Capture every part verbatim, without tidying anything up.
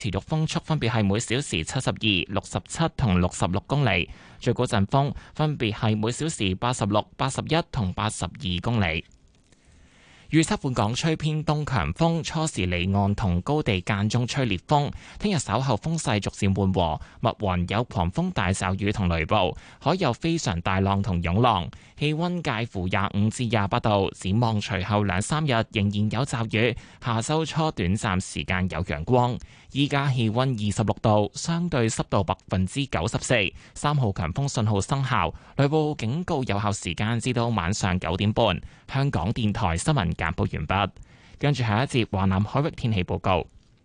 持續風速分別係每小時七十二、六十七同六十六公里，最高陣風分別係每小時八十六、八十一同八十二公里。預測本港吹偏東強風，初時離岸同高地間中吹烈風。聽日稍後風勢逐漸緩和，密雲有狂風大驟雨同雷暴，海有非常大浪同湧浪。氣溫介乎廿五至廿八度。展望隨後兩三日仍然有驟雨，下周初短暫時間有陽光。依家氣溫二十六度，相對濕度百分之九十四，三號強風信號生效，雷暴警告有效時間至到晚上九點半。香港電台新聞簡報完畢，跟住下一節華南海域天氣報告。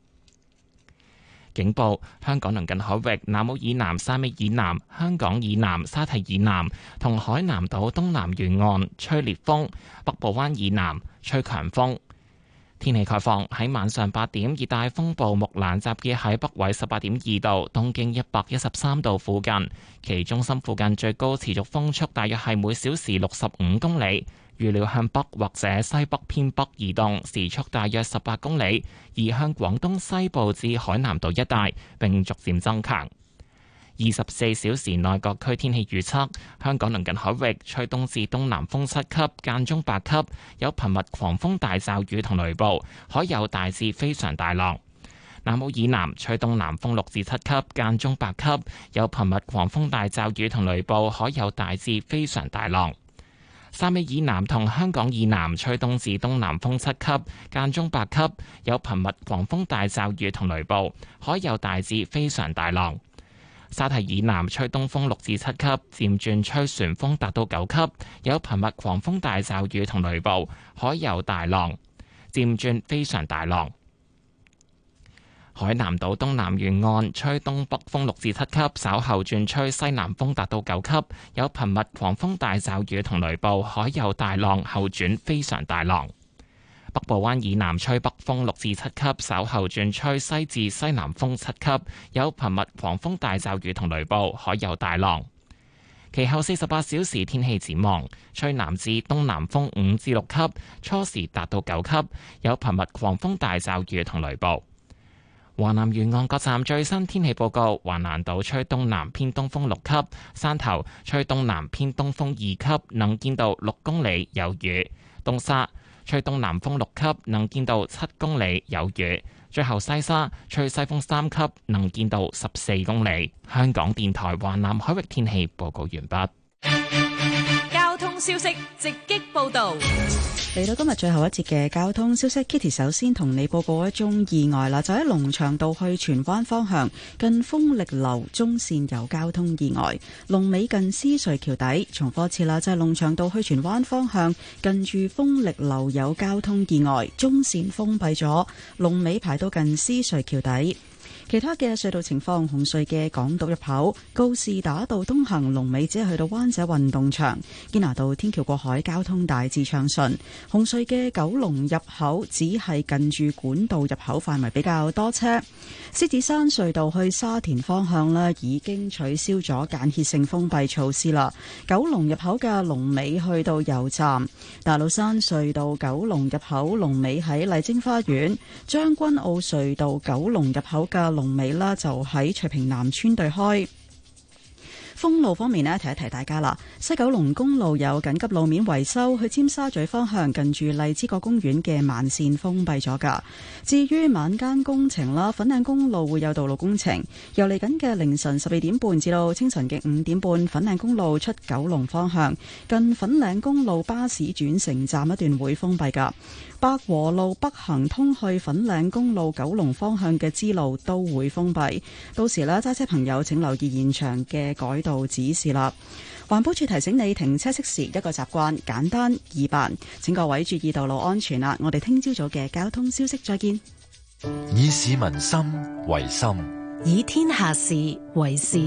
警報：香港鄰近海域南澳以南、汕尾以南、香港以南、沙堤以南同海南島東南沿岸吹烈風，北部灣以南吹強風。天氣概況，喺晚上八點，熱帶風暴木蘭集結喺北緯十八點二度、東經一百一十三度附近，其中心附近最高持續風速大約係每小時六十五公里，預料向北或者西北偏北移動，時速大約十八公里，移向廣東西部至海南島一帶，並逐漸增強。二十四小時內各區天氣預測：香港鄰近海域吹東至東南風七級，間中八級，有頻密狂風大驟雨同雷暴，海有大至非常大浪。南澳以南吹東南風六至七級，間中八級，有頻密狂風大驟雨同雷暴，海有大至非常大浪。汕尾以南同香港以南吹東至東南風七級，間中八級，有頻密狂風大驟雨同雷暴，海有大至非常大浪。沙堤以南吹東風六至七級，漸轉吹旋風達到九級，有頻密狂風大驟雨同雷暴，海有大浪，漸轉非常大浪。海南島東南沿岸吹東北風六至七級，稍後轉吹西南風達到九級，有頻密狂風大驟雨同雷暴，海有大浪，後轉非常大浪。北部灣以南吹北風六至七級，稍後轉吹西至西南風七級，有頻密狂風大驟雨同雷暴，海有大浪。其後四十八小時天氣展望，吹南至東南風五至六級，初時達到九級，有頻密狂風大驟雨同雷暴。華南沿岸各站最新天氣報告：華南島吹東南偏東風六級，汕頭吹東南偏東風二級，能見度六公里，有雨；東沙吹東南風六級，能見度七公里，有雨。最後西沙吹西風三級，能見度十四公里。香港電台華南海域天氣報告完畢。 交通消息直擊報道。 嚟到今日最後一節嘅交通消息 ，Kitty 首先同你報告一宗意外啦，就喺龍翔道去荃灣方向近豐力樓中線有交通意外，龍尾近獅隧橋底。重複一次啦，就係龍翔道去荃灣方向近住豐力樓有交通意外，中線封閉咗，龍尾排到近獅隧橋底。其他嘅隧道情況，紅隧嘅港島入口告士打道東行龍尾只係去到灣仔運動場，堅拿道天橋過海交通大致暢順。紅隧嘅九龍入口只係近住管道入口範圍比較多車。獅子山隧道去沙田方向呢已經取消咗間歇性封閉措施啦。九龍入口嘅龍尾去到油站，大老山隧道九龍入口龍尾喺麗晶花園，將軍澳隧道九龍入口嘅龍尾啦，就喺翠屏南村對開。封路方面呢，提一提大家啦。西九龍公路有緊急路面維修，去尖沙咀方向近住荔枝角公園嘅慢線封閉咗噶。至於晚間工程啦，粉嶺公路會有道路工程，由嚟緊嘅凌晨十二點半至到清晨嘅五點半，粉嶺公路出九龍方向近粉嶺公路巴士轉乘站一段會封閉噶。百和路北行通去粉嶺公路九龍方向嘅支路都會封閉，到時呢，揸車朋友請留意現場嘅改道指示啦。環保署提醒你，停車熄匙一個習慣，簡單易辦，請各位注意道路安全啦。我哋聽朝早嘅交通消息再見。 以市民心為心， 以天下事為事。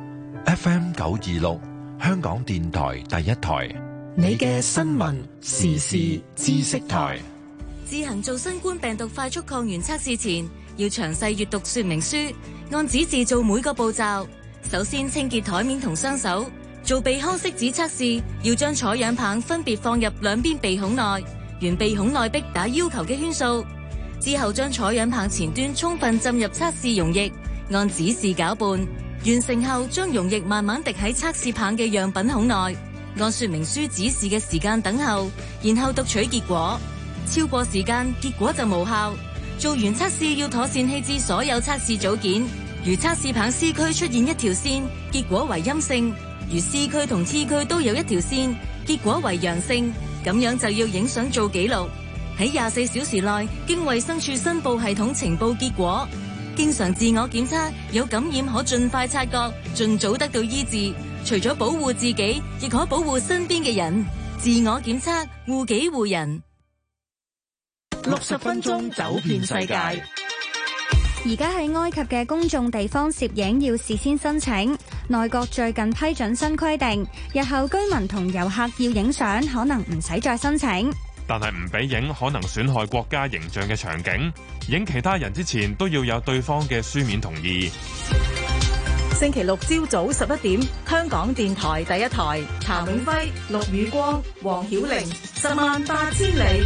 F M 九二六香港電台第一台， 你嘅新聞時事知識台。 自行做新冠病毒快速抗原測試前，要詳細閱讀說明書，按指示做每個步驟。首先清潔台面同雙手。做鼻腔拭子測試，要將採樣棒分別放入兩邊鼻孔內，沿鼻孔內壁打要求嘅圈數。 之後將採樣棒前端充分浸入測試溶液，按指示攪拌，完成後將溶液慢慢滴喺測試棒嘅樣品孔內，按說明書指示嘅時間等候，然後讀取結果。超過時間，結果就無效。做完測試要妥善棄置所有測試組件。如測試棒 C 區出現一條線，結果為陰性；如 C 區同 T 區都有一條線，結果為陽性。咁樣就要影相做記錄，喺廿四小時內經衛生署申報系統呈報結果。經常自我檢測，有感染可盡快察覺，盡早得到醫治。除咗保護自己，亦可保護身邊嘅人。自我檢測，護己護人。 六十分鐘走遍世界。 而家喺埃及嘅公眾地方攝影要事先申請，內閣最近批准新規定，日後居民同遊客要影相，可能唔使再申請。 但係唔俾影可能損害國家形象嘅場景，影其他人之前都要有對方嘅書面同意。 星期六朝早十一點，香港電台第一台，譚永輝、陸宇光、黃曉玲，十萬八千里。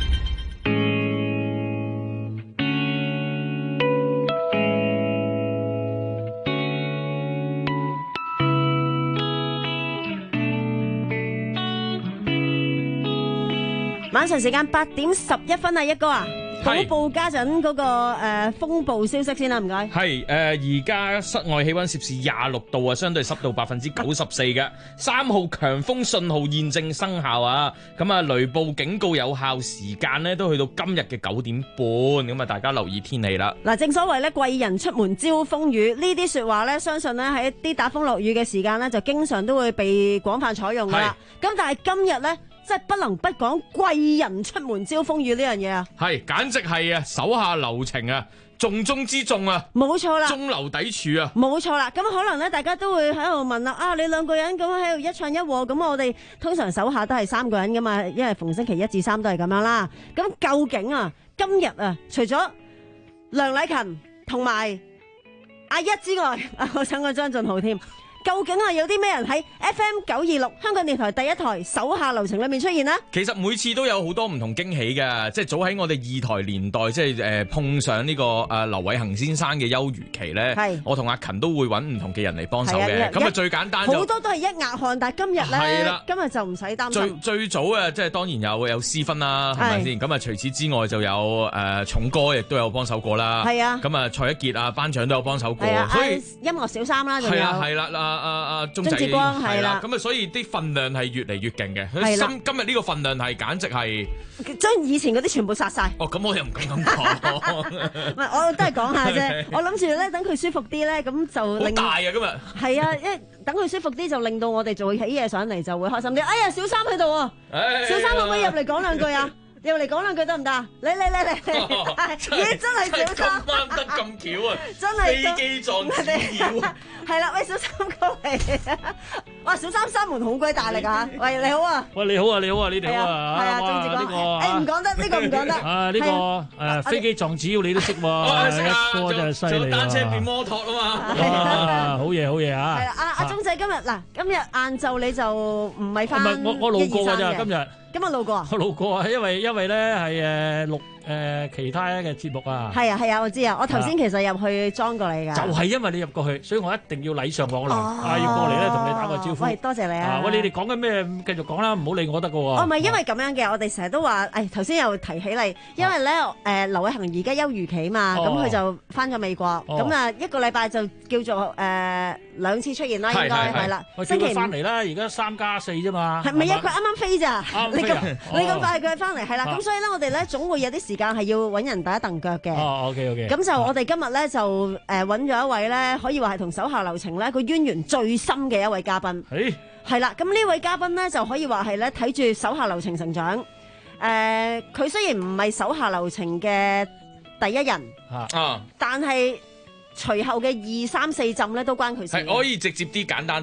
晚上時間八點十一分啊，一哥啊，報報家陣嗰個誒風暴消息先啦，唔該。 係誒，而家室外氣溫攝氏廿六度啊，相對濕度百分之九十四嘅，三號強風信號現正生效啊。咁啊，雷暴警告有效時間呢都去到今日嘅九點半，咁啊，大家留意天氣啦。 嗱，正所謂咧，貴人出門招風雨，呢啲說話咧，相信咧喺啲打風落雨嘅時間咧，就經常都會被廣泛採用噶啦。咁但係今日咧，真係不能不講貴人出門招風雨呢樣嘢啊！ 係，簡直係啊，手下留情啊，重中之重啊， 冇錯啦， 中流砥柱啊， 冇錯啦。咁可能咧，大家都會喺度問啦，啊，你兩個人咁喺度一唱一和，咁我哋通常手下都係三個人噶嘛，因為逢星期一至三都係咁樣啦。咁究竟啊，今日啊，除咗梁禮勤同埋阿一之外，啊，我想講張俊浩添。究竟係有啲咩人喺 F M 九二六香港電台第一台手下留情裏面出現呢？ 其實每次都有好多唔同驚喜嘅，即係早喺我哋二台年代，即係誒碰上呢個誒劉偉恒先生嘅休漁期咧，我同阿勤都會揾唔同嘅人嚟幫手嘅。咁啊最簡單好多都係一額汗，但係今日咧，今日就唔使擔心。 最最早啊，即係當然有有私分啦，係咪先？咁啊除此之外就有誒重哥亦都有幫手過啦。係啊，咁啊蔡一傑啊班長都有幫手過，所以音樂小三啦， 係啊係啦。阿阿阿鐘仔係啦，咁啊，所以啲份量係越嚟越勁嘅。佢今今日呢個份量係簡直係將以前嗰啲全部殺晒。 哦，咁我又唔敢咁講。 唔係，我都係講下啫。我諗住咧，等佢舒服啲咧，咁就令好大啊！今日係啊，因為等佢舒服啲，就令到我哋做起嘢上嚟就會開心啲。哎呀，小三喺度喎，小三可唔可以入嚟講兩句啊？入嚟講兩句得唔得？嚟嚟嚟嚟！咦，真係小三， 咁啱得咁巧啊！ 真係飛機撞紙鷂。 係啦，喂，小三過嚟！哇，小三三門好鬼大力啊！喂，你好啊！ 喂，你好啊，你好啊，你哋好啊！ 係啊，鐘志光，誒唔講得，呢個唔講得。 啊，呢個誒飛機撞紙鷂你都識喎，一個真係犀利啊！ 單車變摩托啊嘛！ 啊，好嘢好嘢啊！ 係啦，阿阿鐘仔今日嗱，今日晏晝你就唔係翻， 唔係我我路過㗎咋今日。 今日路過啊！ 我路過啊，因為因為咧係誒錄誒其他嘅節目啊。 係啊係啊，我知啊，我頭先其實入去裝過你㗎。 就係因為你入過去，所以我一定要禮尚往來，啊要過嚟咧同你打個招呼。 喂，多謝你啊！ 喂，你哋講緊咩？繼續講啦，唔好理我得㗎喎。 哦，唔係因為咁樣嘅，我哋成日都話，誒頭先又提起嚟，因為咧誒劉偉恒而家休漁期嘛，咁佢就翻咗美國，咁啊一個禮拜就叫做誒兩次出現啦，應該係啦。 星期翻嚟啦，而家三加四啫嘛。 係咪啊？佢啱啱飛咋？你咁你咁快佢翻嚟係啦，咁所以咧我哋咧總會有啲時間係要揾人打凳腳嘅。 哦，OK OK。 咁就我哋今日咧就誒揾咗一位咧，可以話係同手下留情咧個淵源最深嘅一位嘉賓。係係啦，咁呢位嘉賓咧就可以話係咧睇住手下留情成長。誒，佢雖然唔係手下留情嘅第一人，啊，但係隨後嘅二三四浸咧都關佢事。 係可以直接啲簡單啲咯。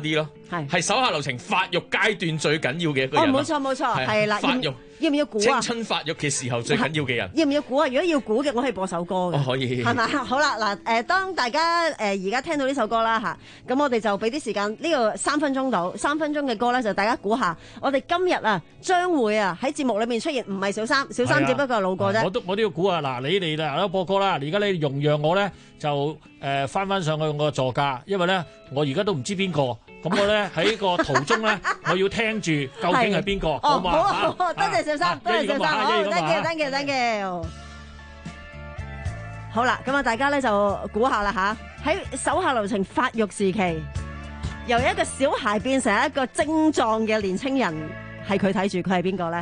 係係手下留情發育階段最緊要嘅一個哦， 人。 冇錯冇錯，係啦， 發育要唔要估啊？ 青春發育嘅時候最緊要嘅人。 要唔要估啊？如果要估嘅，我可以播首歌嘅。 哦，可以。 係咪？好啦，嗱，誒，當大家誒而家聽到呢首歌啦嚇，咁我哋就俾啲時間呢個三分鐘到，三分鐘嘅歌咧就大家估下，我哋今日啊將會啊喺節目裏面出現，唔係小三，小三只不過係路過啫。 我都我都要估啊！嗱，你哋啦，播歌啦，而家你容讓我咧就誒翻翻上去我個座駕，因為咧我而家都唔知邊個，咁我咧喺個途中咧我要聽住究竟係邊個，好嘛？ 好啊，好啊，多謝小三，多謝小三，好，thank you，thank you，thank you。好啦，咁啊，大家咧就估下啦吓，喺手下留情發育時期，由一個小孩變成一個精壯嘅年青人，係佢睇住佢係邊個咧？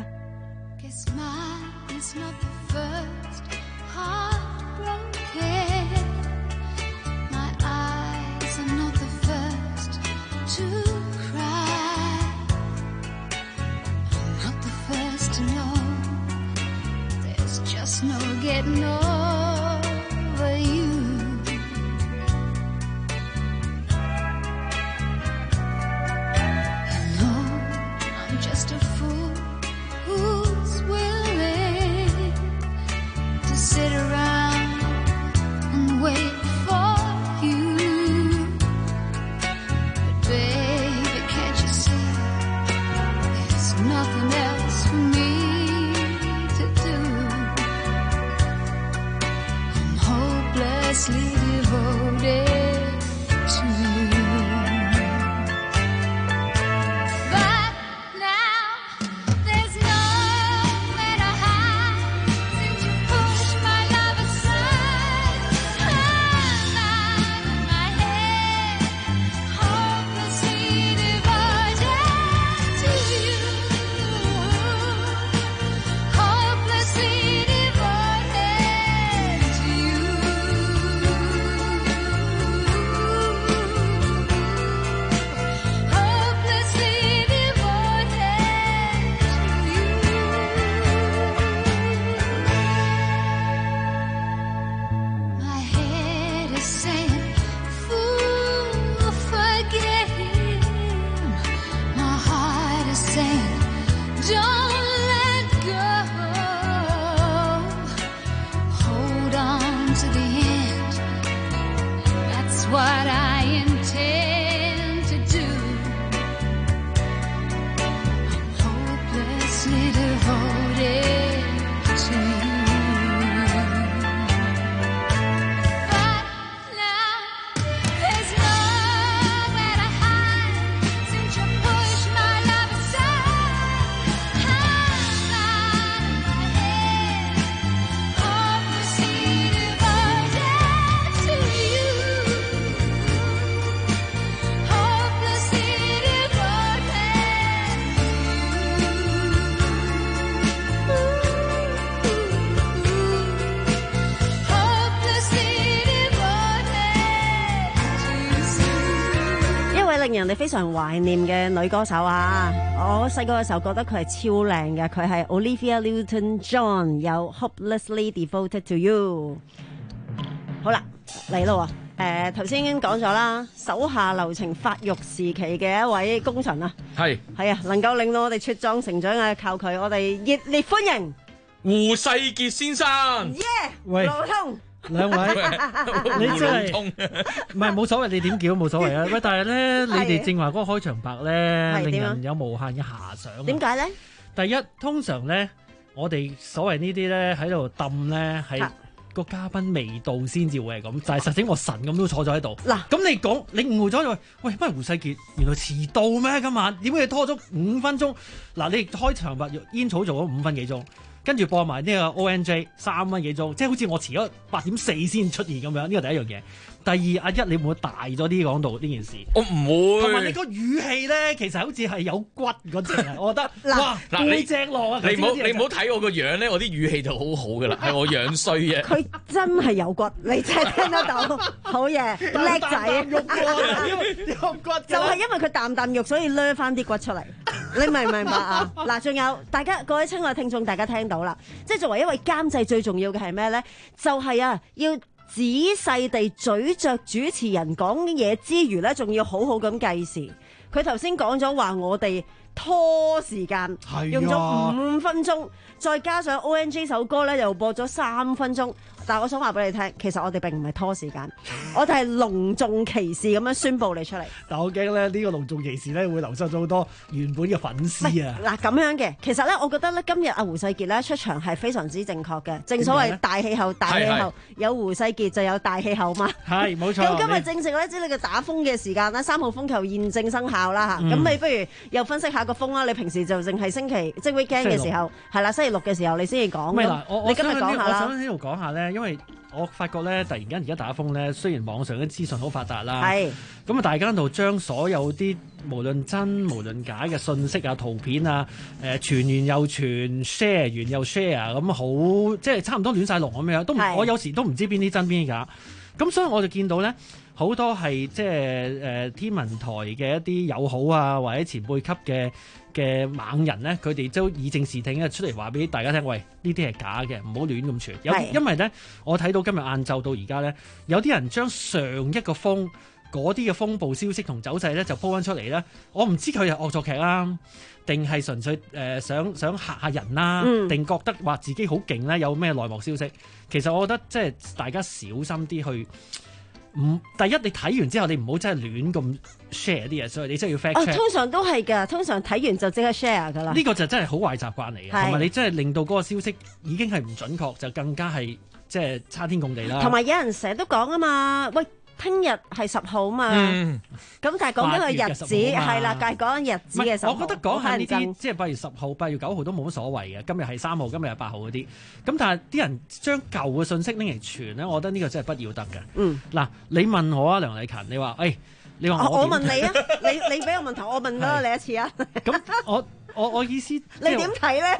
令人哋非常懷念嘅女歌手啊！我細個嘅時候覺得佢係超靚嘅，佢係 Olivia Newton-John， 有 Hopelessly Devoted to You。好啦，嚟咯喎！誒頭先已經講咗啦，手下留情發育時期嘅一位功臣啊， 係係啊，能夠令到我哋茁壯成長嘅靠佢，我哋熱烈歡迎胡世傑先生。 耶！ 喂， 盧通。 兩位，你真係唔係冇所謂，你點叫都冇所謂啊！喂，但係咧，你哋正話嗰個開場白咧，令人有無限嘅遐想。 點解咧？ 第一，通常咧，我哋所謂呢啲咧喺度揼咧，係個嘉賓未到先至會係咁，但係實際我神咁都坐咗喺度。嗱，咁你講，你誤會咗就喂，乜胡世傑原來遲到咩？今晚點解你拖咗五分鐘？嗱，你開場白煙草做咗五分幾鐘。跟住播埋呢個 O N J 三蚊幾鐘，即係好似我遲咗八點四先出現咁樣，呢個第一樣嘢。第二，阿一你會唔會大咗啲講到呢件事？ 我唔會。同埋你個語氣咧，其實好似係有骨嗰隻啊！我覺得哇，背脊落啊！ 你唔好你唔好睇我個樣咧，我啲語氣就好好噶啦，係我樣衰嘅。 佢真係有骨，你真係聽得到，好嘢，叻仔。 肉有骨就係因為佢啖啖肉，所以掠翻啲骨出嚟。你明唔明白啊？嗱，仲有大家各位親愛聽眾，大家聽到啦，即係作為一位監製，最重要嘅係咩咧？就係、是、啊，要仔細地咀嚼主持人講嘢之餘咧，仲要好好咁計時。 佢頭先講咗話我哋拖時間，用咗五分鐘，再加上 O N G 首歌咧又播咗三分鐘。但係我想話俾你聽，其實我哋並唔係拖時間，我哋係隆重其事咁樣宣佈你出嚟。 但我驚咧呢個隆重其事咧會流失咗好多原本嘅粉絲啊！ 嗱咁樣嘅，其實咧我覺得咧今日阿胡世傑咧出場係非常之正確嘅，正所謂大氣候大氣候，有胡世傑就有大氣候嘛。 係冇錯。 咁今日正正咧，知你嘅打風嘅時間啦，三號風球現正生效啦嚇。咁、嗯、你不如又分析下個風啦。你平時就淨係星期即係 weekend 嘅時候，係啦，星期六嘅時候你先至講。 嗱，我你今日講下啦。 我想喺度講下咧，因為我發覺咧，突然間而家打風咧，雖然網上嘅資訊好發達啦，係咁啊，大家度將所有啲無論真無論假嘅信息啊、圖片啊，誒傳完又傳 share 完又 share， 咁好即係差唔多亂晒龍咁樣，都我有時都唔知邊啲真邊啲假。咁所以我就見到咧，好多係即係誒天文台嘅一啲友好啊，或者前輩級嘅嘅猛人咧，佢哋都以正視聽啊，出嚟話俾大家聽，喂，呢啲係假嘅，唔好亂咁傳。有因為咧，我睇到今日晏晝到而家咧，有啲人將上一個風嗰啲嘅風暴消息同走勢咧就鋪翻出嚟咧，我唔知佢係惡作劇啦，定係純粹誒、呃、想想嚇下人啦，定、嗯、覺得話自己好勁咧，有咩內幕消息？其實我覺得即係大家小心啲去。唔，第一你睇完之後，你唔好真係亂咁 share 啲嘢，所以你真係要 fact check。 哦，通常都係㗎，通常睇完就即刻 share 㗎啦。 呢個就真係好壞習慣嚟嘅，同埋你真係令到嗰個消息已經係唔準確，就更加係即係差天共地啦。 同埋有人成日都講啊嘛，喂。聽日係十號嘛，咁、嗯、但係講緊個日子係啦，但係講緊日子嘅十號。 我覺得講下呢啲，即係八月十號、八月九號都冇乜所謂嘅。今日係三號，今日係八號嗰啲。咁但係啲人將舊嘅信息拎嚟傳咧，我覺得呢個真係不要得嘅。嗯，嗱，你問我啊，梁麗勤，你話，誒、哎，你話我， 我問你啊，你你俾我問題，我問多你一次啊。 咁我我我意思，你點睇咧？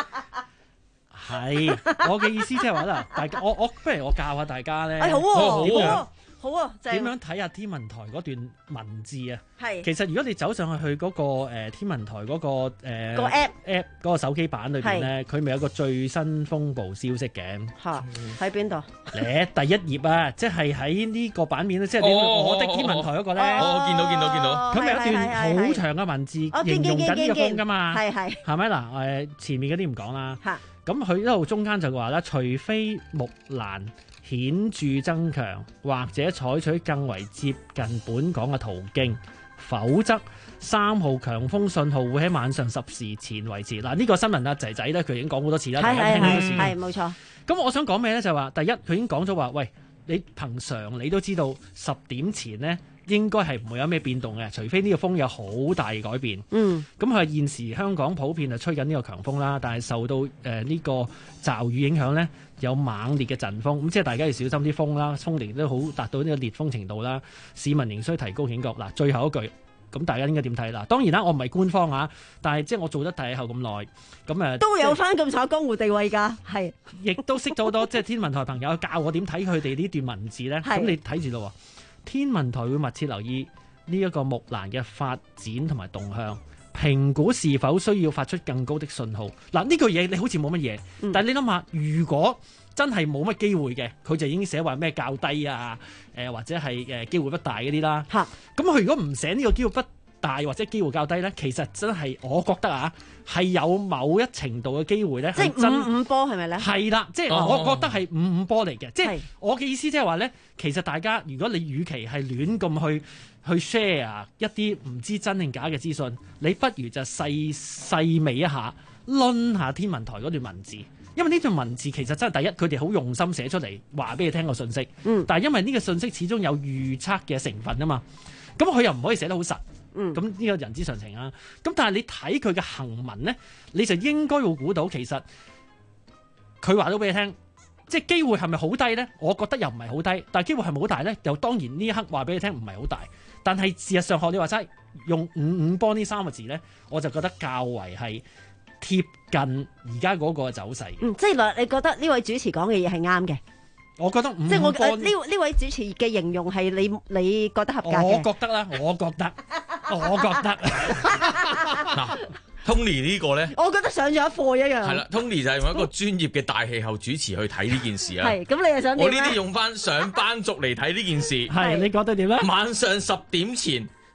係我嘅意思，即係話啦，大家我我不如我教下大家咧。 哎，好喎，好啊。好啊， 點樣睇下天文台嗰段文字啊？ 係， 其實如果你走上去去嗰個誒天文台嗰個誒個 app app 嗰個手機版裏邊咧，佢咪有個最新風暴消息嘅？ 嚇，喺邊度？ 咧第一頁啊，即係喺呢個版面咧，即係我的天文台嗰個咧。 我見到見到見到， 佢咪有一段好長嘅文字形容緊呢個風㗎嘛？ 係係， 係咪嗱？誒前面嗰啲唔講啦。嚇，咁佢一路中間就話啦，除非木蘭顯著增強，或者採取更為接近本港嘅途徑，否則三號強風信號會喺晚上十時前維持。嗱，呢個新聞啊，仔仔咧佢已經講好多次啦，大家聽好多次。 係冇錯。 咁我想講咩咧？就係話，第一佢已經講咗話，喂，你憑常你都知道十點前咧應該係唔會有咩變動嘅，除非呢個風有好大嘅改變。嗯。咁佢係現時香港普遍係吹緊呢個強風啦，但係受到誒呢、呃這個驟雨影響咧。有猛烈嘅陣風，咁即係大家要小心啲風啦，風力都好達到呢個烈風程度啦。市民仍需提高警覺。嗱，最後一句，咁大家應該點睇啦？當然啦，我唔係官方啊，但係即係我做得大氣候咁耐，咁誒都有翻咁重江湖地位㗎，係。 亦都識咗好多即係天文台朋友教我點睇佢哋呢段文字咧。咁你睇住咯，天文台會密切留意呢一個木蘭嘅發展同埋動向。評估是否需要發出更高的信號。嗱，呢句嘢你好似冇乜嘢，嗯、但係你諗下，如果真係冇乜機會嘅，佢就已經寫話咩較低啊，誒、呃、或者係誒機會不大嗰啲啦。嚇，咁佢如果唔寫呢個機會不大或者機會較低咧，其實真係我覺得啊，係有某一程度嘅機會咧， 即係五五波係咪咧？係啦，即係我覺得係五五波嚟嘅。即係我嘅意思即係話咧，其實大家如果你與其係亂咁去。去 share 一啲唔知真定假嘅資訊，你不如就細細味一下，論下天文台嗰段文字，因為呢段文字其實真係第一，佢哋好用心寫出嚟話俾你聽個信息。嗯，但係因為呢個信息始終有預測嘅成分啊嘛，咁佢又唔可以寫得好實。嗯，咁呢個人之常情啊。咁但係你睇佢嘅行文咧，你就應該會估到其實佢話到俾你聽。即係機會係咪好低咧？我覺得又唔係好低，但係機會係咪好大咧？又當然呢一刻話俾你聽唔係好大，但係事實上學你話齋用五五波呢三個字咧，我就覺得較為係貼近而家嗰個走勢。 嗯，即係你覺得呢位主持講嘅嘢係啱嘅？ 我覺得五五波， 即係我呢呢位主持嘅形容係你你覺得合格嘅？ 我覺得啦，我覺得，我覺得。 嗱，Tony 呢個咧， 我覺得上咗一課一樣。 係啦 ，Tony 就係用一個專業嘅大氣候主持去睇呢件事啊。 係，咁你又想點咧？ 我呢啲用翻上班族嚟睇呢件事。 係，你覺得點咧？ 晚上十點前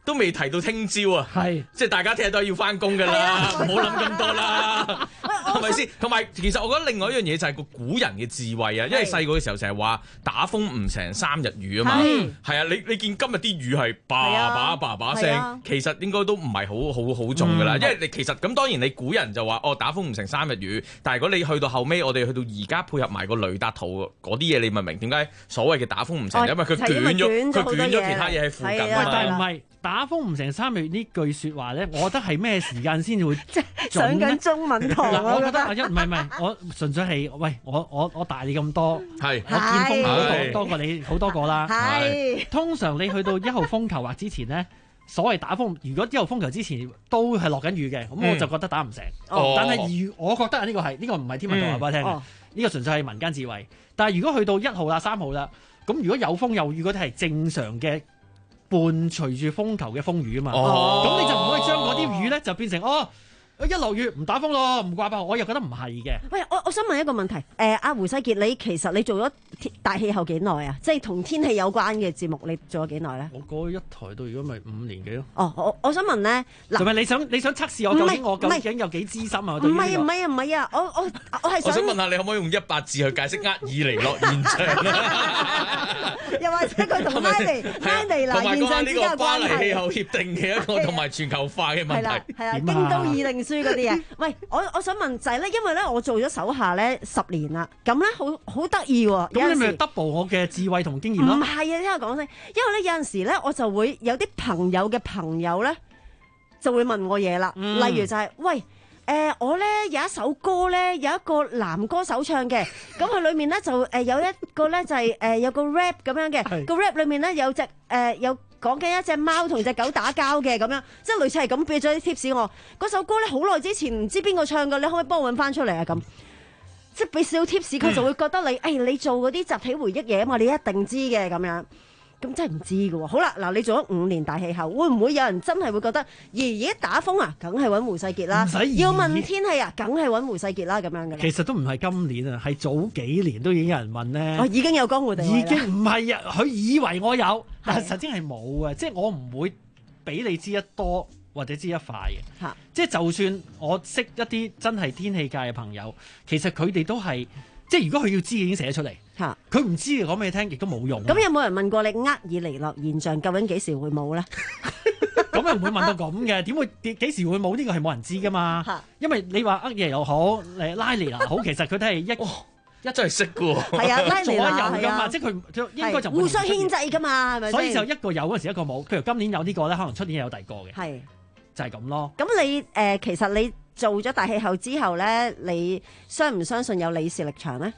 都未提到聽朝啊， 係即係大家聽日都係要翻工㗎啦，唔好諗咁多啦，係咪先？同埋其實我覺得另外一樣嘢就係個古人嘅智慧啊，因為細個嘅時候成日話打風唔成三日雨啊嘛，係啊，你你見今日啲雨係叭叭叭叭聲，其實應該都唔係好好好重㗎啦，因為你其實咁當然你古人就話哦打風唔成三日雨，但係如果你去到後尾，我哋去到而家配合埋個雷達圖嗰啲嘢，你咪明點解所謂嘅打風唔成？因為佢捲咗佢捲咗其他嘢喺附近啊嘛。 但係唔係打風唔成三日雨呢句説話咧？我覺得係咩時間先至會即係上緊中文堂我覺得阿一唔係唔係，我純粹係喂我我我大你咁多， 係我見風好多多過你好多個啦。 係通常你去到一號風球或之前咧，所謂打風，如果一號風球之前都係落緊雨嘅，咁我就覺得打唔成。 哦、 但係如我覺得呢個係呢、呢個唔係天文台話俾我聽嘅，呢、嗯、個純粹係民間智慧。但係如果去到一號啦、三號啦，咁如果有風有雨嗰啲係正常嘅伴隨住風球嘅風雨啊嘛，咁、哦、你就唔可以將嗰啲雨咧就變成哦。一落雨唔打風咯，唔掛爆，我又覺得唔係嘅。 喂，我我想問一個問題，誒、呃，阿胡世傑，你其實你做咗大氣候幾耐啊？即係同天氣有關嘅節目，你做咗幾耐咧？ 我過一台到如果咪五年幾咯。 哦，我我想問咧，嗱， 係咪你想你想測試我究竟我究竟有幾資深啊？ 唔係唔係啊唔係啊，我我我係想， 我想問下你可唔可以用一百字去解釋厄爾尼諾現象又或者佢同拉尼拉尼娜現象之間嘅關係？同埋講下呢個巴黎氣候協定嘅一個同埋全球化嘅問題。係啦係啦，京都議定書嗰啲嘢。喂，我我想問就係咧，因為咧我做咗手下咧十年啦，咁咧好好得意喎。 咁你咪 double 我嘅智慧同經驗咯？ 唔係啊，聽我講先，因為咧有陣時咧我就會有啲朋友嘅朋友咧就會問我嘢啦，嗯、例如就係、是、喂誒、呃、我咧有一首歌咧有一個男歌手唱嘅，咁佢裏面咧就誒有一個咧就係、是、誒有個 rap 咁樣嘅，個 rap 裏面咧有隻誒、呃、有。講緊一隻貓同隻狗打交嘅咁樣，即係類似係咁俾咗啲 tips 我。嗰首歌咧好耐之前唔知邊個唱嘅，你可唔可以幫我揾翻出嚟啊？咁即係俾少 tips，佢就會覺得你誒、哎、你做嗰啲集體回憶嘢啊嘛，你一定知嘅咁樣。咁真係唔知嘅喎。好啦，嗱，你做咗五年大氣候，會唔會有人真係會覺得，咦而家打風啊，梗係揾胡世傑啦。要問天氣啊，梗係揾胡世傑啦咁樣嘅。 其實都唔係今年啊，係早幾年都已經有人問咧。 哦，已經有江湖地位啦。 已經唔係啊，佢以為我有，但係實際係冇啊。即係我唔會俾你知一多或者知一快嘅。即係就算我識一啲真係天氣界嘅朋友，其實佢哋都係。即係如果佢要知，已經寫出嚟。嚇，佢唔知嘅講俾你聽，亦都冇用。 咁有冇人問過你厄爾尼諾現象究竟幾時會冇咧？ 咁又唔會問到咁嘅，點會幾時會冇？呢個係冇人知噶嘛。因為你話厄爾又好，誒拉尼娜好，其實佢都係一、哦、一真係識嘅喎。係啊，拉尼娜有噶嘛，即係佢應該就互相牽制噶嘛，係咪？ 所以就一個有嗰陣時，一個冇。譬如今年有呢個咧，可能出年有第二個嘅。係，就係咁咯。 咁你誒、呃、其實你做咗大氣候之後咧，你相唔相信有李氏力場咧？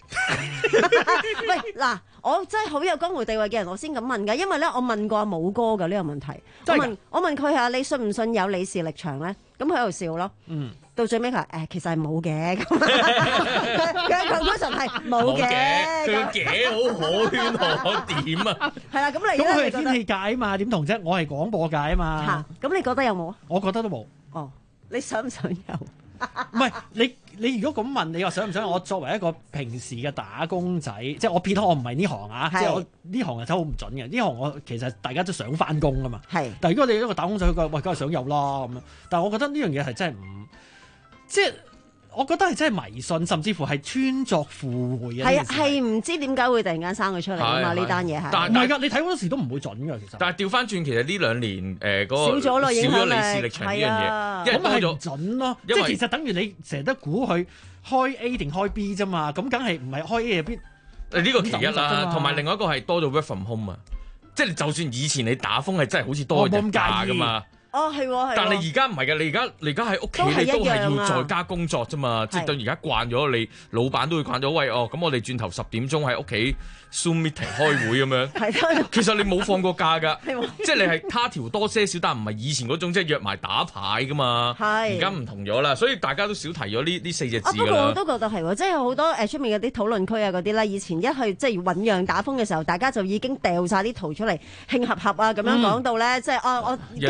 喂，嗱，我真係好有江湖地位嘅人，我先咁問噶，因為咧我問過阿武哥嘅呢個問題，我問我問佢下你信唔信有李氏力場咧？咁佢喺度笑咯，嗯，到最尾佢話誒其實係冇嘅，咁佢佢嗰陣係冇嘅， 佢嘅好可圈可點啊？ 係啦，咁你咁佢係天氣界啊嘛，點同啫？我係廣播界啊嘛， 咁你覺得有冇啊？ 我覺得都冇。 哦，你想唔想有？ 唔係你你如果咁問，你話想唔想我作為一個平時嘅打工仔，即係我撇開我唔係呢行啊，即係我呢行係真係好唔準嘅。呢行我其實大家都想翻工啊嘛。係，但係如果你一個打工仔，佢喂梗係想有啦咁樣。但係我覺得呢樣嘢係真係唔，即係我覺得係真係迷信，甚至乎係穿鑿附會嘅。 係係唔知點解會突然間生佢出嚟啊嘛？呢單嘢係。 但唔係㗎，你睇好多時都唔會準㗎，其實。但係調翻轉，其實呢兩年誒嗰個少咗咯， 少咗李氏力場呢樣嘢， 咁咪唔準咯。即係其實等於你成日都估佢開 A 定開 B 啫嘛，咁梗係唔係開 A 入邊？ 誒呢個其一啦，同埋另外一個係多咗 work from home 啊，即係就算以前你打風係真係好似多咗日假㗎嘛。 哦，係喎，係。 但係而家唔係嘅，你而家你而家喺屋企，你都係要在家工作啫嘛。即係到而家慣咗，你老闆都會慣咗。喂，哦，咁我哋轉頭十點鐘喺屋企 Zoom meeting 開會咁樣。係其實你冇放過假㗎，即係你係他條多些少，但唔係以前嗰種即係約埋打牌㗎嘛。係。而家唔同咗啦，所以大家都少提咗呢呢四隻字㗎啦。不過我都覺得係喎，即係好多誒出面嗰啲討論區啊嗰啲啦，以前一去即係醖釀打風嘅時候，大家就已經掉晒啲圖出嚟，慶合合啊咁樣講到咧，即係哦我跟住點樣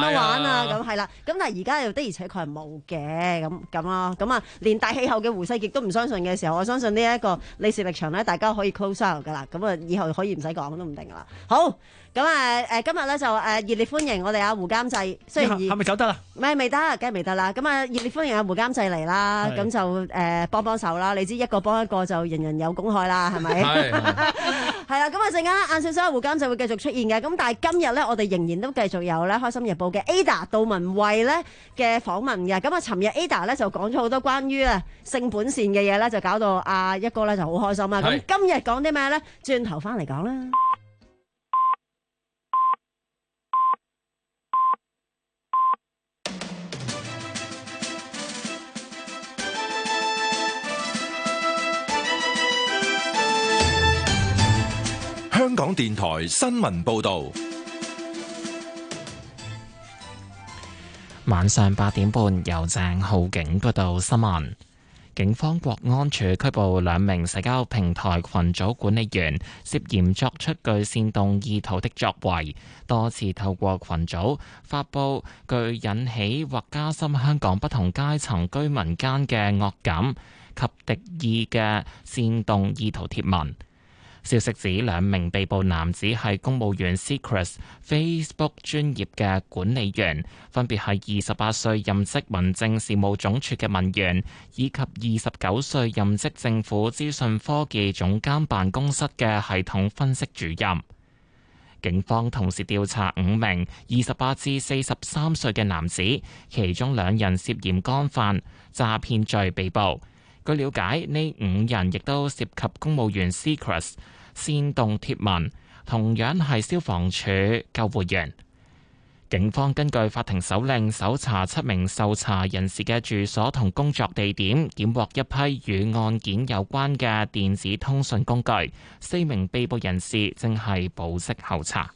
樣玩啊，咁係啦。咁但係而家又的而且確係冇嘅，咁咁咯。咁啊，連大氣候嘅胡世傑都唔相信嘅時候，我相信呢一個李氏力場咧，大家可以 close out 噶啦。咁啊，以後可以唔使講都唔定噶啦。好，咁啊誒，今日咧就誒熱烈歡迎我哋阿胡監製，雖然係咪走得啦？ 咪未得，梗係未得啦。咁啊熱烈歡迎阿胡監製嚟啦，咁就誒幫幫手啦。你知一個幫一個就人人有公害啦，係咪？係係啦。咁啊陣間晏少少，胡監製會繼續出現嘅。咁但係今日咧，我哋仍然都繼續有咧《開心日報》嘅 Ada 杜文慧咧嘅訪問嘅。咁啊，尋日 Ada 咧就講咗好多關於啊性本善嘅嘢咧，就搞到阿一哥咧就好開心啦。咁今日講啲咩咧？轉頭翻嚟講啦。 香港電台新聞報道， 晚上八點半由鄭浩景報道新聞。警方國安處拘捕兩名社交平台群組管理員，涉嫌作出具煽動意圖的作為，多次透過群組發布具引起或加深香港不同階層居民間嘅惡感及敵意嘅煽動意圖貼文。消息指兩名被捕男子係公務員 Secrets Facebook 專頁嘅管理員，分別係二十八歲任職民政事務總署嘅文員，以及二十九歲任職政府資訊科技總監辦公室嘅系統分析主任。警方同時調查五名二十八至四十三歲嘅男子，其中兩人涉嫌干犯詐騙罪被捕。據了解，呢五人亦都涉及公務員 Secrets煽動貼文，同樣係消防處救護員。警方根據法庭手令搜查七名受查人士嘅住所同工作地點，檢獲一批與案件有關嘅電子通訊工具。四名被捕人士正係保釋候查。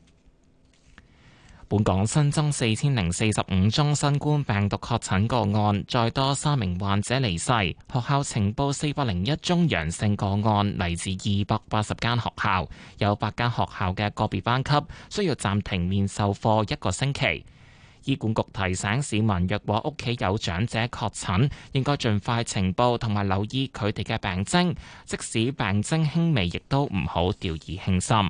本港新增四千零四十五宗新冠病毒確診個案，再多三名患者離世。學校呈報四百零一宗陽性個案，嚟自二百八十間學校，有八間學校嘅個別班級需要暫停面授課一個星期。醫管局提醒市民，若果屋企有長者確診，應該盡快呈報同埋留意佢哋嘅病徵，即使病徵輕微，亦都唔好掉以輕心。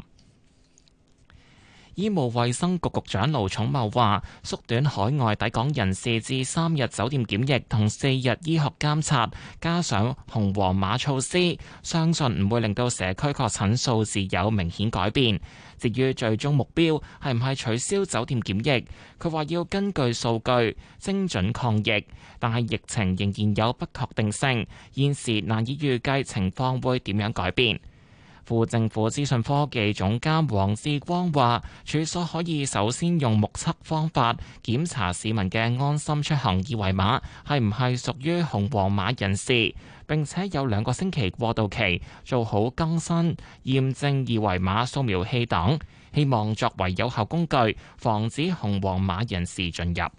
醫務衛生局局長盧寵茂話，縮短海外抵港人士至三日酒店檢疫同四日醫學監察，加上紅黃碼措施，相信唔會令到社區確診數字有明顯改變。至於最終目標係唔係取消酒店檢疫，佢話要根據數據精準抗疫，但係疫情仍然有不確定性，現時難以預計情況會點樣改變。副政府資訊科技總監黃志光話，處所可以首先用目測方法檢查市民嘅安心出行二維碼係唔係屬於紅黃碼人士，並且有兩個星期過渡期，做好更新驗證二維碼掃描器等，希望作為有效工具，防止紅黃碼人士進入。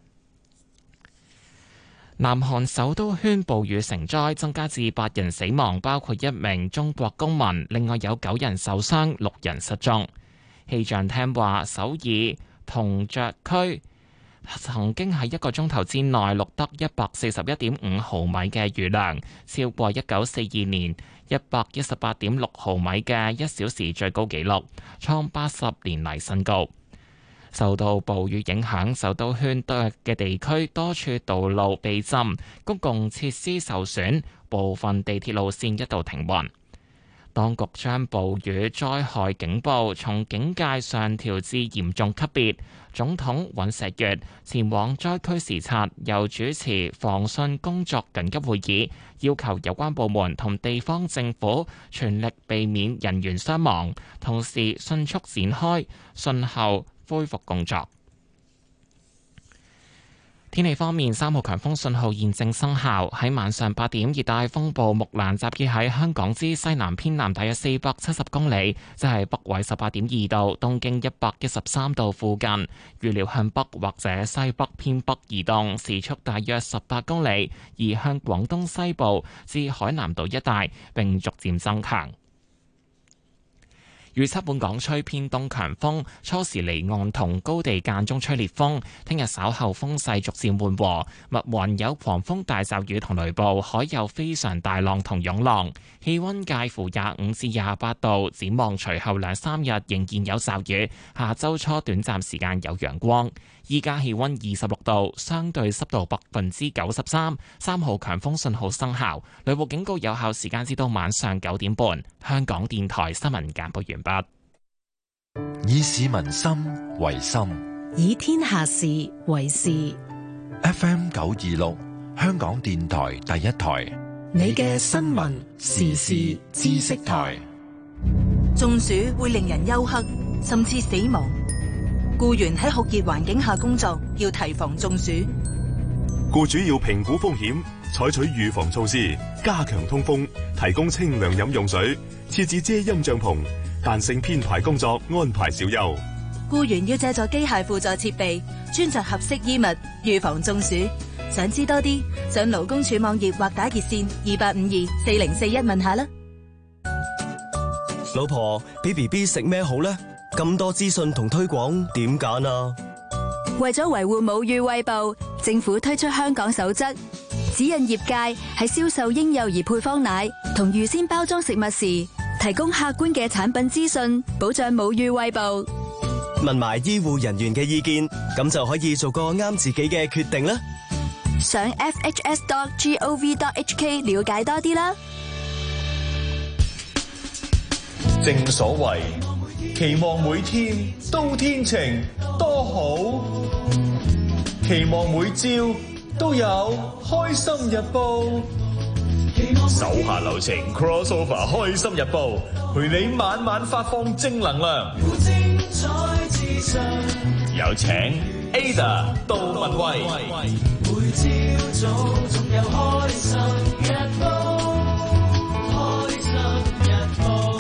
南韓首都圈暴雨成災，增加至八人死亡，包括一名中國公民，另外有九人受傷，六人失蹤。氣象廳話，首爾同雀區曾經喺一個鐘頭之內錄得一百四十一點五毫米嘅雨量，超過一九四二年一百一十八點六毫米嘅一小時最高紀錄，創八十年嚟新高。受到暴雨影響，首都圈嘅地區多處道路被浸，公共設施受損，部分地鐵路線一度停運。當局將暴雨災害警報從警戒上調至嚴重級別。總統尹錫悅前往災區視察，又主持防汛工作緊急會議，要求有關部門同地方政府全力避免人員傷亡，同時迅速展開汛後恢復工作。天氣方面，三號強風信號現正生效。喺晚上八點，熱帶風暴木蘭集結喺香港之西南偏南大約四百七十公里，即係北緯十八點二度、東經一百一十三度附近。預料向北或者西北偏北移動，時速大約十八公里，移向廣東西部至海南島一帶，並逐漸增強。 預測本港吹偏東強風，初時離岸同高地間中吹烈風。聽日稍後風勢逐漸緩和，密雲有狂風大驟雨同雷暴，海有非常大浪同湧浪。氣溫介乎廿五至廿八度。展望隨後兩三日仍然有驟雨，下周初短暫時間有陽光。依家氣溫二十六度，相對濕度百分之九十三，三號強風信號生效，雷暴警告有效時間至到晚上九點半。香港電台新聞簡報完畢。 以市民心為心， 以天下事為事。 F M 九二六，香港電台第一台， 你嘅新聞時事知識台。 中暑會令人休克，甚至死亡。僱員喺酷熱環境下工作，要提防中暑。 僱主要評估風險，採取預防措施，加強通風，提供清涼飲用水，設置遮陰帳篷，彈性編排工作，安排小休。 僱員要借助機械輔助設備，穿着合適衣物，預防中暑。想知多啲，上勞工處網頁或打熱線二八五二四零四一問下啦。 老婆，俾 B B 食咩好呢？咁多資訊同推廣，點揀啊？ 為咗維護母乳餵哺，政府推出香港守則，指引業界喺銷售嬰幼兒配方奶同預先包裝食物時，提供客觀嘅產品資訊，保障母乳餵哺。 問埋醫護人員嘅意見，咁就可以做個啱自己嘅決定啦。 上 f h s dot gov dot h k 了解多啲啦。 正所謂期望每天都天晴多好，期望每朝都有開心日報。手下留情 crossover 開心日報，陪你晚晚發放正能量。有請 Ada 杜文慧。每朝早總有開心日報，開心日報。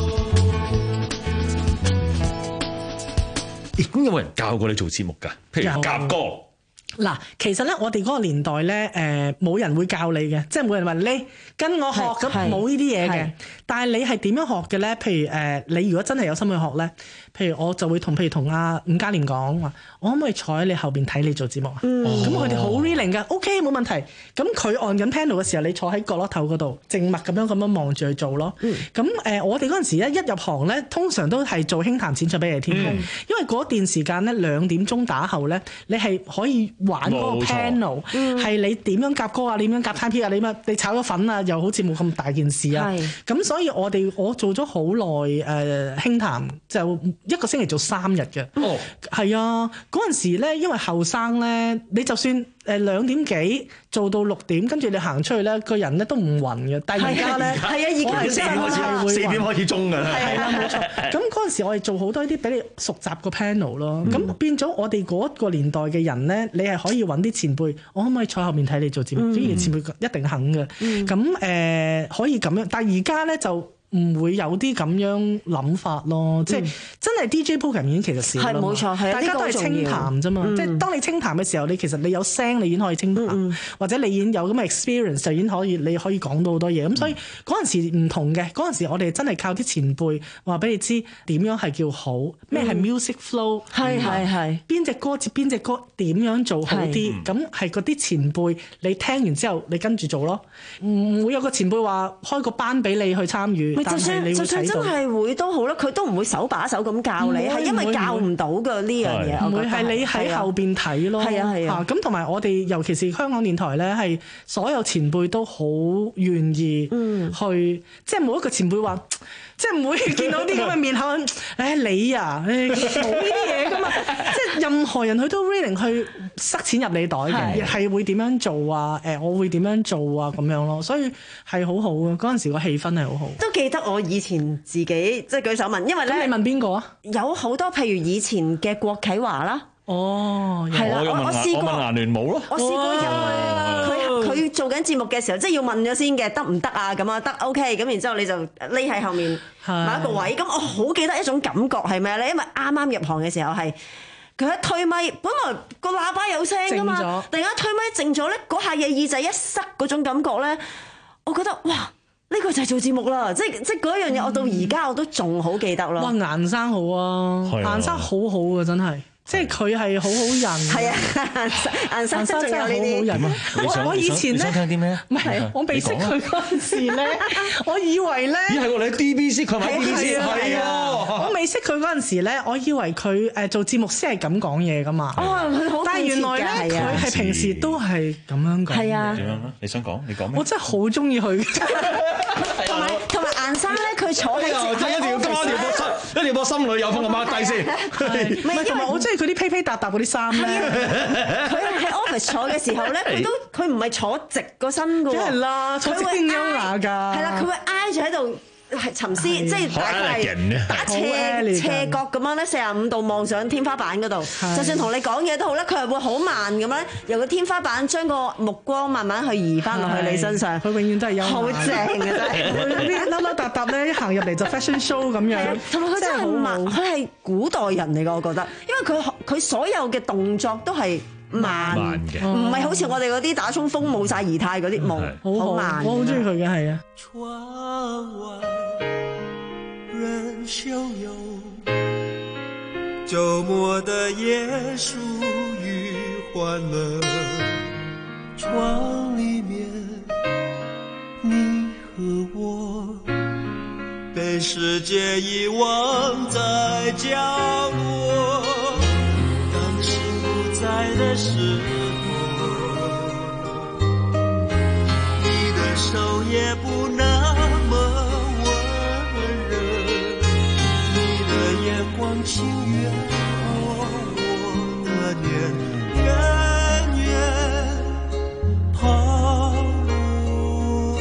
咁有冇人教過你做節目㗎？譬如夾歌。 嗱，其實咧，我哋嗰個年代咧，誒、呃、冇人會教你嘅，即係冇人話你跟我學，咁冇呢啲嘢嘅。但係你係點樣學嘅咧？譬如誒、呃，你如果真係有心去學咧，譬如我就會同譬如同阿伍嘉廉講話，我可唔可以坐喺你後邊睇你做節目啊？咁佢哋好 willing 㗎 ，OK 冇問題。咁佢按緊 panel 嘅時候，你坐喺角落頭嗰度，靜默咁樣咁樣望住佢做咯。咁誒、呃，我哋嗰陣時咧一入行咧，通常都係做輕談淺唱俾你天空，嗯、因為嗰段時間咧兩點鐘打後咧，你係可以玩嗰個 panel，係你點樣夾歌啊？點樣夾 time 啊？你乜你炒咗粉啊？又好似冇咁大件事啊。咁所以我哋我做咗好耐誒輕談，就一個星期做三日嘅。哦，係啊，嗰陣時咧，因為後生咧，你就算誒兩點幾做到六點，跟住你行出去咧，個人咧都唔暈嘅。但係而家咧，係啊，而家四點開始， 四點開始鐘㗎啦。 係啦，冇錯。咁嗰陣時我哋做好多啲俾你熟習個 panel 咯。咁、嗯、變咗我哋嗰個年代嘅人咧，你係可以揾啲前輩，我可唔可以坐後面睇你做節目？雖然、嗯、前輩一定肯嘅。咁誒、嗯呃、可以咁樣，但係而家咧就唔會有啲咁樣諗法咯，即係、嗯、真係 D J program 已經其實少啦，係冇錯，係大家都係清談啫嘛。嗯、即係當你清談嘅時候，你其實你有聲，你已經可以清談，嗯嗯、或者你已經有咁嘅 experience，就已經可以你可以講到好多嘢。咁、嗯、所以嗰陣時唔同嘅，嗰陣時我哋真係靠啲前輩話俾你知點樣係叫好，咩係 music flow，係係係邊隻歌接邊隻歌，點樣做好啲。咁係嗰啲前輩，你聽完之後你跟住做咯，唔會有個前輩話開個班俾你去參與。 就算就算真係會都好啦，佢都唔會手把手咁教你，係因為教唔到㗎呢樣嘢。唔會係你喺後邊睇咯。係啊係啊。咁同埋我哋尤其是香港電台咧，係所有前輩都好願意去，嗯、即係冇一個前輩話，即係唔會見到啲咁嘅面口。誒、哎、你啊，誒冇呢啲嘢㗎嘛。即係任何人佢都 willing 去塞錢入你袋嘅，係會點樣做啊？誒，我會點樣做啊？咁樣咯，所以係好好啊！嗰陣時個氣氛係好好。都記得我以前自己即係舉手問，因為咧，你問邊個啊？有好多譬如以前嘅郭啟華啦。哦，係啦，我我試過，我問顏聯武咯。我試過入去佢佢做緊節目嘅時候，即係要問咗先嘅，得唔得啊？咁啊，得 OK。咁然之後你就匿喺後面某一個位。咁我好記得一種感覺係咩咧？因為啱啱入行嘅時候係。佢一推咪，本來個喇叭有聲噶嘛，突然間推咪靜咗咧，嗰下嘢耳仔一塞嗰種感覺咧，我覺得哇， 呢個就係做節目啦，即係即係嗰樣嘢，我到而家我都仲好記得咯。 哇，顏生好啊，顏生好好啊，真係。即係佢係好好人， 係啊，顏生真係有呢啲。 我我以前咧， 你想聽啲咩？ 唔係，我未識佢嗰陣時咧，我以為咧， 咦係喎，你 D B C 佢咪 D B C 係啊！ 我未識佢嗰陣時咧，我以為佢誒做節目先係咁講嘢噶嘛。 哦，佢好， 但係原來咧，佢係平時都係咁樣講。 係啊， 點樣啊？你想講？你講咩？ 我真係好中意佢。 同埋同埋顏生咧，佢坐喺一條一條波心，一條波心裏有風咁掹低先。 唔係，同埋我中意佢啲披披搭搭嗰啲衫咧。 佢喺 office 坐嘅時候咧，佢都佢唔係坐直個身㗎喎。 梗係啦，坐直邊優雅㗎。係啦，佢會挨住喺度。係沉思，即係大概係打斜斜角咁樣咧，四十五度望上天花板嗰度。就算同你講嘢都好咧，佢係會好慢咁樣由個天花板將個目光慢慢去移翻落去你身上。 佢永遠都係優雅， 好正嘅真係。 嗰啲凹凹凸凸咧，一行入嚟就 fashion show 咁樣。 同埋佢真係好慢，佢係古代人嚟㗎，我覺得，因為佢佢所有嘅動作都係慢嘅，唔係好似我哋嗰啲打衝鋒冇晒儀態嗰啲冇，好慢。 我好中意佢嘅，係啊。 窗外人洶湧，周末的夜屬於歡樂。窗裡面，你和我被世界遺忘在角落。當時不在的時候，你的手也不那麼溫熱，你的眼光輕越過我的臉，遠遠拋落，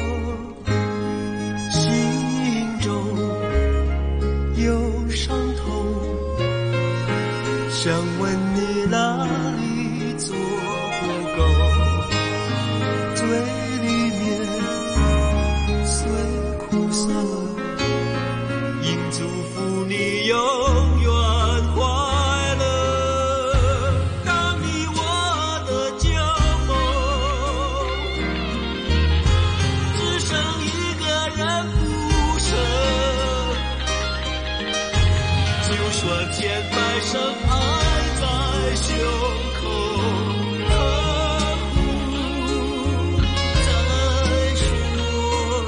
心中有傷痛，想問你哪裡做不夠，嘴裡面雖苦澀，應祝福你永遠快樂。當你我的舊夢只剩一個人浮生，就算千百聲愛在胸口，何苦再說？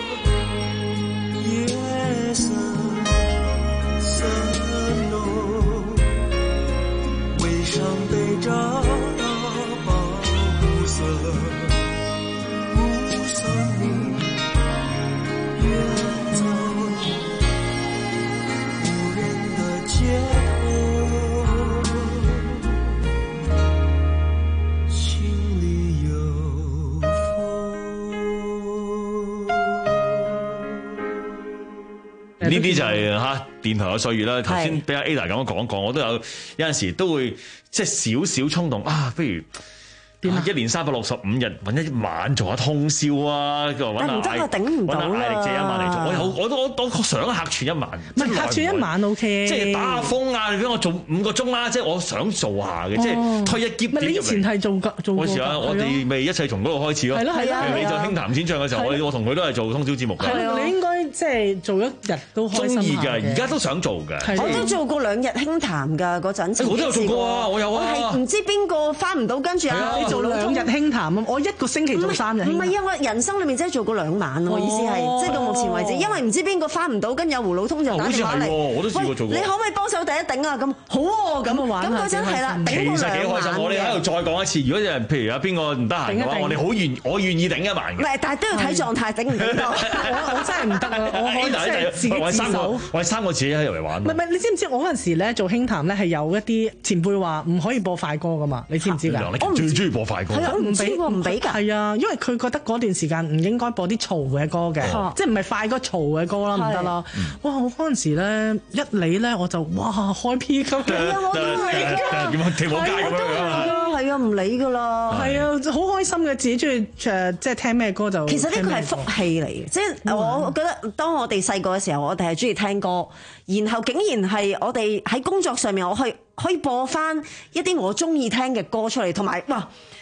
夜色色濃，微霜被照到保護色，目送你遠走，無人的街頭，心裡有呢啲就係嚇電台嘅歲月啦。頭先俾阿 Ada 咁樣講講，我都有有陣時都會即係少少衝動啊，不如。一年三百六十五日揾一晚做下通宵啊！揾但唔得啊，頂唔到啦！ 揾阿艾力借一晚嚟做，我有我都我都想客串一晚。 唔係客串一晚 OK， 即係打下風啊！你俾我做五個鐘啦，即係我想做下嘅，即係推一劫點入嚟。 你以前係做過做過㗎？ 我哋咪一齊從嗰度開始咯。 係咯係啊！ 你就輕談淺唱嘅時候，我我同佢都係做通宵節目㗎。 係咯，你應該即係做一日都開心。 中意㗎，而家都想做㗎。 我都做過兩日輕談㗎嗰陣。 我都有做過啊！我有啊。 我係唔知邊個翻唔到，跟住啊， 你做兩日輕談啊！我一個星期做三日。 唔係啊！我人生裏面真係做過兩晚喎。我意思係，即係到目前為止，因為唔知邊個翻唔到，跟住有胡老通就打電話嚟。 我都試過做過。 你可唔可以幫手頂一頂啊？咁好喎，咁咁嗰陣係啦，頂過兩晚。 其實幾開心，我哋喺度再講一次。如果有人譬如有邊個唔得閒嘅話，我哋好願我願意頂一晚嘅。 唔係，但係都要睇狀態，頂唔頂到。 我我真係唔得啊！我我真係自己自首。 我係三個自己喺度嚟玩。 唔係唔係，你知唔知我嗰陣時咧做輕談咧係有一啲前輩話唔可以播快歌噶嘛？你知唔知㗎？ 我最中意播快歌。 係啊，唔俾唔俾㗎。係啊，因為佢覺得嗰段時間唔應該播啲嘈嘅歌嘅，即係唔係快歌嘈嘅歌啦，唔得啦。哇！我嗰陣時咧一嚟咧我就哇開 P 級嘅， 係啊，我都係㗎，點啊跳舞街咁樣啊， 係啊，唔理㗎啦， 係啊，好開心嘅，自己中意誒即係聽咩歌就。 其實呢個係福氣嚟嘅，即係我覺得當我哋細個嘅時候，我哋係中意聽歌，然後竟然係我哋喺工作上面，我可以可以播翻一啲我中意聽嘅歌出嚟，同埋哇！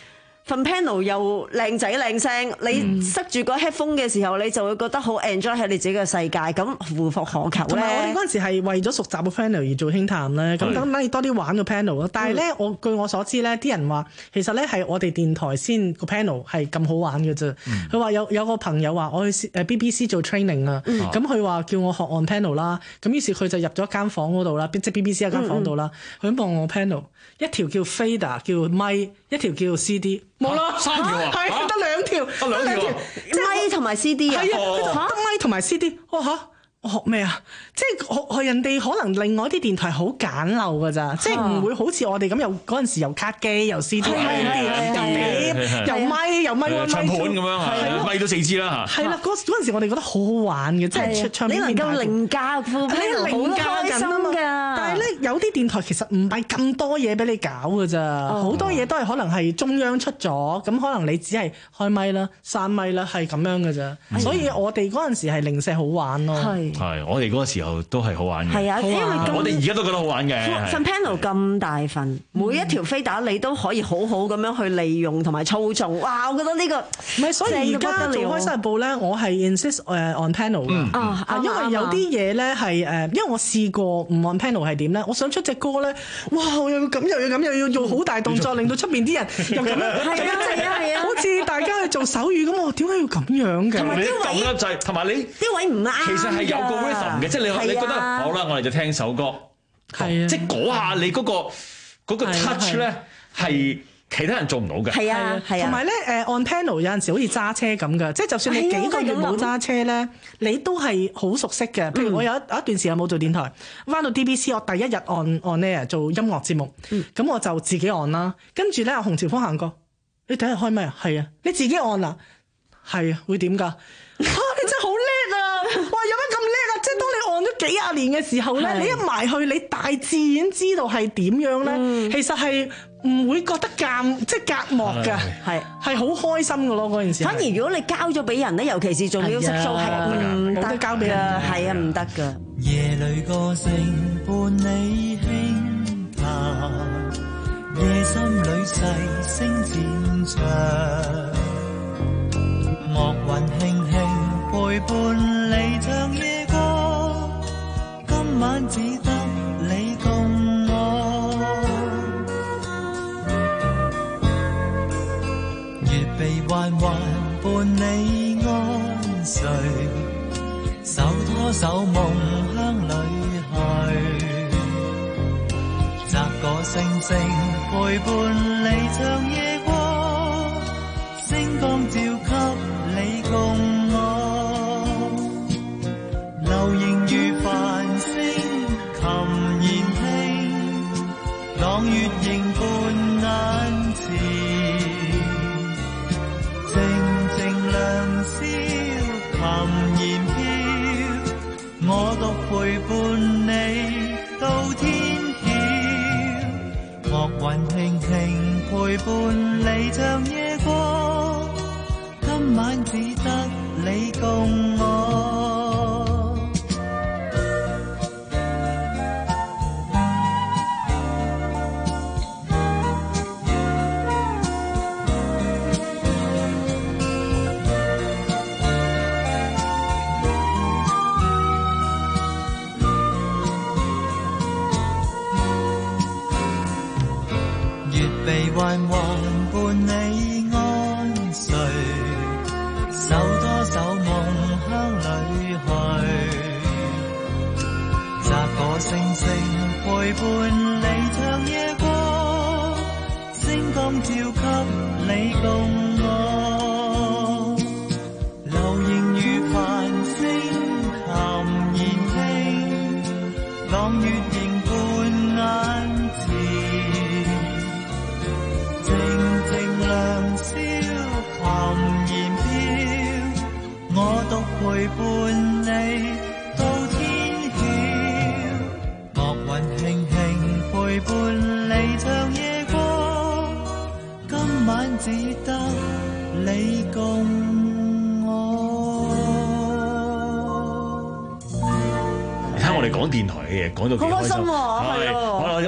份 panel 又靚仔靚聲，你塞住個 headphone 嘅時候，你就會覺得好 enjoy 喺你自己嘅世界，咁夫復何求咧？ 同埋我哋嗰陣時係為咗熟習個 panel 而做輕談咧，咁等等你多啲玩個 panel 咯。但係咧，我據我所知咧，啲人話其實咧係我哋電台先個 panel 係咁好玩嘅啫。佢話、嗯、有有個朋友話我去誒 B B C 做 training 啊、嗯，咁佢話叫我學按 panel 啦，咁於是佢就入咗間房嗰度啦，即係 B B C 一間房度啦，佢望、嗯、我 panel， 一條叫 fader 叫咪，一條叫 C D， 冇啦， 三條啊， 係得兩條， 得兩條， 咪同埋 C D 啊， 係啊，得咪同埋 C D， 我嚇。我學咩啊？即係學人哋可能另外啲電台好簡陋㗎咋，即係唔會好似我哋咁又嗰陣時又卡機又 C D 又碟又咪又咪咪唱盤咁樣，咪都四支啦嚇。 係啦，嗰嗰陣時我哋覺得好好玩嘅，即係唱片電台。 你能夠凌駕副 panel 好開心㗎。 但係咧有啲電台其實唔係咁多嘢俾你搞㗎咋，好多嘢都係可能係中央出咗，咁可能你只係開咪啦、閂咪啦，係咁樣㗎咋。所以我哋嗰陣時係零舍好玩咯。 係，我哋嗰個時候都係好玩嘅。 係啊，因為我哋而家都覺得好玩嘅。 份 panel 咁大份，每一條飛打你都可以好好咁樣去利用同埋操縱。哇！我覺得呢個唔係，所以而家做開生日報咧，我係 insist 誒 on panel 嘅。啊，因為有啲嘢咧係誒，因為我試過唔 on panel 係點咧？我想出隻歌咧，哇！我又要咁又要咁又要做好大動作，令到出邊啲人又咁樣。係啊係啊係啊！好似大家去做手語咁，我點解要咁樣嘅？ 同埋啲位咁就係，同埋你啲位唔啱。 其實係有個 rhythm 嘅，即係你你覺得好啦，我哋就聽首歌，係啊，即係嗰下你嗰個嗰個 touch 咧係其他人做唔到嘅。 係啊係啊， 同埋咧誒 on panel 有陣時好似揸車咁㗎，即係就算你幾個月冇揸車咧，你都係好熟悉嘅。譬如我有一有一段時間冇做電台，翻到 D B C 我第一日 on on air 做音樂節目，咁我就自己 on 啦。跟住咧洪朝豐行過，你第一日開咩啊？係啊，你自己 on 啊？係啊，會點㗎？嚇！你真係好叻啊！哇，有乜咁叻啊？即係當你按咗幾廿年嘅時候咧，你一埋去，你大自然知道係點樣咧，嗯、其實係唔會覺得尷，即係隔膜嘅，係係好開心嘅咯嗰件事。 反而如果你交咗俾人咧，尤其是做 music show 係唔得交俾人， 係啊唔得㗎。 夜裏個城伴你輕談，夜心裏細聲漸長。樂韻輕輕陪伴你像夜光，今晚只得你共我。月臂環環伴你安睡，手拖手夢鄉裏去。摘個星星陪伴你像夜光，星光照給你共我，流螢如繁星，琴弦聽，朗月凝伴眼前，靜靜良宵，琴弦飄，我獨陪伴你到天曉，樂韻輕輕陪伴你像夜光，今晚只得你共我。月臂環環伴你安睡，手拖手夢鄉裏去，摘個星星陪伴你像夜光，星光照給你共我，流螢如繁星，琴弦聽，朗月凝伴眼前，靜靜良宵，琴弦飄，我獨陪伴你到天曉，樂韻輕輕陪伴你像夜光，今晚只得你共我。 你睇我哋講電台嘅嘢講到幾開心， 好開心喎，係我我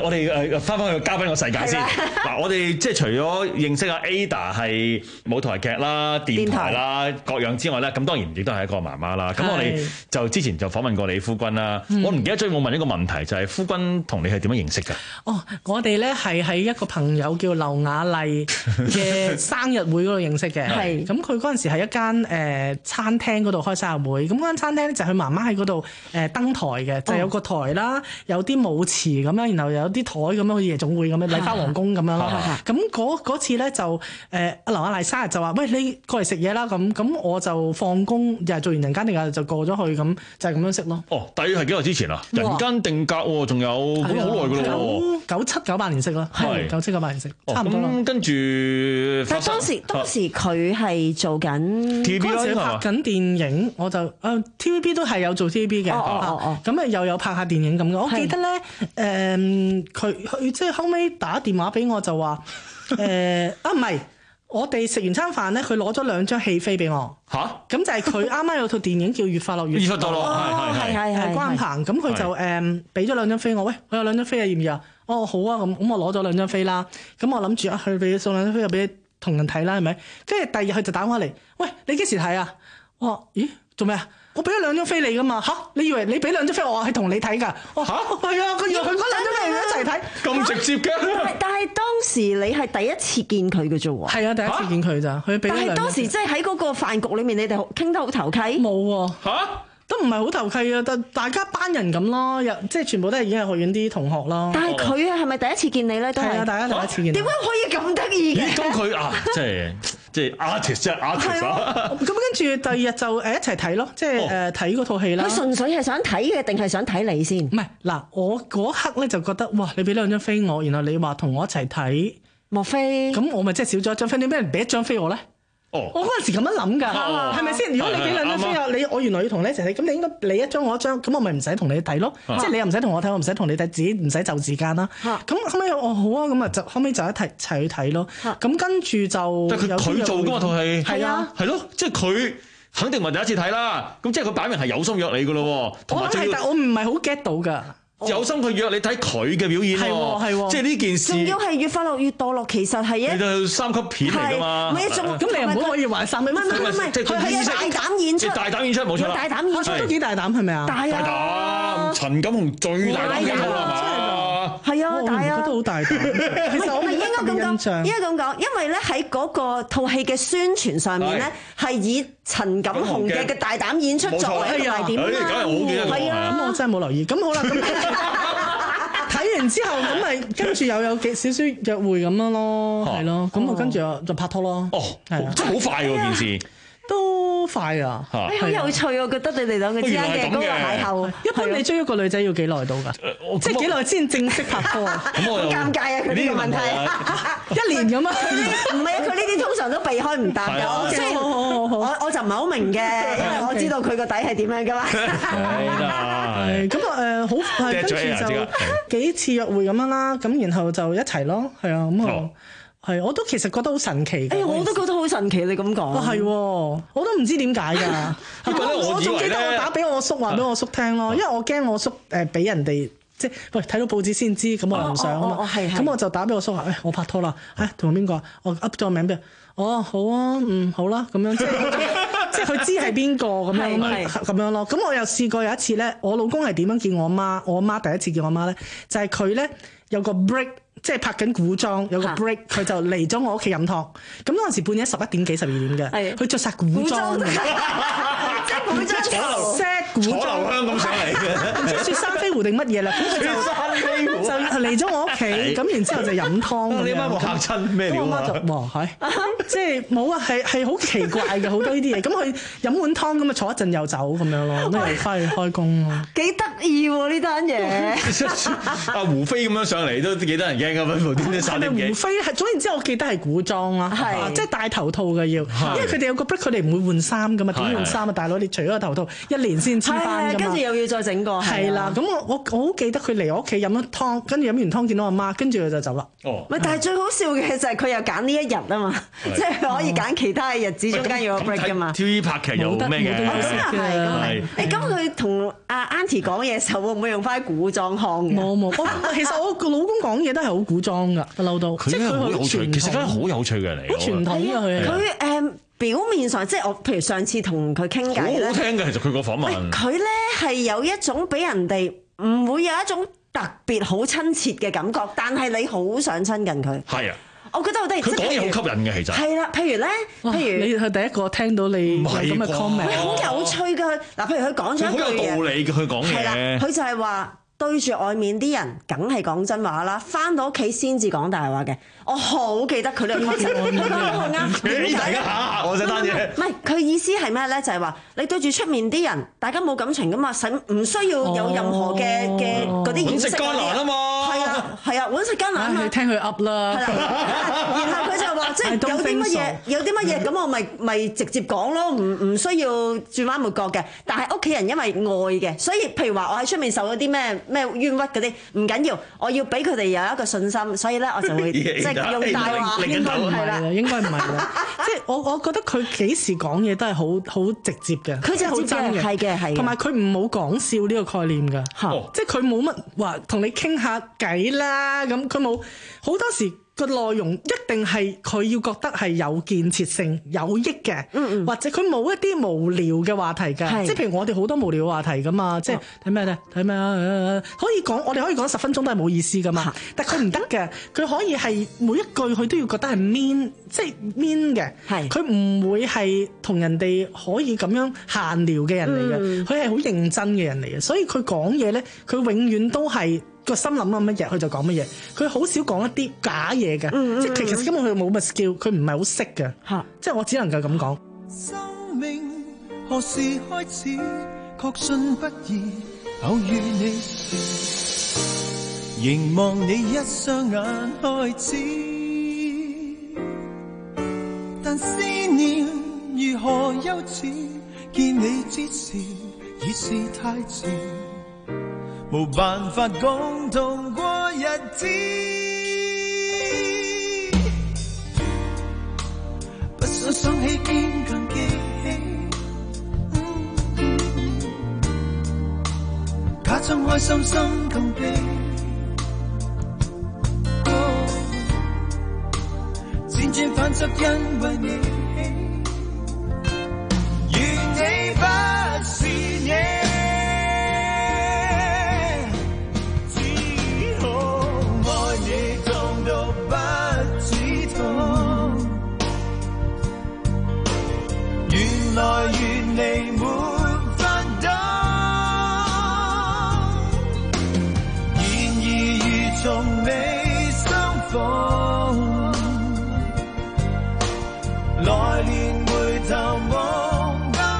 我哋誒翻返去嘉賓個世界先。嗱，我哋即係除咗認識阿 Ada 係舞台劇啦、電台啦各樣之外咧，咁當然亦都係一個媽媽啦。咁我哋就之前就訪問過李夫君啦。嗯、我唔記得咗有冇問一個問題，就係、是、夫君同你係點樣認識㗎？ 哦，我哋咧係喺一個朋友叫劉雅麗嘅生日會嗰度認識嘅。係咁，佢嗰陣時係一間誒、呃、餐廳嗰度開生日會。咁嗰間餐廳咧就係佢媽媽喺嗰度誒登台嘅，就係、有個台啦，有啲舞池咁樣，然後有啲台咁樣，好似夜總會咁樣，麗花皇宮咁樣咯。咁嗰次咧就誒阿劉雅麗生日就話：喂，你過嚟食嘢啦！咁咁我就放工，又係做完人間定格就過咗去，咁就係咁樣識咯。 哦，大約係幾耐之前啊？人間定格喎，仲有咁好耐㗎咯。 九七九八年識咯，係九七九八年識，差唔多。 咁跟住， 但係當時當時佢係做緊 T V B 嗰陣時拍緊電影，我就誒 T V B 都係有做 T V B 嘅。咁啊又有拍下電影咁嘅。我記得咧誒，佢佢即係後尾打電話俾我就話誒啊唔係。我哋食完餐飯咧，佢攞咗兩張戲飛俾我。吓？咁就係佢啱啱有套電影叫《越快樂越多》。越快樂係係係係關鵬，咁佢就誒俾咗兩張飛我。喂，我有兩張飛啊，要唔要啊？哦，好啊，咁咁我攞咗兩張飛啦。咁我諗住啊，佢俾送兩張飛又俾同人睇啦，係咪？跟住第二日佢就打電話嚟，喂，你幾時睇啊？我話咦，做咩啊？我俾咗兩張飛你噶嘛嚇？你以為你俾兩張飛我係同你睇㗎？嚇係啊！佢以為佢嗰兩張飛一齊睇， 咁直接嘅。 但係當時你係第一次見佢嘅啫喎。係啊，第一次見佢咋。佢俾。但係當時即係喺嗰個飯局裏面，你哋傾得好投契。 冇喎嚇，都唔係好投契啊！但大家班人咁咯，又即係全部都係演藝學院啲同學咯。 但係佢係咪第一次見你咧？都係啊，大家第一次見。 點解可以咁得意嘅？ 咁佢啊，即係。即係 artist，即係 artist 啊！ 咁跟住第二日就誒一齊睇咯，即係誒睇嗰套戲啦。 佢純粹係想睇嘅，定係想睇你先？唔係嗱，我嗰刻咧就覺得哇！你俾兩張飛我，然後你話同我一齊睇， 莫非？ 咁我咪即係少咗一張飛？你俾人俾一張飛我咧？哦，我嗰陣時咁樣諗㗎，係咪先？如果你俾兩張飛我，你我原來要同你一齊睇，咁你應該你一張我一張，咁我咪唔使同你睇咯。即係你又唔使同我睇，我唔使同你睇，自己唔使就時間啦。咁後尾我好啊，咁啊就後尾就一齊齊去睇咯。咁跟住就但係佢做㗎嘛套戲， 係啊， 係咯，即係佢肯定唔係第一次睇啦。咁即係佢擺明係有心約你㗎咯。同埋係，但我唔係好 get 到㗎。 有心去約你睇佢嘅表演喎， 係喎， 即係呢件事。 仲要係越快樂越墮落，其實係一係三級片嚟㗎嘛。 唔係仲咁你又唔好可以話三蚊。 唔係唔係，佢係大膽演出。 大膽演出冇錯啦。 大膽演出都幾大膽係咪啊？ 大膽！陳錦鴻最大膽嘅套係嘛？ 係啊，大啊！ 我覺得好大膽。其實我唔係應該咁講，應該咁講，因為咧喺嗰個套戲嘅宣傳上面咧，係以陳錦鴻嘅嘅大膽演出作為一個賣點啊嘛。係啊， 咁我真係冇留意。咁好啦，咁。睇完之後咁咪跟住又有幾少少約會咁樣咯，係咯，咁我跟住就拍拖咯。 哦，係啊，真係好快喎件事， 都快啊！ 好有趣，我覺得你哋兩個之間嘅嗰個邂逅。 一般你追一個女仔要幾耐到㗎？即係幾耐先正式拍拖啊？ 好尷尬啊！佢呢個問題， 一年咁啊？ 唔係啊，佢呢啲通常都避開唔答㗎。雖然我我就唔係好明嘅，因為我知道佢個底係點樣㗎嘛。 係啦， 咁啊誒好，跟住就幾次約會咁樣啦，咁然後就一齊咯，係啊，咁啊。係，我都其實覺得好神奇嘅。 哎呀，我都覺得好神奇，你咁講。 啊，係，我都唔知點解㗎。我我仲記得我打俾我叔話俾我叔聽咯，因為我驚我叔誒俾人哋即係喂睇到報紙先知，咁我又唔想啊嘛。咁我就打俾我叔話：誒，我拍拖啦，誒，同邊個啊？我噏咗個名俾佢。哦，好啊，嗯，好啦，咁樣即係即係佢知係邊個咁樣咁樣咁樣咯。咁我又試過有一次咧，我老公係點樣見我媽？我媽第一次見我媽咧，就係佢咧有個 break。即係拍緊古裝，有個 break，佢就嚟咗我屋企飲湯。咁嗰陣時半夜十一點幾十二點嘅，佢着晒古裝，即係古裝 set 古裝香咁上嚟嘅， 唔知雪山飛狐定乜嘢啦。咁佢就就嚟咗我屋企，咁然之後就飲湯。 你媽冇嚇親咩料啊？ 我媽就哇係，即係冇啊，係係好奇怪嘅好多呢啲嘢。咁佢飲碗湯咁啊，坐一陣又走咁樣咯，咁又翻去開工咯。 幾得意喎呢單嘢！ 阿胡飛咁樣上嚟都幾得人驚。係咪胡飛？係總言之，我記得係古裝啦，即係戴頭套嘅要，因為佢哋有個 break，佢哋唔會換衫噶嘛，點換衫啊？大佬，你除咗個頭套，一年先黐翻㗎嘛， 跟住又要再整個。 係啦，咁我我我好記得佢嚟我屋企飲咗湯，跟住飲完湯見到阿媽，跟住佢就走啦。 哦， 唔係，但係最好笑嘅就係佢又揀呢一日啊嘛，即係佢可以揀其他嘅日子，中間要有 break 噶嘛。 T V B 拍劇有咩嘅？ 咁又係，咁係。誒，咁佢同阿 Auntie 講嘢嘅時候，會唔會用翻古裝腔嘅？ 冇冇，其實我個老公講嘢都係好古裝㗎，不嬲都。 佢係好有趣，其實真係好有趣嘅嚟。 好傳統㗎佢。 佢誒表面上即係我，譬如上次同佢傾偈咧， 好好聽嘅。其實佢個訪問， 佢咧係有一種俾人哋唔會有一種特別好親切嘅感覺，但係你好想親近佢。 係啊。 我覺得好得意， 佢講嘢好吸引嘅，其實係啦。譬如咧，譬如你係第一個聽到你有咁嘅 comment， 佢好有趣㗎。嗱，譬如佢講咗一句嘢， 好有道理嘅，佢講嘢。 係啦，佢就係話對住外面啲人，梗係講真話啦。翻到屋企先至講大話嘅。我好記得佢呢個 concept，佢講得好啱。點解？ 嚇我隻單嘢。 唔係，佢意思係咩咧？就係話你對住出面啲人，大家冇感情㗎嘛，使唔需要有任何嘅嘅嗰啲掩飾。 揾食艱難啊嘛。 係啊係啊，揾食艱難啊嘛。 你聽佢噏啦。 係啦，然後佢就話即係有啲乜嘢，有啲乜嘢咁我咪咪直接講咯，唔唔需要轉彎抹角嘅。但係屋企人因為愛嘅，所以譬如話我喺出面受咗啲咩咩冤屈嗰啲，唔緊要，我要俾佢哋有一個信心，所以咧我就會即係用大話。 應該唔係啦，應該唔係啦。即係我我覺得佢幾時講嘢都係好好直接嘅， 佢就好真嘅，係嘅係。 同埋佢唔好講笑呢個概念㗎，即係佢冇乜話同你傾下偈啦咁，佢冇好多時。個內容一定係佢要覺得係有建設性、有益嘅，嗯嗯或者佢冇一啲無聊嘅話題㗎，即係譬如我哋好多無聊嘅話題㗎嘛，即係睇咩咧？睇咩啊？可以講，我哋可以講十分鐘都係冇意思㗎嘛，但佢唔得嘅，佢可以係每一句佢都要覺得係 mean，即係 mean 嘅，佢唔會係同人哋可以咁樣閒聊嘅人嚟嘅，佢係好認真嘅人嚟嘅，所以佢講嘢咧，佢永遠都係。個心諗緊乜嘢，佢就講乜嘢。佢好少講一啲假嘢嘅，嗯嗯嗯即係其實根本佢冇乜 skill，佢唔係好識嘅。嚇，即係我只能夠咁講。生命何時開始？確信不易偶遇你時，凝望你一雙眼開始，但思念如何幼稚？見你之時已是太遲。無辦法共同過日子，不想想起邊更記起，假裝開心心更悲，輾轉反側因為你，願你不是你。原來願你沒法懂，然而如從未相逢，來年回頭望更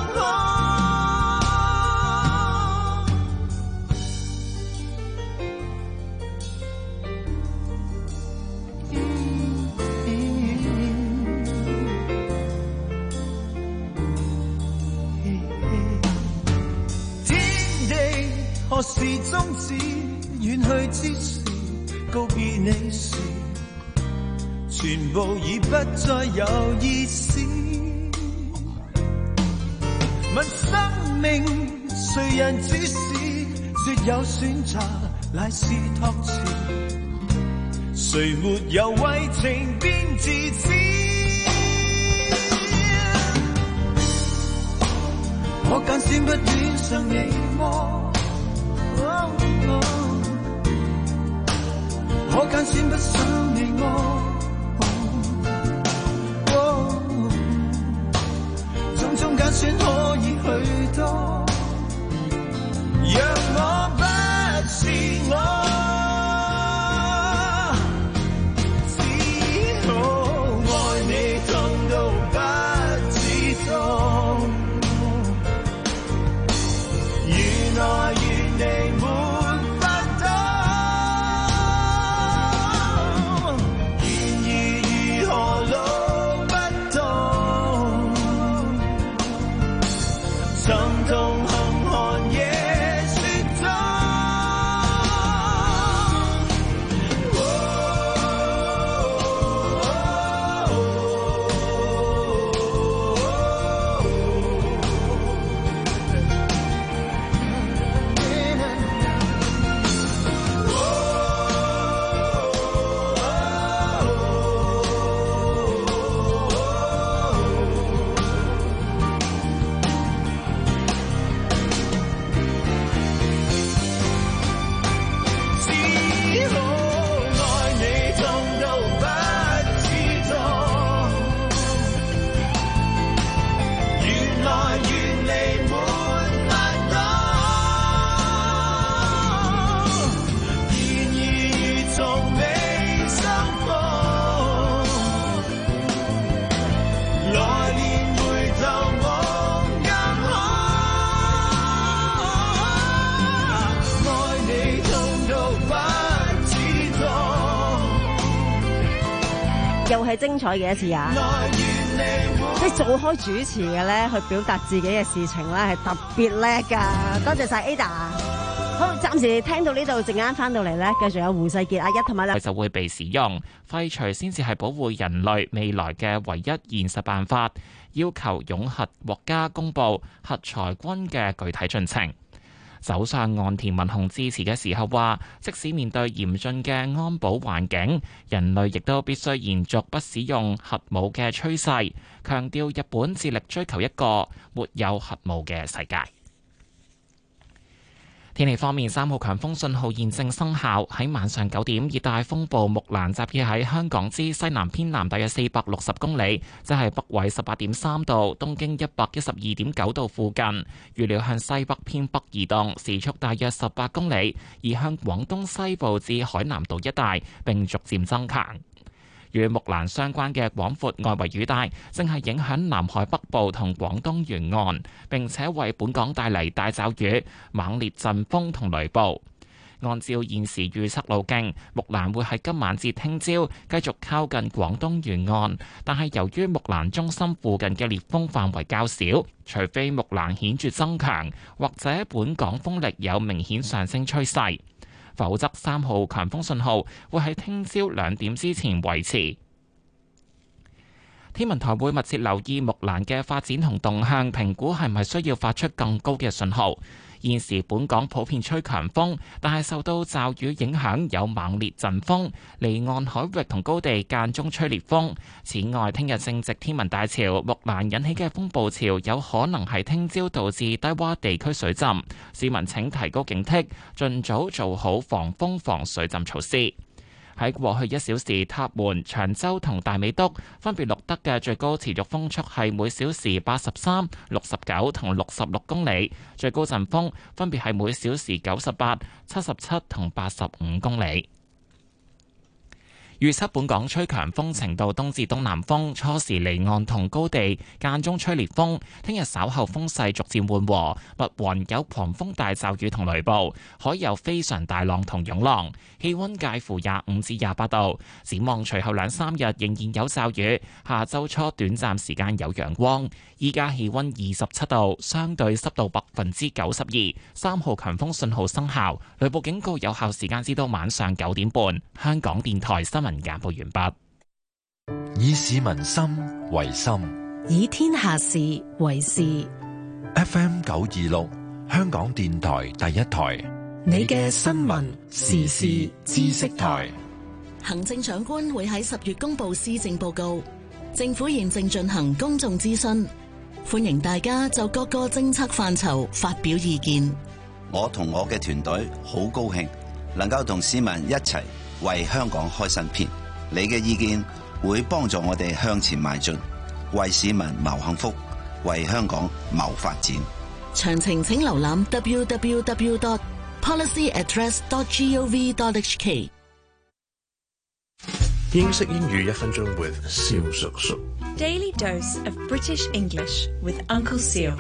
何時終止？遠去之時，告別你時，全部已不再有意思。問生命誰人指示？說有選擇乃是託詞，誰沒有為情變自私？我揀選不戀上你麼？我揀選不想你愛，種種揀選可以許多，若我不是我，只好愛你痛到不止痛，原來願你沒又係精彩嘅一次啊！即係做開主持嘅咧，去表達自己嘅事情咧，係特別叻㗎。多謝晒 Ada。好，暫時聽到呢度，陣間翻到嚟咧，繼續有胡世傑、阿一同埋咧， 佢就會被使用廢除，先至係保護人類未來嘅唯一現實辦法。要求擁核國家公佈核裁軍嘅具體進程。首相岸田文雄致辭嘅時候話，即使面對嚴峻嘅安保環境，人類亦都必須延續不使用核武嘅趨勢，強調日本致力追求一個沒有核武嘅世界。天氣方面，三號強風信號現正生效。喺晚上九點，熱帶風暴木蘭集結喺香港之西南偏南大約四百六十公里，即係北緯十八點三度、東經一百一十二點九度附近。預料向西北偏北移動，時速大約十八公里，移向廣東西部至海南島一帶，並逐漸增強。與木蘭相關嘅廣闊外圍雨帶正係影響南海北部同廣東沿岸，並且為本港帶嚟大驟雨、猛烈陣風同雷暴。按照現時預測路徑，木蘭會喺今晚至聽朝繼續靠近廣東沿岸，但係由於木蘭中心附近嘅烈風範圍較少，除非木蘭顯著增強，或者本港風力有明顯上升趨勢，否則三號強風信號會喺聽朝兩點之前維持。天文台會密切留意木蘭嘅發展同動向，評估係咪需要發出更高嘅信號。現時本港普遍吹強風，但係受到驟雨影響，有猛烈陣風，離岸海域同高地間中吹烈風。此外，聽日正值天文大潮，木蘭引起嘅風暴潮有可能係聽朝導致低洼地區水浸，市民請提高警惕，盡早做好防風防水浸措施。喺過去一小時，塔門、長洲同大美督分別錄得嘅最高持續風速係每小時八十三、六十九同六十六公里，最高陣風分別係每小時九十八、七十七同八十五公里。預測本港吹強風程度東至東南風，初時離岸同高地間中吹烈風。聽日稍後風勢逐漸緩和，密雲有狂風大驟雨同雷暴，海有非常大浪同湧浪。氣溫介乎廿五至廿八度。展望隨後兩三日仍然有驟雨，下週初短暫時間有陽光。依家氣溫二十七度，相對濕度百分之九十二。三號強風信號生效，雷暴警告有效時間至到晚上九點半。香港電台新聞簡報完畢。 以市民心為心， 以天下事為事。 F M 九二六，香港電台第一台， 你嘅新聞時事知識台。 行政長官會喺十月公布施政報告，政府現正進行公眾諮詢，歡迎大家就各個政策範疇發表意見。 我同我嘅團隊好高興，能夠同市民一齊為香港開新篇。你嘅意見會幫助我哋向前邁進，為市民謀幸福，為香港謀發展。 詳情請瀏覽 w w w dot policy address dot gov dot h k。 英式英語一分鐘 with 蕭叔叔。 Daily dose of British English with Uncle Seal。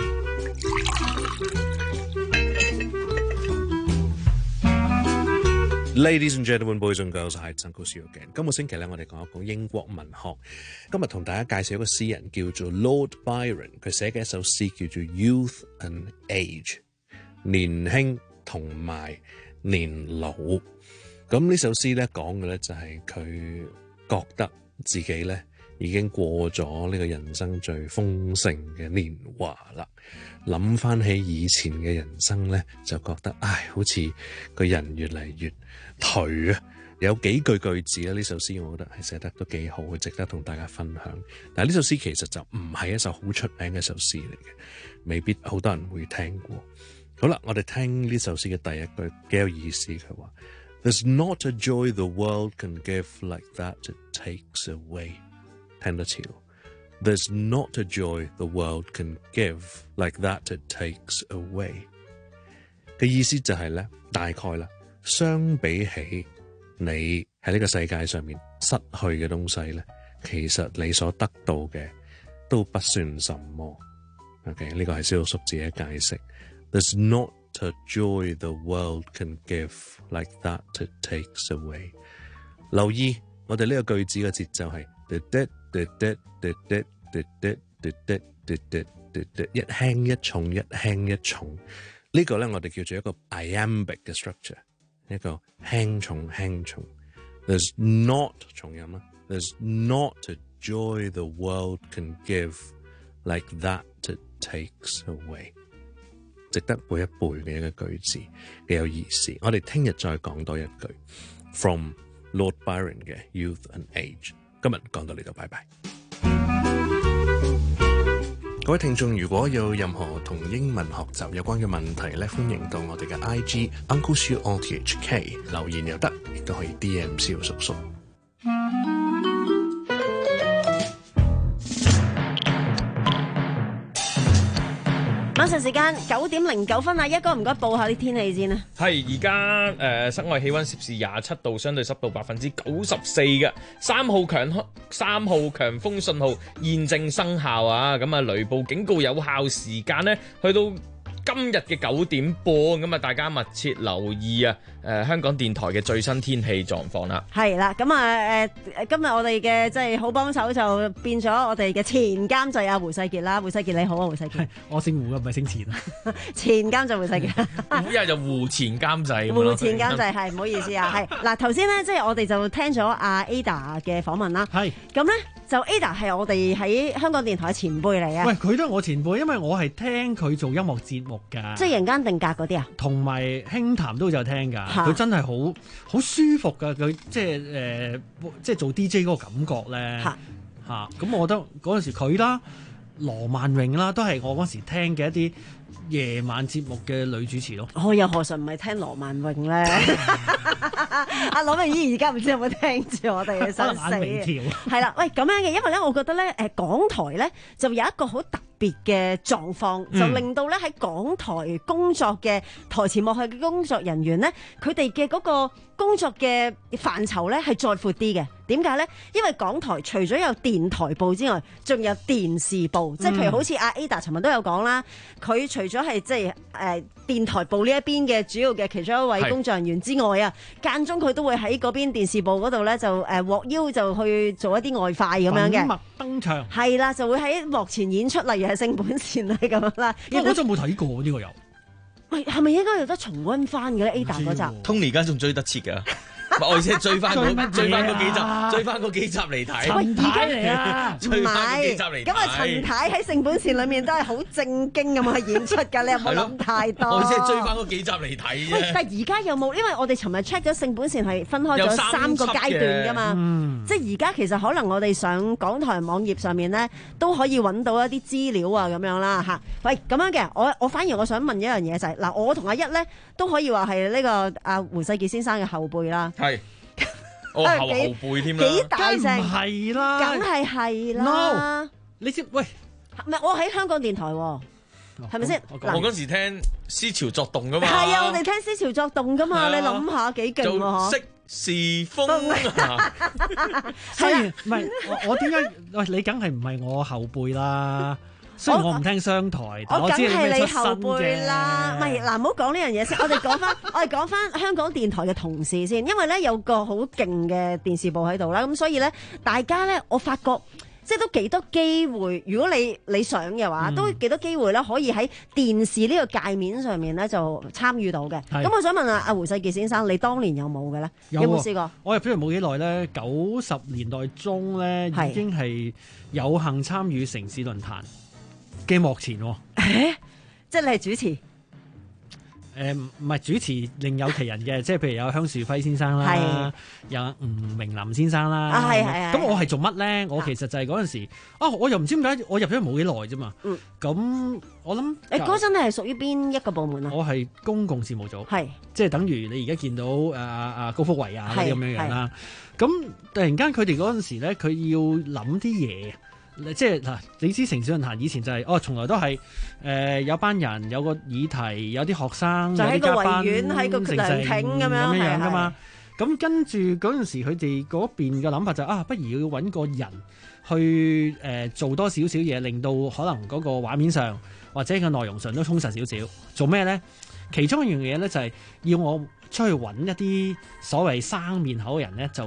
Ladies and gentlemen, boys and girls， 係 Uncle Seal again。今個星期咧，我哋講一講英國文學。今日同大家介紹一個詩人叫做 Lord Byron， 佢寫嘅一首詩叫做 Youth and Age， 年輕同埋年老。咁呢首詩咧講嘅咧就係佢覺得自己咧已經過咗呢個人生最豐盛嘅年華啦。諗翻起以前嘅人生咧，就覺得唉，好似個人越嚟越頹啊！有幾句句子咧，呢首詩我覺得係寫得都幾好，值得同大家分享。但係呢首詩其實就唔係一首好出名嘅一首詩嚟嘅，未必好多人會聽過。好啦，我哋聽呢首詩嘅第一句幾有意思，佢話 There's not a joy the world can give like that it takes away。 聽得潮。There's not a joy the world can give like that it takes away。 嘅意思就係咧，大概啦，相比起你喺呢個世界上面失去嘅東西咧，其實你所得到嘅都不算什麼。OK， 呢個係蕭叔自己嘅解釋。There's not a joy the world can give like that it takes away。 留意我哋呢個句子嘅節奏係一輕一重，一輕一重。呢個咧我哋叫做一個 iambic 嘅 structure， 一個輕重輕重。There's not 重音啦 ，There's not a joy the world can give like that it takes away。值得背一背嘅一個句子，幾有意思。我哋聽日再講多一句 from Lord Byron 嘅 Youth and Age。今日講到呢度，拜拜。各位聽眾，如果有任何同英文學習有關嘅問題咧，歡迎到我哋嘅 I G Uncle Siu R T H K 留言又得，亦都可以 D M 蕭叔叔。 晚上時間九點零九分啊，一哥唔該報下啲天氣先啊。 係而家誒室外氣溫攝氏廿七度，相對濕度百分之九十四嘅，三號強三號強風信號現正生效啊！咁啊雷暴警告有效時間呢，去到今日嘅九點半，咁啊大家密切留意啊！誒、呃、香港電台嘅最新天氣狀況啦。 係啦，咁啊誒今日我哋嘅即係好幫手就變咗我哋嘅前監製啊胡世傑啦，胡世傑你好啊，胡世傑。 我姓胡嘅，唔係姓錢啊。 前監製胡世傑。 今日就胡前監製。 胡前監製係唔好意思啊，係嗱頭先咧，即係我哋就聽咗阿 Ada 嘅訪問啦。 係。咁咧就 Ada 係我哋喺香港電台嘅前輩嚟啊。 喂，佢都係我前輩，因為我係聽佢做音樂節目㗎。 即係人間定格嗰啲啊？同埋輕談都有聽㗎。佢真係好好舒服㗎，佢即係誒、呃，即係做 D J 嗰個感覺咧嚇。咁、啊、我覺得嗰陣時佢啦、羅曼穎啦，都係我嗰陣時聽嘅一啲夜晚節目嘅女主持咯。 我又何嘗唔係聽羅曼穎咧？阿羅明姨而家唔知有冇聽住我哋嘅心死？係啦，喂咁樣嘅，因為咧，我覺得咧，誒港台咧就有一個好特別嘅狀況，就令到咧喺港台工作嘅台前幕後嘅工作人員咧，佢哋嘅嗰個工作嘅範疇咧係再闊啲嘅。點解咧？因為港台除咗有電台部之外，仲有電視部，即係譬如好似阿 Ada 尋日都有講啦，佢除咗係即係誒電台部呢一邊嘅主要嘅其中一位工作人員之外啊，間中佢都會喺嗰邊電視部嗰度咧就誒獲邀就去做一啲外快咁樣嘅。 粉墨登場係啦，就會喺幕前演出，例如係聖本善啊咁樣啦。 因為我真係冇睇過呢、呢個有。 喂，係咪應該有得重溫翻嘅咧 ？Ada 嗰集 Tony 而家仲追得切㗎。我而且追翻嗰追翻嗰幾集，追翻嗰幾集嚟睇。 陳太嚟啊！ 追翻嗰幾集嚟睇。 咁啊，陳太喺聖本善裏面都係好正經咁去演出㗎，你有冇諗太多？ 我而且追翻嗰幾集嚟睇啫。 喂，但係而家有冇？因為我哋尋日 check 咗聖本善係分開咗三個階段㗎嘛。嗯、即係而家其實可能我哋上港台網頁上面咧都可以揾到一啲資料啊咁樣啦嚇。喂，咁樣嘅，我我反而我想問一樣嘢就係、是、嗱，我同阿一咧都可以話係呢個阿胡世傑先生嘅後輩啦。 係。我後後輩添啦， 幾大聲？ 梗係啦， 梗係係啦。 No，你知喂？ 唔係我喺香港電台喎，係咪先？ 我嗰時聽思潮作動噶嘛。 係啊，我哋聽思潮作動噶嘛。你諗下幾勁喎？ 息是風。 雖然唔係我，我點解？喂，你梗係唔係我後輩啦？雖然我唔聽商台， 我梗係你後輩啦。唔係嗱， 嗱，唔好講呢樣嘢先。我哋講翻，我哋講翻香港電台嘅同事先，因為咧有個好勁嘅電視部喺度啦。咁所以咧，大家咧，我發覺即係都幾多機會。如果你你想嘅話，嗯、都幾多機會咧，可以喺電視呢個界面上面咧就參與到嘅。咁我想問下阿胡世傑先生，你當年有冇嘅咧？有冇試過？ 我入咗嚟冇幾耐咧，九十年代中咧已經係有幸參與城市論壇嘅幕前喎。 誒，即係你係主持？ 誒唔唔係主持，另有其人嘅，即係譬如有香樹輝先生啦，有吳明林先生啦。 啊，係係係。 咁我係做乜咧？我其實就係嗰陣時啊，我又唔知點解我入咗冇幾耐啫嘛。嗯。咁我諗誒嗰陣係屬於邊一個部門啊？ 我係公共事務組。係。即係等於你而家見到誒誒高福維啊嗰啲咁樣樣啦。咁突然間佢哋嗰陣時咧，佢要諗啲嘢。即係嗱，你知城市論壇以前就係、是、哦，從來都係誒、呃、有班人有個議題，有啲學生就喺個維園喺個涼亭咁樣咁樣噶嘛。咁跟住嗰陣時，佢哋嗰邊嘅諗法就係、啊，不如要揾個人去誒、呃、做多少少嘢，令到可能嗰個畫面上或者個內容上都充實少少。做咩咧？其中一樣嘢咧就係、是、要我出去揾一啲所謂生面口嘅人咧，就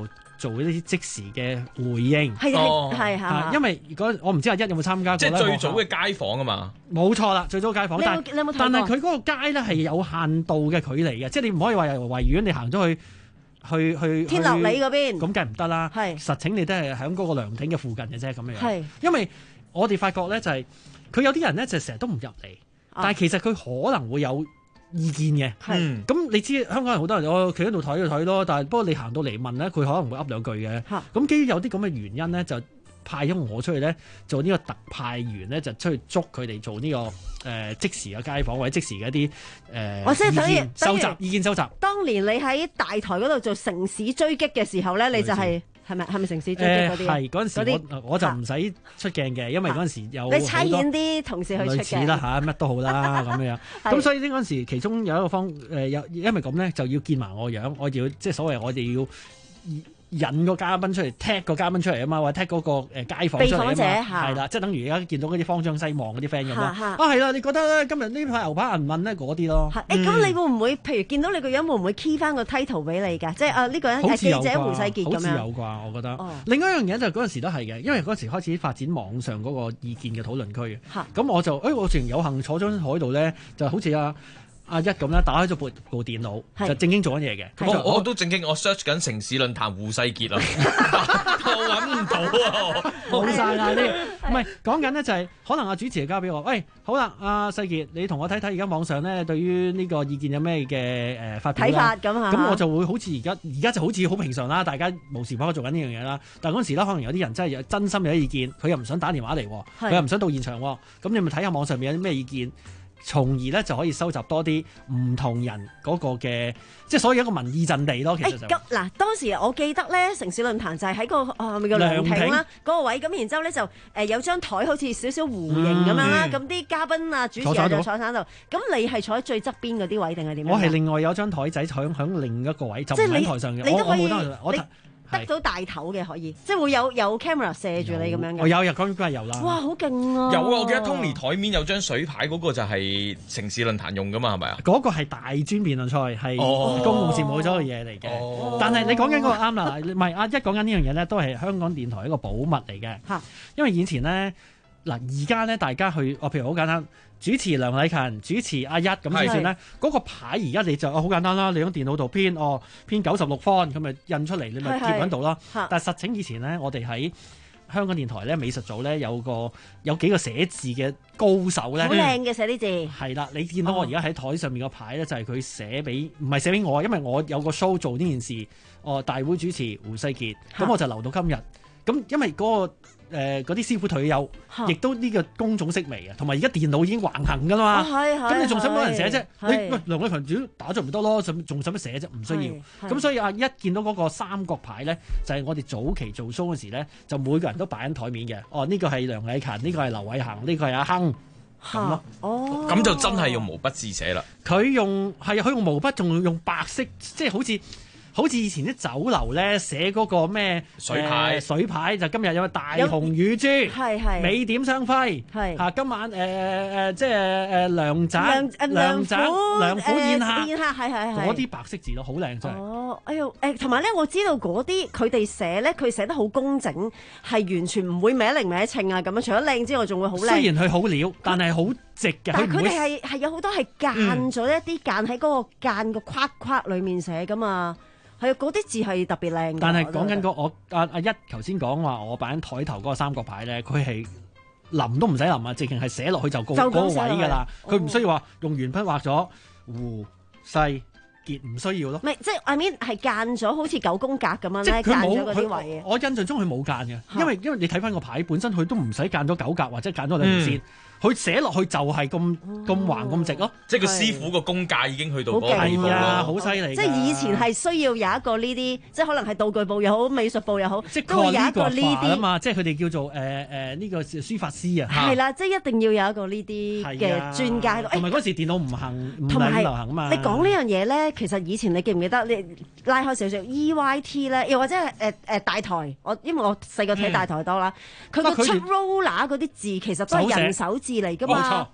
做呢啲即時嘅回應。 係係係嚇， 因為如果我唔知阿一有冇參加過， 即係最早嘅街訪啊嘛。 冇錯啦，最早街訪， 你有但你有冇睇過但係佢嗰個街咧係有限度嘅距離嘅，即係你唔可以話由維園你行咗去去去天樂里嗰邊， 咁梗係唔得啦。 係實情你都係喺嗰個涼亭嘅附近嘅啫，咁樣。 係因為我哋發覺咧就係、是、佢有啲人咧就成日都唔入嚟，但係其實佢可能會有意見嘅。 係咁你知香港人好多人我企喺度睇就睇咯，但係不過你行到嚟問咧，佢可能會噏兩句嘅。咁基於有啲咁嘅原因咧，就派咗我出去咧做呢個特派員咧，就出去捉佢哋做呢、這個誒、呃、即時嘅街訪或者即時嘅一啲誒、呃、 我即係等於意見收集意見收集。 當年你喺大台嗰度做城市追擊嘅時候咧，你就係係咪係咪城市追擊嗰啲？ 係嗰陣時我我就唔使出鏡嘅，因為嗰陣時有你差遣啲同事去出鏡。 類似啦嚇，乜都好啦咁樣。咁所以呢嗰陣時，其中有一個方誒有，因為咁咧就要見埋我樣，我要即係所謂我哋要引個嘉賓出嚟，踢個嘉賓出嚟啊嘛，或者踢嗰個誒街訪出嚟啊嘛，係啦，即係等於而家見到嗰啲慌張西望嗰啲 friend 咁咯。啊係啦，你覺得咧今日呢排牛扒銀問咧嗰啲咯？ 誒咁你會唔會譬如見到你個樣會唔會 key 翻個 title 俾你㗎？即係啊呢個人係記者胡世傑咁樣。 好似有啩，我覺得。另外一樣嘢就嗰陣時都係嘅，因為嗰陣時開始發展網上嗰個意見嘅討論區。咁我就誒我成有幸坐張台度咧，就好似啊。阿一咁咧，打開咗部部電腦，就正經做緊嘢嘅。 我我都正經，我 search 緊城市論壇胡世傑啊，我揾唔到啊， 冇晒啦呢。唔係講緊呢，就係可能阿主持就交俾我。喂，好啦，阿世傑，你同我睇睇而家網上咧對於呢個意見有咩嘅誒發表睇法咁嚇。 咁我就會好似而家而家就好似好平常啦，大家無時無刻做緊呢樣嘢啦。但係嗰陣時咧，可能有啲人真係有真心有啲意見，佢又唔想打電話嚟，佢又唔想到現場。咁你咪睇下網上面有啲咩意見。從而咧就可以收集多啲唔同人嗰個嘅，即係所以一個民意陣地咯。其實就咁嗱，當時我記得咧，城市論壇就係喺個啊咪叫涼亭啦嗰個位，咁然之後咧就誒有張台好似少少弧形咁樣啦，咁啲嘉賓啊主持人就坐喺度。咁你係坐喺最側邊嗰啲位定係點樣？ 我係另外有張台仔坐喺另一個位，就唔喺台上嘅。 你都可以， 我得到大頭嘅可以，即係會有有 camera 射住你咁樣嘅。 我有，有，當然有啦。 哇，好勁啊！ 有啊，我記得 Tony 台面有張水牌，嗰個就係城市論壇用噶嘛，係咪啊？ 嗰個係大專辯論賽，係公共事務組嘅嘢嚟嘅。哦、但係你講緊嗰個啱啦，唔係阿一講緊呢樣嘢咧，都係香港電台一個寶物嚟嘅。嚇，因為以前咧嗱，而家咧大家去，我譬如好簡單。主持梁禮勤，主持阿一咁先算咧。嗰個牌而家你就好簡單啦，你喺電腦度編哦，編九十六方咁咪印出嚟，你咪貼喺度啦。但係實情以前咧，我哋喺香港電台咧美術組咧有個有幾個寫字嘅高手咧， 好靚嘅寫啲字。 係啦，你見到我而家喺台上面個牌咧，就係佢寫俾，唔係寫俾我，因為我有個 show 做呢件事。哦，大會主持胡世傑，咁我就留到今日。咁因為嗰個。誒嗰啲師傅退休，亦都呢個工種式微啊，同埋而家電腦已經橫行㗎啦嘛。咁、哦、你仲使乜人寫啫？你喂梁禮勤主打咗唔得咯，仲使乜寫啫？唔需要。咁所以啊，一見到嗰個三角牌咧，就係、是、我哋早期做 show 嗰時咧，就每個人都擺喺台面嘅。哦，呢、這個係梁禮勤，呢、這個係劉偉恒，呢、這個係阿亨咁咯。 哦， 咁就真係用毛筆字寫啦。 佢用係啊，佢用毛筆，仲用白色，即係好似。好似以前啲酒樓咧寫嗰個咩水牌、呃，水牌就今日有個大紅乳豬， 係係美點雙輝，係嚇今晚誒誒、呃、即係誒梁宅梁宅梁府宴客宴客係係係嗰啲白色字咯，好靚真係。 哦，哎呦誒，同埋咧，我知道嗰啲佢哋寫咧，佢寫得好工整，係完全唔會歪零歪稱啊咁樣。除咗靚之外，仲會好靚。 雖然佢好料，但係好直嘅。 但係佢哋係係有好多係間咗一啲間喺嗰個間個框框裡面寫噶嘛。係嗰啲字係特別靚， 但係講緊個我阿阿一頭先講話，我擺喺台頭嗰個三角牌咧，佢係臨都唔使臨啊，直情係寫落去就嗰嗰個位㗎啦。佢唔、哦、需要話用鉛筆畫咗胡世傑，唔需要咯。唔係即係 I mean 係間咗，好似九宮格咁樣咧，間咗嗰啲位。 我印象中佢冇間嘅，因為因為你睇翻個牌本身，佢都唔使間咗九格或者間咗兩條線。嗯佢寫落去就係咁咁橫咁直咯， 即係個師傅個功架已經去到嗰個地步咯， 好犀利。 即係以前係需要有一個呢啲，即係可能係道具部又好，美術部又好， 即係都會有一個呢啲啊嘛。即係佢哋叫做誒誒呢個書法師啊。 係啦，即係一定要有一個呢啲嘅專家喺度。 同埋嗰時電腦唔行，唔係流行啊嘛。 你講呢樣嘢咧，其實以前你記唔記得？你拉開少少 E Y T 咧，又或者係誒誒大台，我因為我細個睇大台多啦，佢個出 roller 嗰啲字其實都係人手字嚟㗎嘛。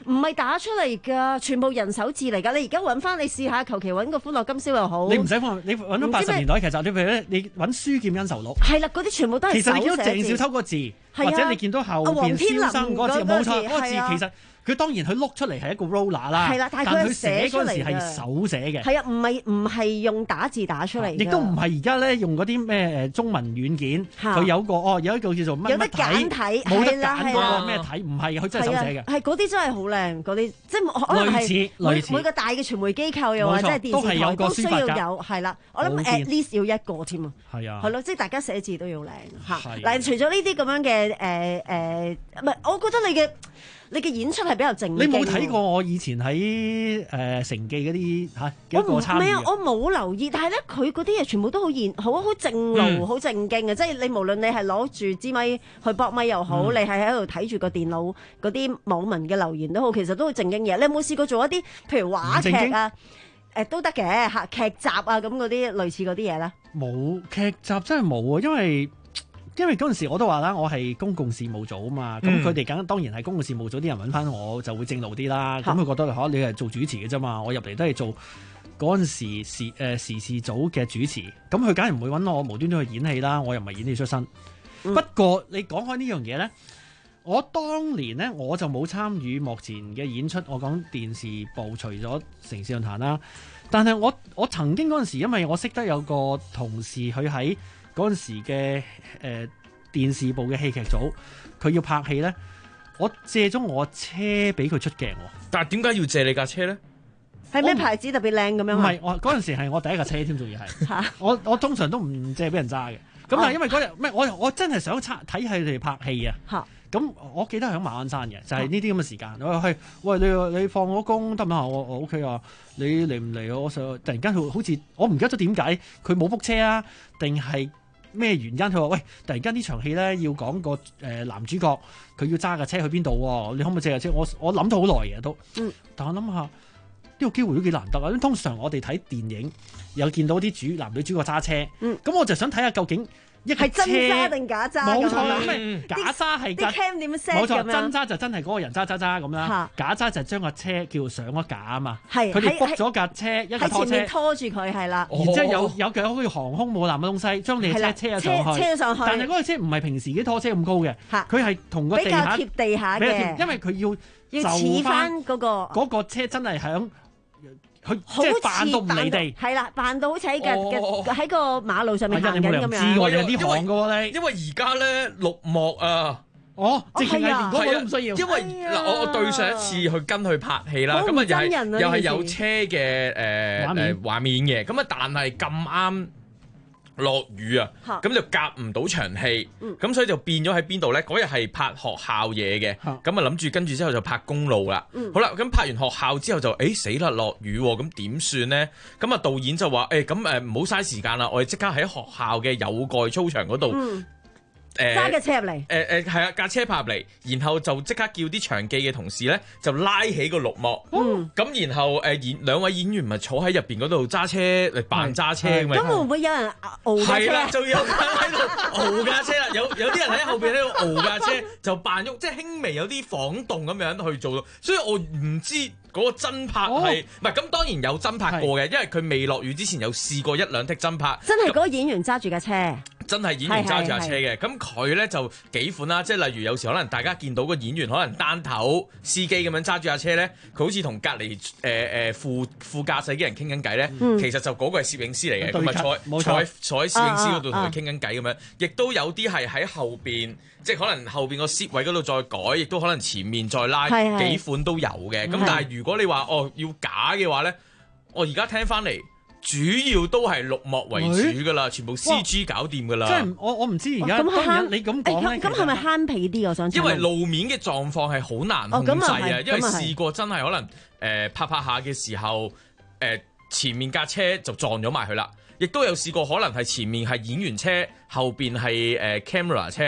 唔係打出嚟㗎，全部人手字嚟㗎。你而家揾翻，你試下求其揾個歡樂今宵又好。 你唔使放，你揾到八十年代劇集，你譬如咧，你揾書劍恩仇錄。 係啦，嗰啲全部都係手寫字。 其實你見到鄭少秋個字，或者你見到後邊蕭生嗰個字，冇錯，嗰個字其實。佢當然佢碌出嚟係一個 roller 啦， 係啦，但係佢寫嗰陣時係手寫嘅， 係啊，唔係唔係用打字打出嚟， 亦都唔係而家咧用嗰啲咩誒中文軟件，佢有個哦有一個叫做乜乜體，冇得揀嗰個咩體，唔係佢真係手寫嘅， 係嗰啲真係好靚，嗰啲即係可能係每每個大嘅傳媒機構又或者係電視台都需要有，係啦，我諗 at least 要一個添啊， 係啊， 係咯，即係大家寫字都要靚嚇。嗱，除咗呢啲咁樣嘅誒誒，唔係，我覺得你嘅。你嘅演出係比較正經。 你冇睇過我以前喺誒、呃、城記嗰啲嚇幾個參與？ 唔係啊，我冇留意，但係咧佢嗰啲嘢全部都好現好好正路，好、嗯、正經嘅，即係你無論你係攞住支咪去搏咪又好，嗯、你係喺度睇住個電腦嗰啲網民嘅留言都好，其實都好正經嘢。你有冇試過做一啲譬如話劇啊？誒、呃、都得嘅嚇劇集啊咁嗰啲類似嗰啲嘢咧？冇劇集真係冇啊，因為。因為嗰陣時我都話啦，我係公共事務組啊嘛，咁佢哋梗當然係公共事務組啲人揾翻我就會正路啲啦。咁佢、嗯、覺得嚇你係做主持嘅啫嘛，我入嚟都係做嗰陣時時誒、呃、時事組嘅主持，咁佢梗係唔會揾我無端端去演戲啦。我又唔係演戲出身。嗯、不過你講開呢樣嘢咧，我當年咧我就冇參與幕前嘅演出。我講電視部除咗城市論壇啦，但係我我曾經嗰陣時，因為我識得有個同事佢喺。嗰陣時嘅誒、呃、電視部嘅戲劇組，佢要拍戲咧，我借咗我車俾佢出鏡喎。但係點解要借你架車咧？係咩牌子特別靚咁樣？唔係，我嗰陣時係我第一架車添，仲要係。我我通常都唔借俾人揸嘅。咁但係因為嗰日咩，我我真係想睇睇佢哋拍戲啊。咁我記得喺馬鞍山嘅，就係呢啲咁嘅時間。我話係，喂，你你放咗工得唔得啊？我我 OK 啊。你嚟唔嚟啊？我想突然間佢好似我唔記得咗點解佢冇 book 車啊？定係？咩原因？佢話：喂，突然間呢場戲咧要講個誒、呃、男主角，佢要揸架車去邊度喎？你可唔可以借架車？我我諗咗好耐嘅都，嗯、但我諗下呢個機會都幾難得啊！通常我哋睇電影有見到啲主男女主角揸車，咁、嗯、我就想睇下究竟。係真揸定假揸？冇錯啦，假揸係啲 cam 點 set 冇錯，真揸就真係嗰個人揸揸揸咁啦。假揸就將個車叫上咗架啊嘛。係佢哋 book 咗架車，一架拖車拖住佢係啦。然之後有有嘅好似航空母艦嘅東西，將你車車咗上去。車上去。但係嗰個車唔係平時啲拖車咁高嘅，佢係同個地下比較貼地下嘅，因為佢要要似翻嗰個嗰個車真係響。佢即係扮到唔離地，係啦，扮到好似喺個喺個馬路上面行緊咁樣。知我有啲行嘅喎你，因為而家咧綠幕啊，哦，即係連嗰個都唔需要。因為嗱，我我對上一次去跟佢拍戲啦，咁啊又係又係有車嘅誒誒畫面嘅，咁啊但係咁啱。落雨啊，咁就夾唔到場戲，咁、嗯、所以就變咗喺邊度咧？嗰日係拍學校嘢嘅，咁啊諗住跟住之後就拍公路啦。嗯、好啦，咁拍完學校之後就，誒死啦落雨喎，咁點算咧？咁啊導演就話，誒咁誒唔好嘥時間啦，我哋即刻喺學校嘅有蓋操場嗰度。嗯揸架車入嚟，誒誒係啊架車泊入嚟，然後就即刻叫啲場記嘅同事咧，就拉起個綠幕，咁、嗯、然後誒演兩位演員咪坐喺入邊嗰度揸車嚟扮揸車咁樣。咁會唔會有人熬架車？係啦，就有人喺度熬架車啦，有有啲人喺後邊喺度熬架車，就扮喐，即係輕微有啲晃動咁樣去做到。所以我唔知嗰個真拍係唔係咁，當然有真拍過嘅，因為佢未落雨之前有試過一兩剔真拍。真係嗰個演員揸住架車。真係演員揸住架車嘅，咁佢咧就幾款啦，即係例如有時可能大家見到個演員可能單頭司機咁樣揸住架車咧，佢好似同隔離誒誒副副駕駛嘅人傾緊偈咧，嗯、其實就嗰個係攝影師嚟嘅，咁咪坐坐喺坐喺攝影師嗰度同佢傾緊偈咁樣，亦、啊啊、都有啲係喺後邊，即係可能後邊個 seat 位嗰度再改，亦都可能前面再拉，是是幾款都有嘅。咁但係如果你話哦要假嘅話咧，我而家聽翻嚟。主要都係綠幕為主噶啦，欸、全部 C G 搞掂噶啦。即係我我唔知而家當然你咁講咧，咁係咪慳皮啲？我想因為路面嘅狀況係好難控制啊，哦、因為試過真係可能誒、呃、拍拍下嘅時候，誒、呃、前面架車就撞咗埋佢啦。亦都有試過可能係前面係演員車，後邊係誒 camera 車。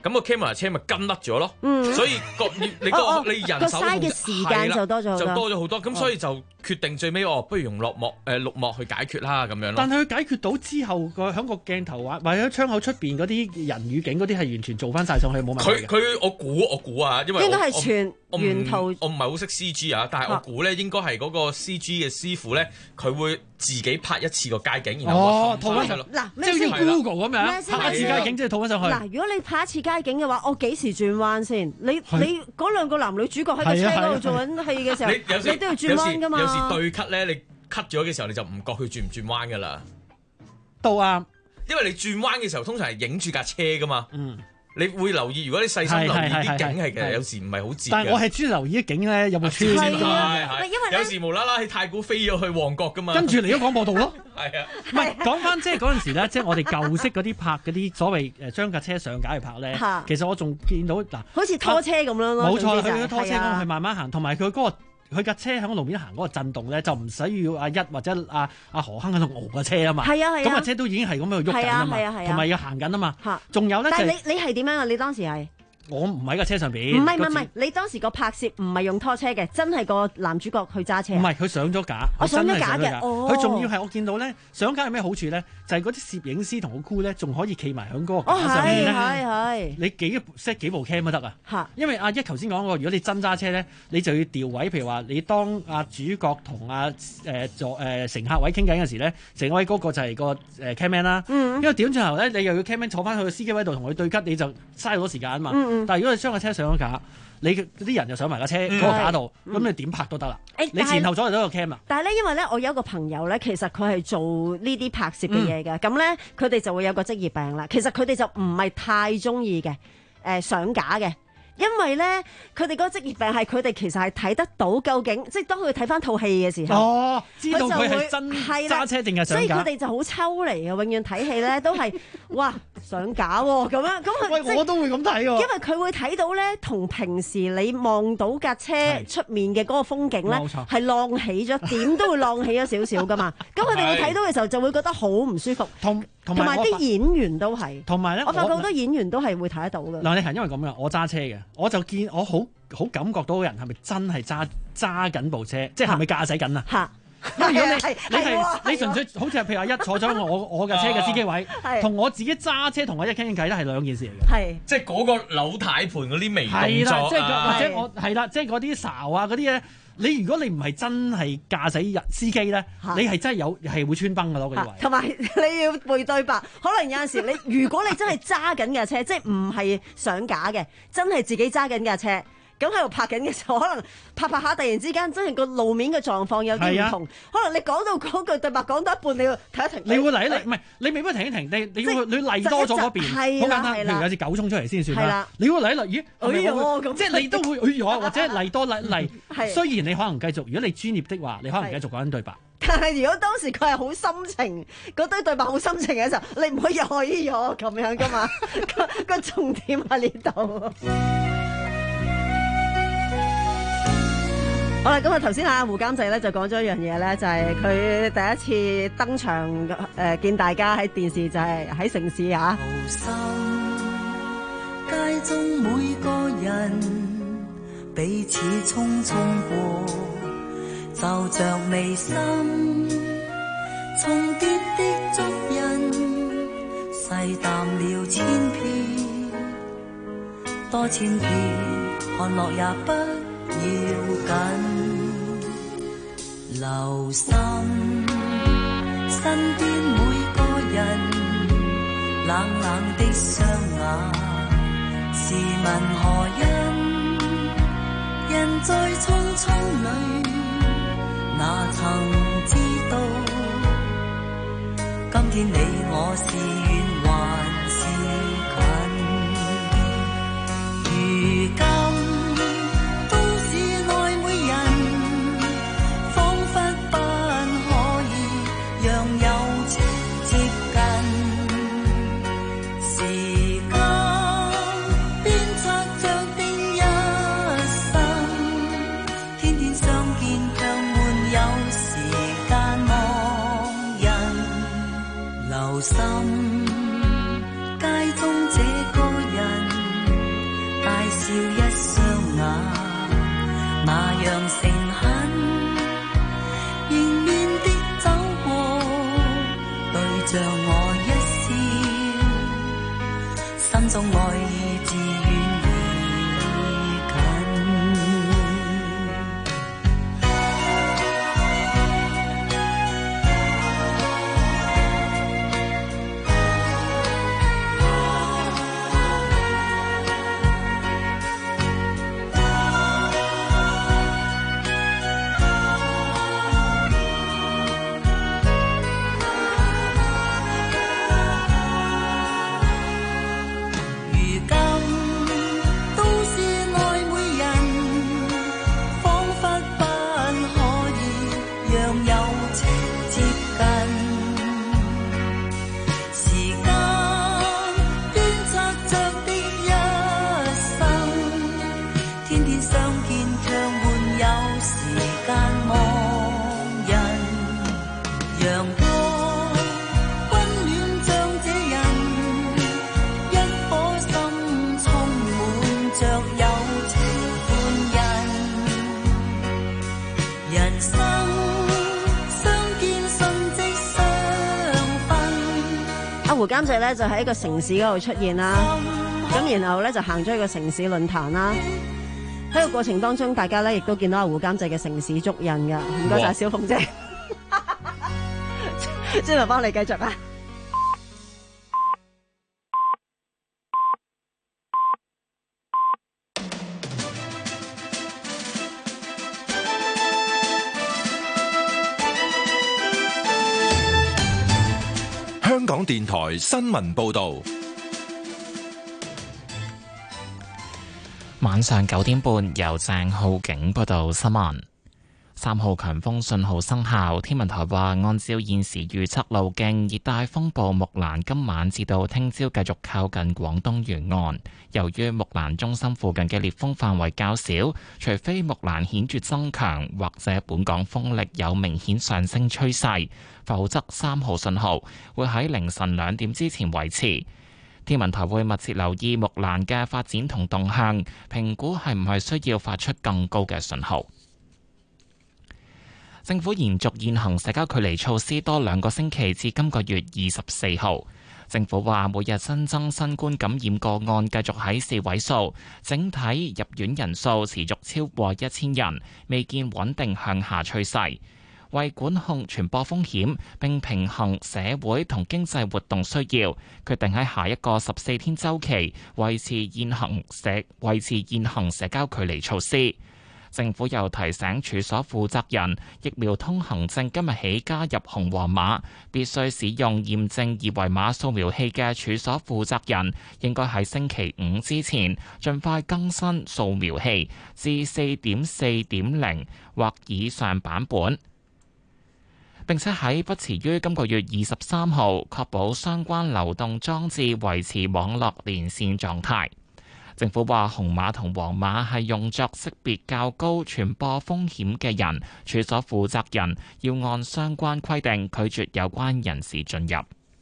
咁個 camera 車咪跟甩咗咯。 嗯所以個你你個哦哦你人手個嘥嘅時間就多咗好多就多咗好多。咁所以就決定最尾哦，不如用落幕誒綠幕去解決啦咁樣咯。 但係佢解決到之後，個喺個鏡頭或或者窗口出邊嗰啲人與景嗰啲係完全做翻晒上去冇問題嘅。 佢佢我估我估啊，因為應該我係全我唔原圖我唔係好識 C G 啊，但係我估咧應該係嗰個 C G 嘅師傅咧，佢會自己拍一次個街景，然後哦套翻上嗱， 即係好似 Google 咁樣先拍一次街景，即係套翻上去。 嗱，如果你拍一次街景嘅話，我幾時轉彎先？你係你嗰兩個男女主角喺個車嗰度做緊戲嘅時候， 你有時你都要轉彎噶嘛？ 有時有時對 cut 咧，你 cut 咗嘅時候你就唔覺佢轉唔轉彎噶啦。 到啊， 因為你轉彎嘅時候通常係影住架車噶嘛。 嗯。 你會留意，如果你細心留意啲景係其實係有時唔係好接嘅。 但係我係專留意啲景咧，有冇穿係啊係因為有時無啦啦喺太古飛咗去旺角噶嘛。 跟住嚟咗廣播道咯。 係啊， 唔係講翻即係嗰陣時咧，即係我哋舊式嗰啲拍嗰啲所謂誒將架車上架去拍咧，其實我仲見到嗱， 好似拖車咁樣咯。 冇錯，佢總之就係拖車咁係啊去慢慢行，同埋佢嗰個。佢架車喺路面行嗰個震動咧，就唔使要阿一或者阿阿何亨喺度熬架車啊嘛。 係啊係啊咁架車都已經係咁喺度喐緊啊嘛，同埋要行緊啊嘛。仲有咧， 但係你你係點樣啊？你當時係？ 我唔喺架車上邊。 唔係唔係唔係，你當時個拍攝唔係用拖車嘅，真係個男主角去揸車。 唔係，佢上咗架。 我上咗架嘅。 哦。 佢仲要係我見到咧，上架有咩好處咧？就係嗰啲攝影師同個 crew 咧，仲可以企埋喺嗰個架上面咧。 係係。 你幾 set 幾部 cam 都得啊。嚇。因為阿一頭先講過，如果你真揸車咧，你就要調位，譬如話你當阿主角同阿誒座誒乘客位傾偈嘅時咧，乘客位嗰個就係個誒 camman 啦。嗯。因為點轉頭咧，你又要 camman 坐翻去個司機位度同佢對吉，你就嘥好多時間啊嘛。嗯嗯。但係如果你將個車上咗架，你啲人就上埋架車嗰個架度，咁你點拍都得啦。你前後左右都有 cam 啊。 但係咧，因為咧，我有一個朋友咧，其實佢係做呢啲拍攝嘅嘢嘅，咁咧佢哋就會有個職業病啦。其實佢哋就唔係太中意嘅，誒上架嘅。因為咧，佢哋嗰個職業病係佢哋其實係睇得到究竟，即係當佢睇翻套戲嘅時候， 哦，知道佢係真揸車定係上架， 所以佢哋就好抽離嘅，永遠睇戲咧都係哇上架喎咁樣，咁喂我都會咁睇喎，因為佢會睇到咧，同平時你望到架車出面嘅嗰個風景咧，係浪起咗，點都會浪起咗少少噶嘛，咁佢哋會睇到嘅時候就會覺得好唔舒服， 同同埋啲演員都係， 同埋咧， 我發覺好多演員都係會睇得到嘅。 嗱，你係因為咁樣，我揸車嘅。我就見我好好感覺到個人係咪真係揸揸緊部車，即係係咪駕駛緊啊？ 嚇！ 因為如果你你係你純粹好似係譬如話一坐咗我我架車嘅司機位，同我自己揸車同我一傾傾偈咧係兩件事嚟嘅。 係， 即係嗰個扭軚盤嗰啲微動作啊， 係啦，即係或者我係啦，即係嗰啲睄啊嗰啲咧。你如果你唔係真係駕駛人司機咧，你係真係有係會穿崩㗎咯，嗰啲位。 同埋你要背對白，可能有陣時你如果你真係揸緊架車，即係唔係上架嘅，真係自己揸緊架車，咁喺度拍緊嘅時候，可能拍拍下，突然之間真係個路面嘅狀況有啲唔同，可能你講到嗰句對白講到一半，你要停一停。 你會嚟一嚟，唔係你未必停一停，你你要你嚟多咗嗰邊，好簡單。譬如有隻狗衝出嚟先算啦。你會嚟一嚟，咦？ 哎呀，咁即係你都會哎呀，或者嚟多嚟嚟。雖然你可能繼續，如果你專業的話，你可能繼續講緊對白。 但係如果當時佢係好心情，嗰堆對白好心情嘅時候，你唔可以又可以咗咁樣噶嘛？個個重點喺呢度。好啦，咁啊頭先啊胡監製咧就講咗一樣嘢咧，就係、是、佢第一次登場誒、呃、見大家喺電視，就係喺城市啊。 街中每個人彼此匆匆過，就像眉心重疊的足印，細淡了千遍，多千遍看落也不要緊。留心身邊每個人冷冷的雙眼，試問何因人在匆匆裏，哪曾知道今天你我是遠還是近？如今心心中愛意自遠而近。 胡監製咧就喺一個城市嗰度出現啦，咁然後咧就行咗去個城市論壇啦。喺個過程當中，大家咧亦都見到阿胡監製嘅城市足印㗎。唔該晒小鳳姐，即係幫你繼續啊！ 香港電台新聞報道， 晚上九點半由鄭浩景報道新聞。三號強風信號生效，天文台話按照現時預測路徑，熱帶風暴木蘭今晚至到聽朝繼續靠近廣東沿岸。由於木蘭中心附近嘅烈風範圍較少，除非木蘭顯著增強或者本港風力有明顯上升趨勢，否則三號信號會喺凌晨兩點之前維持。天文台會密切留意木蘭嘅發展同動向，評估係唔係需要發出更高嘅信號。政府延續現行社交距離措施多兩個星期，至今個月二十四號。政府話每日新增新冠感染個案繼續喺四位數，整體入院人數持續超過一千人，未見穩定向下趨勢。為管控傳播風險並平衡社會同經濟活動需要，決定喺下一個十四天週期維持現行社維持現行社交距離措施。政府又提醒處所負責人，疫苗通行證今日起加入紅黃碼，必須使用驗證二維碼掃描器嘅處所負責人，應該喺星期五之前盡快更新掃描器至四點四點零或以上版本，並且喺不遲於今個月二十三號確保相關流動裝置維持網絡連線狀態。政府話紅碼同黃碼係用作識別較高傳播風險嘅人，處所負責人要按相關規定拒絕有關人士進入。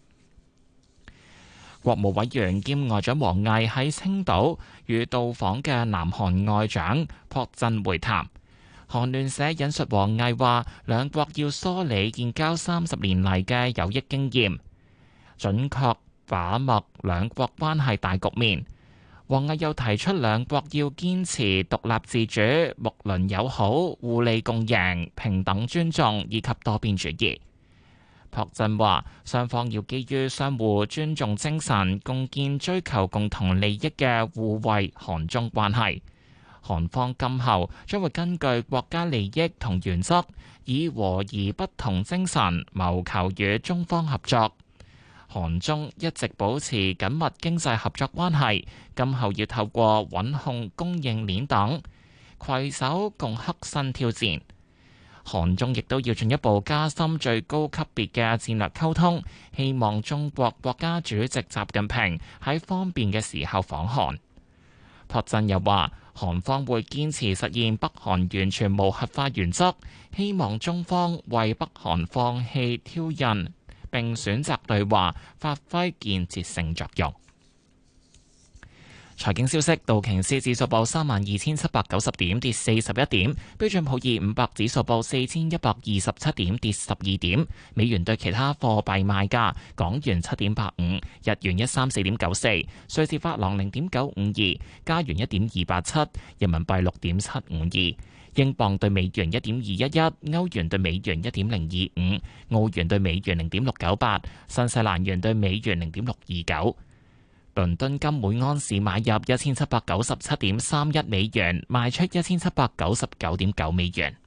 國務委員兼外長王毅喺青島與到訪嘅南韓外長朴振會談。韓聯社引述王毅話，兩國要梳理建交三十年嚟嘅有益經驗，準確把握兩國關係大局面。王毅又提出，兩國要堅持獨立自主、睦鄰友好、互利共贏、平等尊重以及多邊主義。朴振話，雙方要基於相互尊重精神，共建追求共同利益嘅互惠韓中關係。韓方今後將會根據國家利益同原則，以和而不同精神謀求與中方合作。韓中一直保持緊密經濟合作關係，今後要透過穩控供應鏈等，攜手共克新挑戰。韓中亦都要進一步加深最高級別嘅戰略溝通，希望中國國家主席習近平喺方便嘅時候訪韓。朴振又話，韓方會堅持實現北韓完全無核化原則，希望中方為北韓放棄挑釁並選擇對話發揮建設性作用。 財經消息，道瓊斯指數報三萬二千七百九十點，跌四十一點；標準普爾五百指數報四千一百二十七點，跌十二點。美元對其他貨幣賣價：港元七點八五，日元一三四點九四，瑞士法郎零點九五二，加元一點二八七，人民幣六點七五二。英鎊對美元一點二一一，歐元對美元一點零二五，澳元對美元零點六九八，新西蘭元對美元零點六二九。倫敦金每安士買入一千七百九十七點三一美元，賣出一千七百九十九點九美元。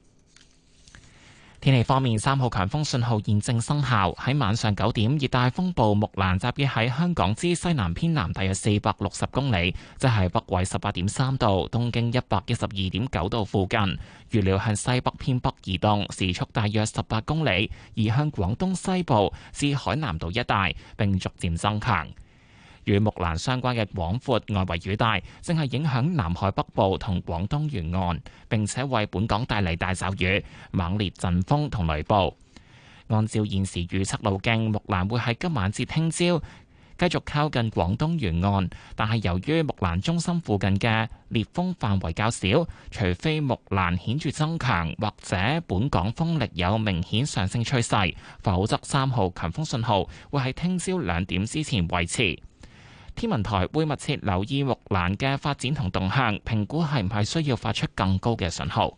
天氣方面，三號強風信號現正生效。喺晚上九點，熱帶風暴木蘭集結喺香港之西南偏南大約四百六十公里，即係北緯十八點三度、東經一百一十二點九度附近。預料向西北偏北移動，時速大約十八公里，移向廣東西部至海南島一帶，並逐漸增強。與木蘭相關嘅廣闊外圍雨帶正係影響南海北部同廣東沿岸，並且為本港帶嚟大驟雨、猛烈陣風同雷暴。按照現時預測路徑，木蘭會喺今晚至聽朝繼續靠近廣東沿岸，但係由於木蘭中心附近嘅烈風範圍較少，除非木蘭顯著增強或者本港風力有明顯上升趨勢，否則三號強風信號會喺聽朝兩點之前維持。天文台會密切留意木蘭嘅發展同動向，評估係唔係需要發出更高嘅信號。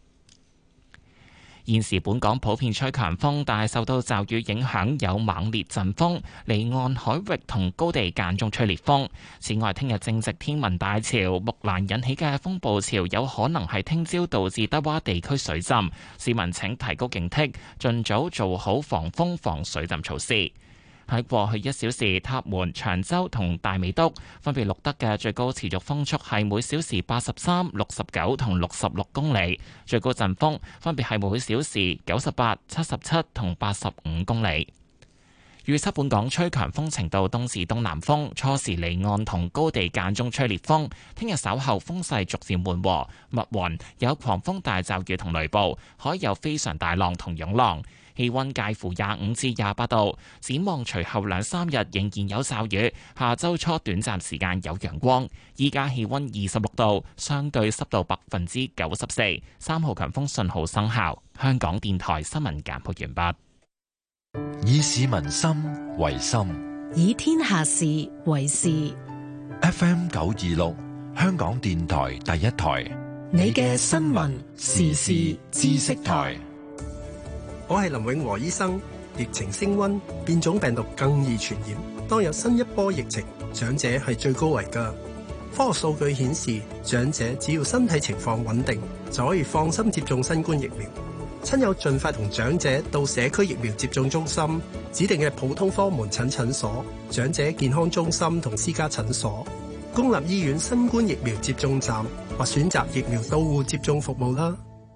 現時本港普遍吹強風，但係受到驟雨影響，有猛烈陣風，離岸海域同高地間中吹烈風。此外，聽日正值天文大潮，木蘭引起嘅風暴潮有可能係聽朝導致低窪地區水浸，市民請提高警惕，盡早做好防風防水浸措施。喺過去一小時，塔門、長洲同大美督分別錄得嘅最高持續風速係每小時八十三、六十九同六十六公里，最高陣風分別係每小時九十八、七十七同八十五公里。預測本港吹強風程度東至東南風，初時離岸同高地間中吹烈風。聽日稍後風勢逐漸緩和，密雲有狂風大驟雨同雷暴，海有非常大浪同湧浪。氣溫介乎廿五至廿八度，展望隨後兩三日仍然有驟雨，下周初短暫時間有陽光。依家氣溫二十六度，相對濕度百分之九十四，三號強風信號生效。香港電台新聞簡報完畢。 以市民心為心， 以天下事為事。 F M 九二六，香港電台第一台， 你嘅新聞時事知識台。 我係林永和醫生。疫情升溫，變種病毒更易傳染。當有新一波疫情，長者係最高危㗎。科學數據顯示，長者只要身體情況穩定，就可以放心接種新冠疫苗。親友盡快同長者到社區疫苗接種中心、指定嘅普通科門診診所、長者健康中心同私家診所、公立醫院新冠疫苗接種站或選擇疫苗到戶接種服務啦。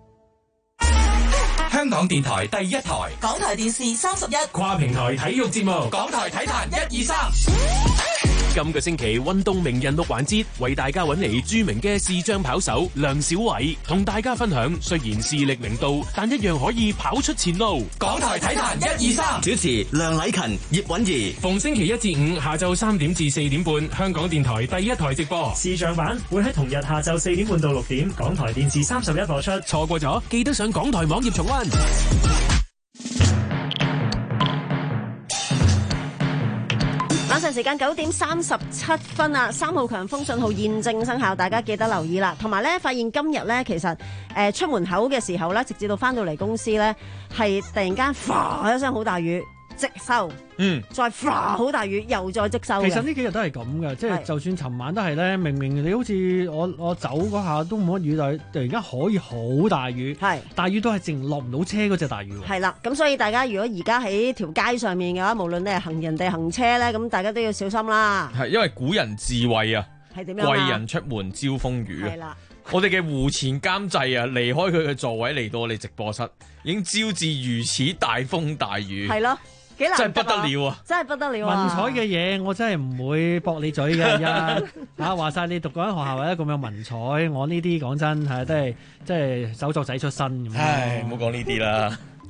香港電台第一台， 港台電視三十一， 跨平台體育節目， 港台體壇一二三。 今個星期運動名人錄環節，為大家揾嚟著名嘅視障跑手梁小偉，同大家分享雖然視力零度，但一樣可以跑出前路。 港台體壇一二三， 主持梁禮勤、葉韻儀，逢星期一至五下晝三點至四點半，香港電台第一台直播。 視像版會喺同日下晝四點半到六點，港台電視三十一播出。 錯過咗，記得上港台網頁重溫。 晚上時間九點三十七分啊，三號強風信號現正生效，大家記得留意啦。同埋咧，發現今日咧，其實誒、呃、出門口嘅時候咧，直至到翻到嚟公司咧，係突然間嘩一聲好大雨，即收。嗯，再嘩好大雨，又再即收。 其實呢幾日都係咁嘅，即係就算尋晚都係咧，明明你好似我我走嗰下都冇乜雨，但係突然間可以好大雨，係大雨都係淨落唔到車嗰隻大雨。 係啦，咁所以大家如果而家喺條街上面嘅話，無論你係行人定行車咧，咁大家都要小心啦。 係因為古人智慧啊， 係點樣啊？ 為人出門招風雨啊。 係啦， 我哋嘅湖前監製啊，離開佢嘅座位嚟到我哋直播室，已經招致如此大風大雨。 係咯。幾難得啊、 真係不得了啊！ 真係不得了啊！ 文采嘅嘢，我真係唔會駁你嘴嘅。一嚇話晒你讀嗰間學校或者咁有文采，我呢啲講真係都係即係手作仔出身咁。 唉，唔好講呢啲啦。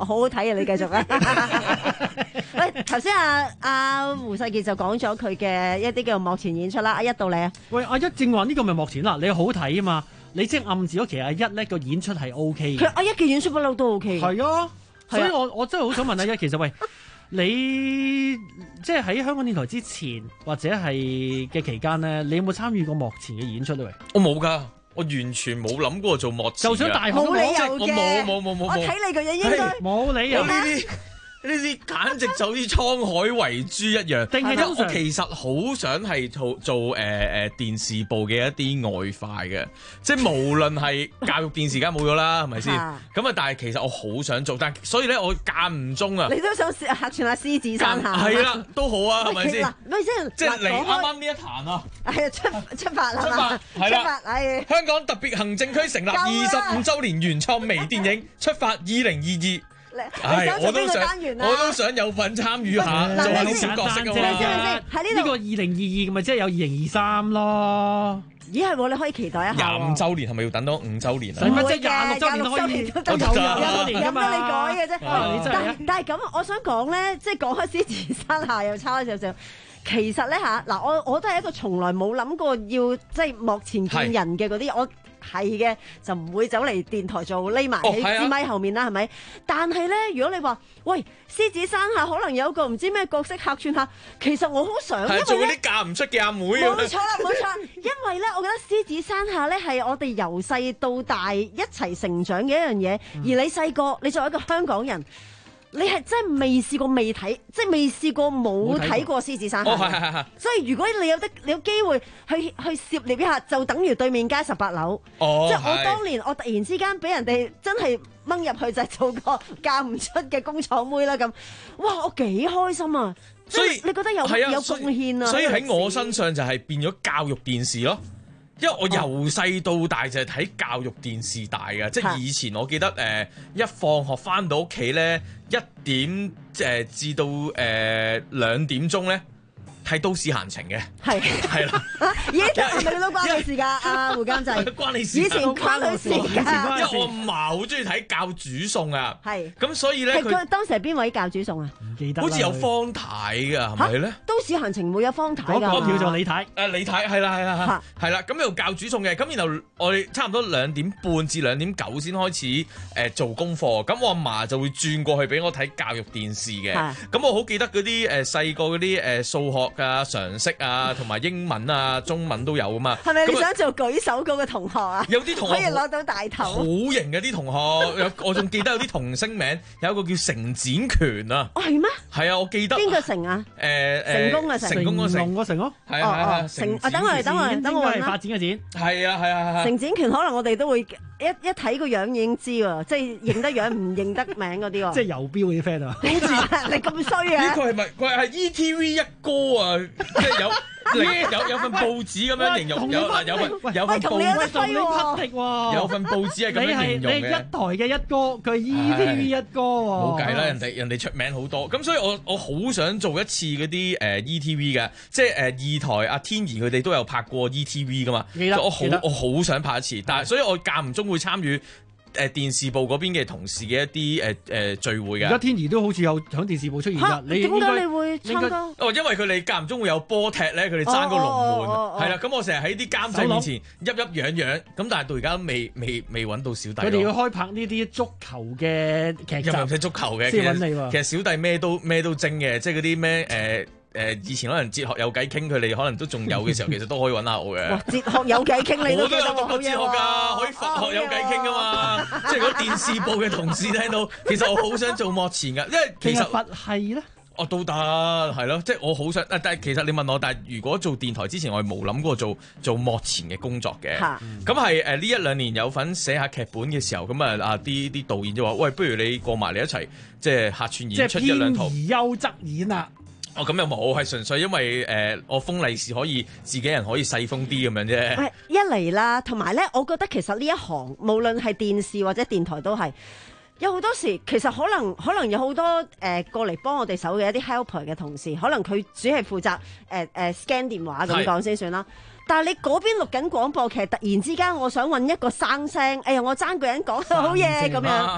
好好睇啊！你繼續啊。喂，頭先阿阿胡世傑就講咗佢嘅一啲叫幕前演出啦。阿一到你啊。 喂，阿一正話呢個咪幕前啦，你好睇啊嘛，你即係暗示咗其實阿一咧個演出係 O K 嘅。 佢阿一嘅演出不嬲都 O K。 係啊，所以我我真係好想問阿一，其實喂，你即係喺香港電台之前或者係嘅期間咧，你有冇參與過幕前嘅演出咧？喂， 我冇㗎。我完全冇諗過做幕前， 就算大學冇理由嘅，冇冇冇冇， 我睇你個嘢應該冇理由。 呢啲呢啲簡直就好似滄海遺珠一樣。定係我其實好想係做做誒誒、呃、電視部嘅一啲外快嘅，即係無論係教育電視梗係冇咗啦，係咪先？咁啊，但係其實我好想做，但係所以咧，我間唔中啊， 你都想客串下獅子山下， 係啦，都好啊，係咪先？ 咪先？ 即係嚟啱啱呢一壇啊！ 係啊，出出發啦！ 出發係啦， 係香港特別行政區成立二十五週年原創微電影《出發二零二二》。係，我都想，我都想有份參與下，做下啲小角色㗎嘛。 喺呢呢個二零二二咪即係有二零二三咯。 咦係喎，你可以期待一下。 廿五週年係咪要等多五週年啊？ 使乜即係廿六週年都可以？ 我有廿六年㗎嘛？ 有得你改嘅啫。 但但係咁，我想講咧，即係講開獅子山下又差少少。其實咧嚇，嗱我我都係一個從來冇諗過要即係幕前見人嘅嗰啲，我係嘅就唔會走嚟電台做匿埋喺支咪後面啦，係咪？但係咧，如果你話喂獅子山下可能有個唔知咩角色客串下，其實我好想，因為做啲嫁唔出嘅阿妹。 冇錯啦，冇錯，因為咧，我覺得獅子山下咧係我哋由細到大一齊成長嘅一樣嘢，而你細個，你作為一個香港人。你係真係未試過未睇，即係未試過冇睇過獅子山下。 哦，係係係。 所以如果你有得你有機會去去涉獵一下，就等於對面街十八樓。 哦， 即係我當年我突然之間俾人哋真係掹入去就係做個嫁唔出嘅工廠妹啦咁。哇！我幾開心啊！ 所以你覺得有有貢獻啊？ 所以喺我身上就係變咗教育電視咯。因為我由細到大就係睇教育電視大嘅，即係以前我記得誒、呃、一放學翻到屋企咧，一點誒、呃、至到誒、呃、兩點鐘咧睇都市閒情嘅，係係啦。 咦？係咪你都關你事㗎？阿胡監製關你事，以前關佢事㗎。 因為我阿嫲好中意睇教煮餸啊，係咁所以咧佢當時係邊位教煮餸啊？ 唔記得， 好似有方太㗎，係咪咧？ 都市閒情會有方太㗎。 嗰個叫做李太， 誒李太係啦係啦係啦，咁又教煮餸嘅，咁然後我哋差唔多兩點半至兩點九先開始誒做功課，咁我阿嫲就會轉過去俾我睇教育電視嘅，咁我好記得嗰啲誒細個嗰啲誒數學啊、常識啊，同埋英文啊、中文都有啊嘛。係咪你想做舉手嗰個同學啊？ 有啲同學可以攞到大頭， 好型嘅啲同學。有我仲記得有啲童星名，有一個叫成展權啊。 哦係咩？ 係啊，我記得。 邊個成啊？ 誒成功嘅成， 成功個成， 龍個成咯。 係啊係啊。 成啊，等我嚟，等我嚟，等我揾啦。 發展嘅展。 係啊係啊係啊。 成展權可能我哋都會一一睇個樣已經知喎，即係認得樣唔認得名嗰啲喎。 即係郵標嗰啲 friend 啊。 好似你咁衰啊！ 呢個係咪佢係 E T V 一哥啊？即係有。有有份報紙咁樣形容，有有份有份報紙，有份報紙係咁樣形容嘅。 你係一台嘅一哥，佢 E T V 一哥喎。 冇計啦，人哋人哋出名好多，咁所以我我好想做一次嗰啲誒 E T V 嘅，即係誒二台阿天怡佢哋都有拍過 E T V 噶嘛。我好我好想拍一次，但係所以我間唔中會參與。誒電視部嗰邊嘅同事嘅一啲誒誒聚會嘅， 而家天怡都好似有喺電視部出現㗎。你點解你會參加？ 哦，因為佢哋間唔中會有波踢咧，佢哋爭個龍門，係啦。咁我成日喺啲監製面前鬱鬱癢癢，咁但係到而家都未未未揾到小弟。 佢哋要開拍呢啲足球嘅劇集， 又唔使足球嘅， 先揾你喎。 其實小弟咩都咩都精嘅，即係嗰啲咩誒。誒以前可能哲學有偈傾，佢哋可能都仲有嘅時候，其實都可以揾下我嘅。 哲學有偈傾，你都覺得我都有讀過哲學㗎，可以佛學有偈傾㗎嘛。即係如果電視部嘅同事聽到，其實我好想做幕前㗎，因為其實佛系咧， 我都得係咯，即係我好想。但係其實你問我，但係如果做電台之前，我係冇諗過做做幕前嘅工作嘅。咁係誒呢一兩年有份寫下劇本嘅時候，咁啊啊啲啲導演就話：喂，不如你過埋嚟一齊，即係客串演出一兩套。 即係偏而優則演啊！ 哦，咁又冇，係純粹因為誒、呃，我封利是可以自己人可以細封啲咁樣啫。 一嚟啦，同埋咧，我覺得其實呢一行無論係電視或者電台都係有好多時，其實可能可能有好多誒、呃、過嚟幫我哋手嘅一啲 helper 嘅同事，可能佢只係負責誒誒、呃呃、scan 電話咁講先算啦。但係你嗰邊錄緊廣播劇，突然之間我想揾一個生聲，哎呀我爭個人講好嘢咁樣。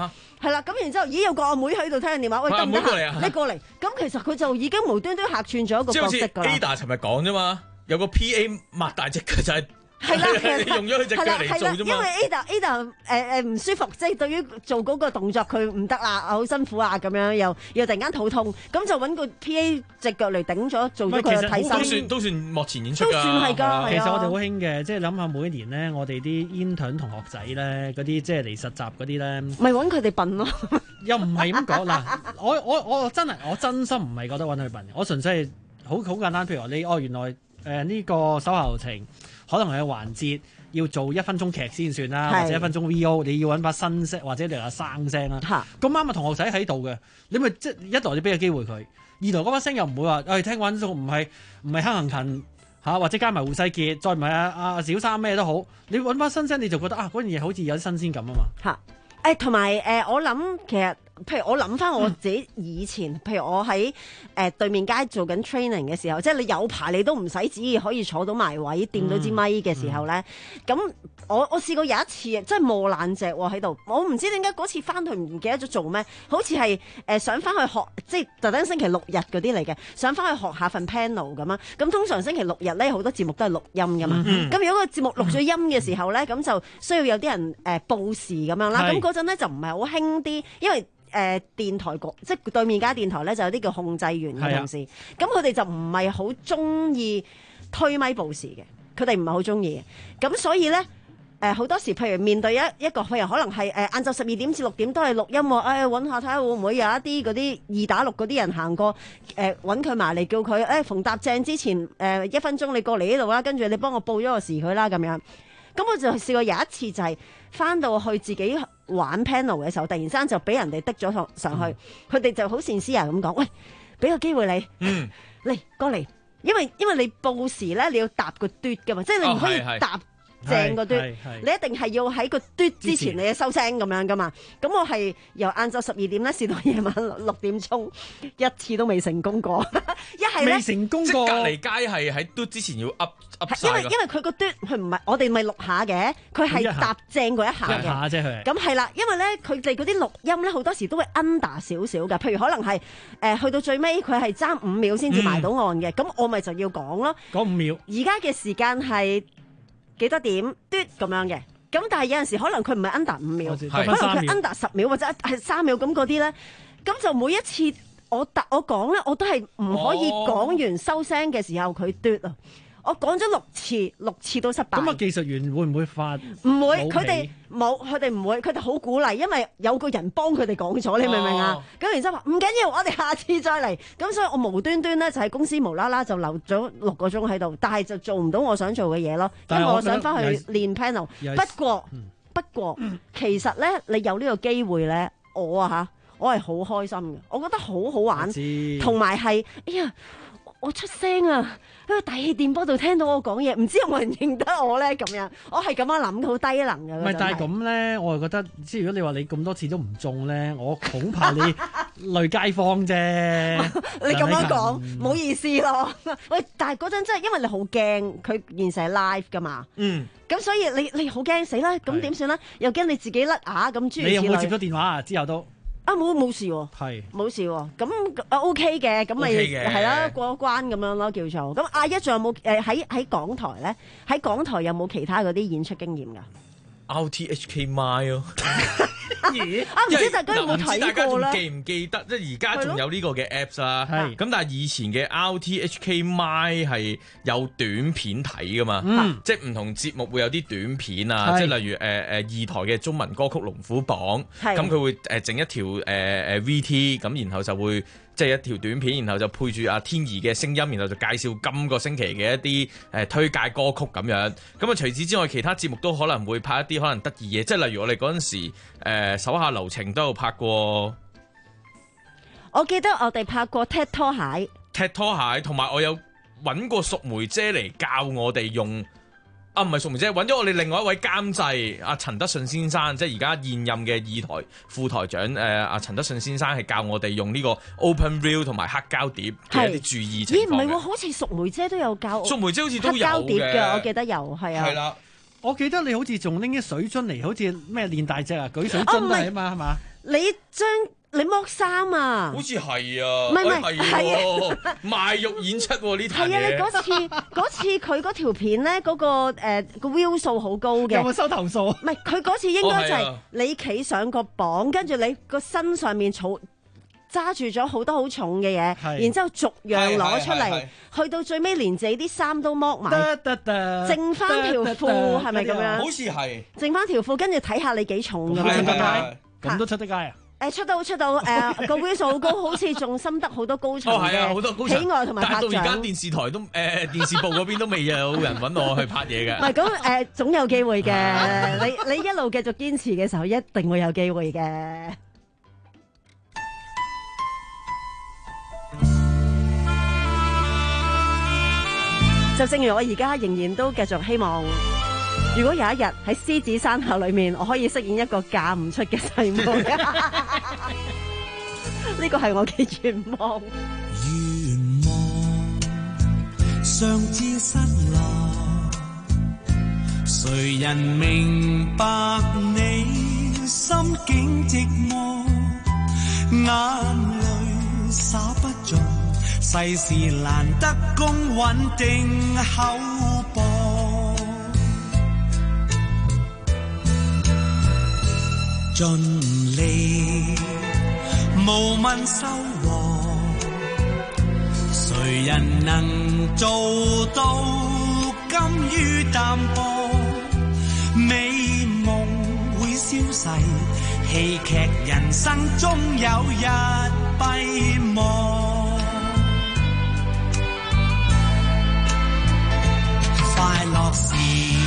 係啦，咁然之後，咦有個阿妹喺度聽緊電話，喂得唔得閒？你過嚟，咁其實佢就已經無端端客串咗一個角色㗎啦。 即係好似 Ada 尋日講啫嘛，有個 P A 擘大隻腳就係。 係啦， 你用咗佢隻腳嚟做啫嘛。 因為 Ada Ada 誒誒唔舒服，即係對於做嗰個動作佢唔得啦，好辛苦啊咁樣，又又突然間肚痛，咁就揾個 P A 隻腳嚟頂咗，做咗佢嘅替身。 都算都算幕前演出㗎。 都算係㗎。 其實我哋好興嘅，即係諗下每一年咧，我哋啲 intern 同學仔咧，嗰啲即係嚟實習嗰啲咧， 咪揾佢哋笨咯。 又唔係咁講嗱，我我我真係我真心唔係覺得揾佢笨，我純粹係好好簡單。譬如話你哦，原來誒呢、呃呢個手下留情。可能係環節要做一分鐘劇先算啦，或者一分鐘 V O， 你要揾把新聲或者你話生聲啦。咁啱啊，同學仔喺度嘅，你咪即係一來你俾個機會佢，二來嗰把聲又唔會話誒、哎、聽揾數唔係唔係黑行勤嚇，或者加埋胡世傑，再唔係阿阿小三咩都好，你揾把新聲你就覺得啊嗰樣嘢好似有啲新鮮感啊嘛。 嚇誒同埋誒我諗其實。譬如我諗翻我自己以前，嗯、譬如我喺誒、呃、對面街做緊 training 嘅時候，即係你有排你都唔使旨意可以坐到埋位掂到支咪嘅時候咧，咁、嗯嗯、我我試過有一次即係磨爛隻喎喺度，我唔知點解嗰次翻去唔記得咗做咩，好似係誒想翻去學，即係特登星期六日嗰啲嚟嘅，想翻去學下份 panel 咁啊。咁通常星期六日咧好多節目都係錄音噶嘛，咁、嗯、如果個節目錄咗音嘅時候咧，咁、嗯、就需要有啲人誒、呃、報時咁樣啦。咁嗰陣咧就唔係好興啲，因為誒、呃、電台局即係對面間電台咧，就有啲叫控制員嘅同事，咁佢哋就唔係好中意推咪報時嘅，佢哋唔係好中意嘅，咁所以咧誒好多時，譬如面對一一個譬如可能係誒晏晝十二點至六點都係錄音喎，誒揾下睇下會唔會有一啲嗰啲二打六嗰啲人行過誒揾佢埋嚟叫佢誒、哎、逢搭正之前誒、呃、一分鐘你過嚟呢度啦，跟住你幫我報咗個時佢啦咁樣。咁我就試過有一次就係翻到去自己玩 panel 嘅時候，突然之間就俾人哋滴咗上上去，佢哋、嗯、就好善思人咁講，喂，俾個機會你，嗯，嚟過嚟，因為因為你報時咧，你要搭個嘟噶嘛，即係你唔可以搭。正個嘟，你一定係要喺個嘟之前你收聲咁樣噶嘛。咁我係由晏晝十二點咧試到夜晚六點鐘，一次都未成功過。一係咧， 未成功過。 即隔離街係喺嘟之前要噏噏曬。 因為因為佢個嘟佢唔係我哋咪錄下嘅，佢係搭正嗰一下嘅。 一下啫佢。 咁係啦，因為咧佢哋嗰啲錄音咧好多時都會 under 少少嘅，譬如可能係誒、呃、去到最尾佢係爭五秒先至埋到岸嘅，咁、嗯、我咪就要講咯。 講五秒。而家嘅時間係。幾多點嘟咁樣嘅，咁但係有陣時可能佢唔係 under 五秒，可能佢 under 十秒或者係三秒咁嗰啲咧，咁就每一次我答我講咧，我都係唔可以講完收聲嘅時候佢嘟啊。我講咗六次，六次都失敗。 咁啊，技術員會唔會發？ 唔會，佢哋冇，佢哋唔會，佢哋好鼓勵，因為有個人幫佢哋講咗，你明唔明啊？咁、哦、然之後話唔緊要，我哋下次再嚟。咁所以我無端端咧就喺公司無啦啦就留咗六個鐘喺度，但係就做唔到我想做嘅嘢咯。因為我想翻去練 panel。不過、嗯、不過，嗯、其實咧你有呢個機會咧，我啊嚇，我係好開心嘅，我覺得好好玩，同埋係哎呀。我出聲啊！喺個大氣電波度聽到我講嘢，唔知有冇人認得我咧？咁樣，我係咁樣諗，好低能嘅。 唔係，但係咁咧，我係覺得，即係如果你話你咁多次都唔中咧，我恐怕你累街坊啫。 你咁樣講，唔好意思咯。喂，但係嗰陣真係因為你好驚，佢現時係 live 噶嘛。嗯。咁所以你你好驚死啦！咁點算咧？又驚你自己甩牙咁諸如此類。 你有冇接咗電話啊？之後都。 啊冇冇事喎，係冇事喎，咁啊 OK 嘅，咁咪係啦過咗關咁樣咯叫做。咁阿一仲有冇誒喺喺港台咧？喺港台有冇其他嗰啲演出經驗㗎？ R T H K My 咯， 咦？啊唔知大家有冇睇過咧？ 大家仲記唔記得？即係而家仲有呢個嘅 Apps 啦。係咁，但係以前嘅 R T H K My 係有短片睇噶嘛？嗯，即係唔同節目會有啲短片啊，即係例如誒誒二台嘅中文歌曲龍虎榜，咁佢會誒整一條誒誒 V T，咁然後就會。即係一條短片，然後就配住阿天怡嘅聲音，然後就介紹今個星期嘅一啲誒、呃、推介歌曲咁樣。咁啊，除此之外，其他節目都可能會拍一啲可能得意嘢，即係例如我哋嗰陣時誒、呃、手下留情都有拍過。 我記得我哋拍過踢拖鞋， 踢拖鞋，同埋我有揾過淑梅姐嚟教我哋用。啊，唔係淑梅姐，揾咗我哋另外一位監製阿陳德順先生，即係而家現任嘅二台副台長誒，阿、呃、陳德順先生係教我哋用呢個 Open Reel 同埋黑膠碟嘅一啲注意情況。咦， 唔係喎，好似淑梅姐都有教。 淑梅姐好似都有嘅。黑膠碟嘅，我記得有，係啊。 係啦， 我記得你好似仲拎啲水樽嚟，好似咩練大隻啊，舉水樽嚟啊嘛，係嘛？ 你將你剝衫啊？ 好似係啊， 唔係唔係係係喎，賣肉演出喎呢壇係啊！你嘢。 嗰次嗰次佢嗰條片咧，嗰、個誒個 view 數好高嘅。 有冇收投訴？ 唔係佢嗰次應該就係哦係啊你企上個磅，跟住你個身上面儲揸住咗好多好重嘅嘢， 係然之後逐樣攞出係係嚟，去到最尾連自己啲衫都剝埋， 得得得， 剩翻條褲係咪咁樣？ 好似係。 剩翻條褲，跟住睇下你幾重咁係係樣㗎嘛係咁都出得街啊？ 誒出到出到誒個 view 數好高，好似仲深得好多高層哦，係啊，好多高層嘅喜愛同埋拍但係到而家掌。 電視台都誒、呃、電視部嗰邊都未有人揾我去拍嘢嘅。 唔係咁誒，總有機會嘅。你你一路繼續堅持嘅時候，一定會有機會嘅。就正如我而家仍然都繼續希望，如果有一日喺獅子山下裏面，我可以飾演一個嫁唔出嘅細妹，呢個係我嘅願望。 願望上至失落，誰人明白你心境寂寞？眼淚灑不盡，世事難得公穩定厚薄。盡力無問收穫，誰人能做到甘於淡薄？美夢會消逝，戲劇人生終有日閉幕。快樂時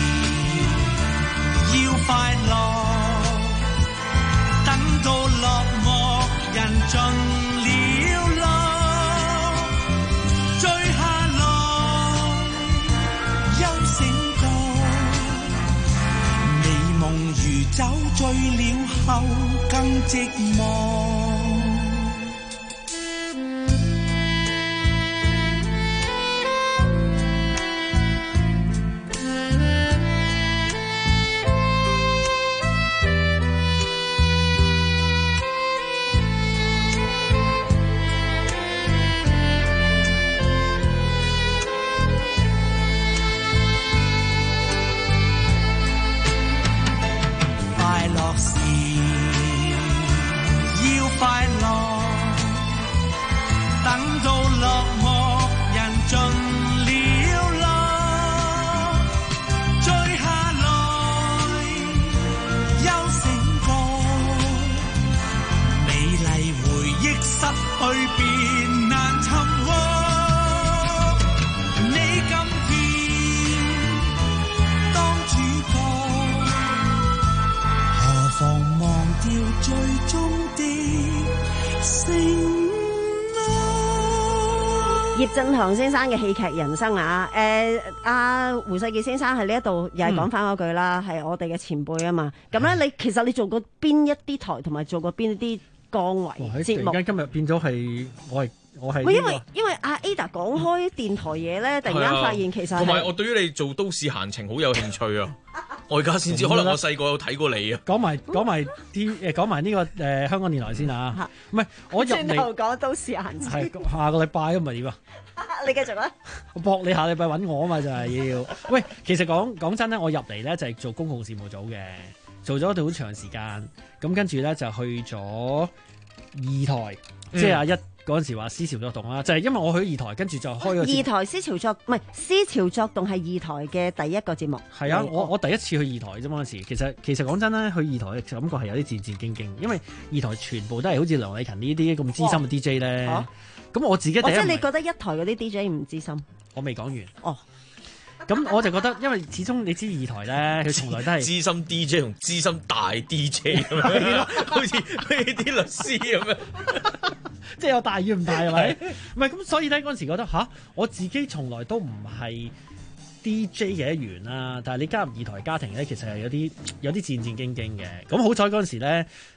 要快樂，等到落寞人盡了浪，追下來休醒過，美夢如酒醉了後更寂寞。 葉振棠先生嘅戲劇人生啊，誒、呃、阿胡世傑先生喺呢一度又係講翻嗰句啦，係、嗯、我哋嘅前輩啊嘛。咁咧，你其實你做過邊一啲台，同埋做過邊一啲崗位節目？ 突然間今日變咗係我係我係、這個。 因為因為阿 Ada 講開電台嘢咧，突然間發現其實同埋我對於你做都市閒情好有興趣啊！我而家先知，可能我細個有睇過你啊。 講埋講埋啲誒，講埋呢個誒、呃、香港電台先啊。唔係我入嚟轉頭講都市閒情。 係下個禮拜咁咪點啊？ 你繼續啦。 我搏你下禮拜揾我啊嘛，就係、是、要。喂，其實講講真咧，我入嚟咧就係做公共事務組嘅，做咗一段好長時間。咁跟住咧就去咗二台，嗯、即係阿一嗰陣時話思潮作動啦，就係、是、因為我去二台，跟住就開個二台思潮作唔係思潮作動係二台嘅第一個節目。 係啊，我我第一次去二台啫嘛嗰陣時，其實其實講真咧，去二台嘅感覺係有啲戰戰兢兢，因為二台全部都係好似梁禮勤呢啲咁資深嘅 D J 咧。咁、啊、我自己第一， 即係你覺得一台嗰啲 D J 唔資深？ 我未講完。 哦。 咁我就覺得，因為始終你知二台咧，佢從來都係資深 D J 同資深大 D J 咁樣，好似好似啲律師咁樣， 即係有大與唔大係咪？唔係咁，所以咧嗰陣時覺得吓，我自己從來都唔係 D J 嘅一員啦。但係你加入二台家庭咧，其實係有啲有啲戰戰兢兢嘅。咁好彩嗰陣時咧，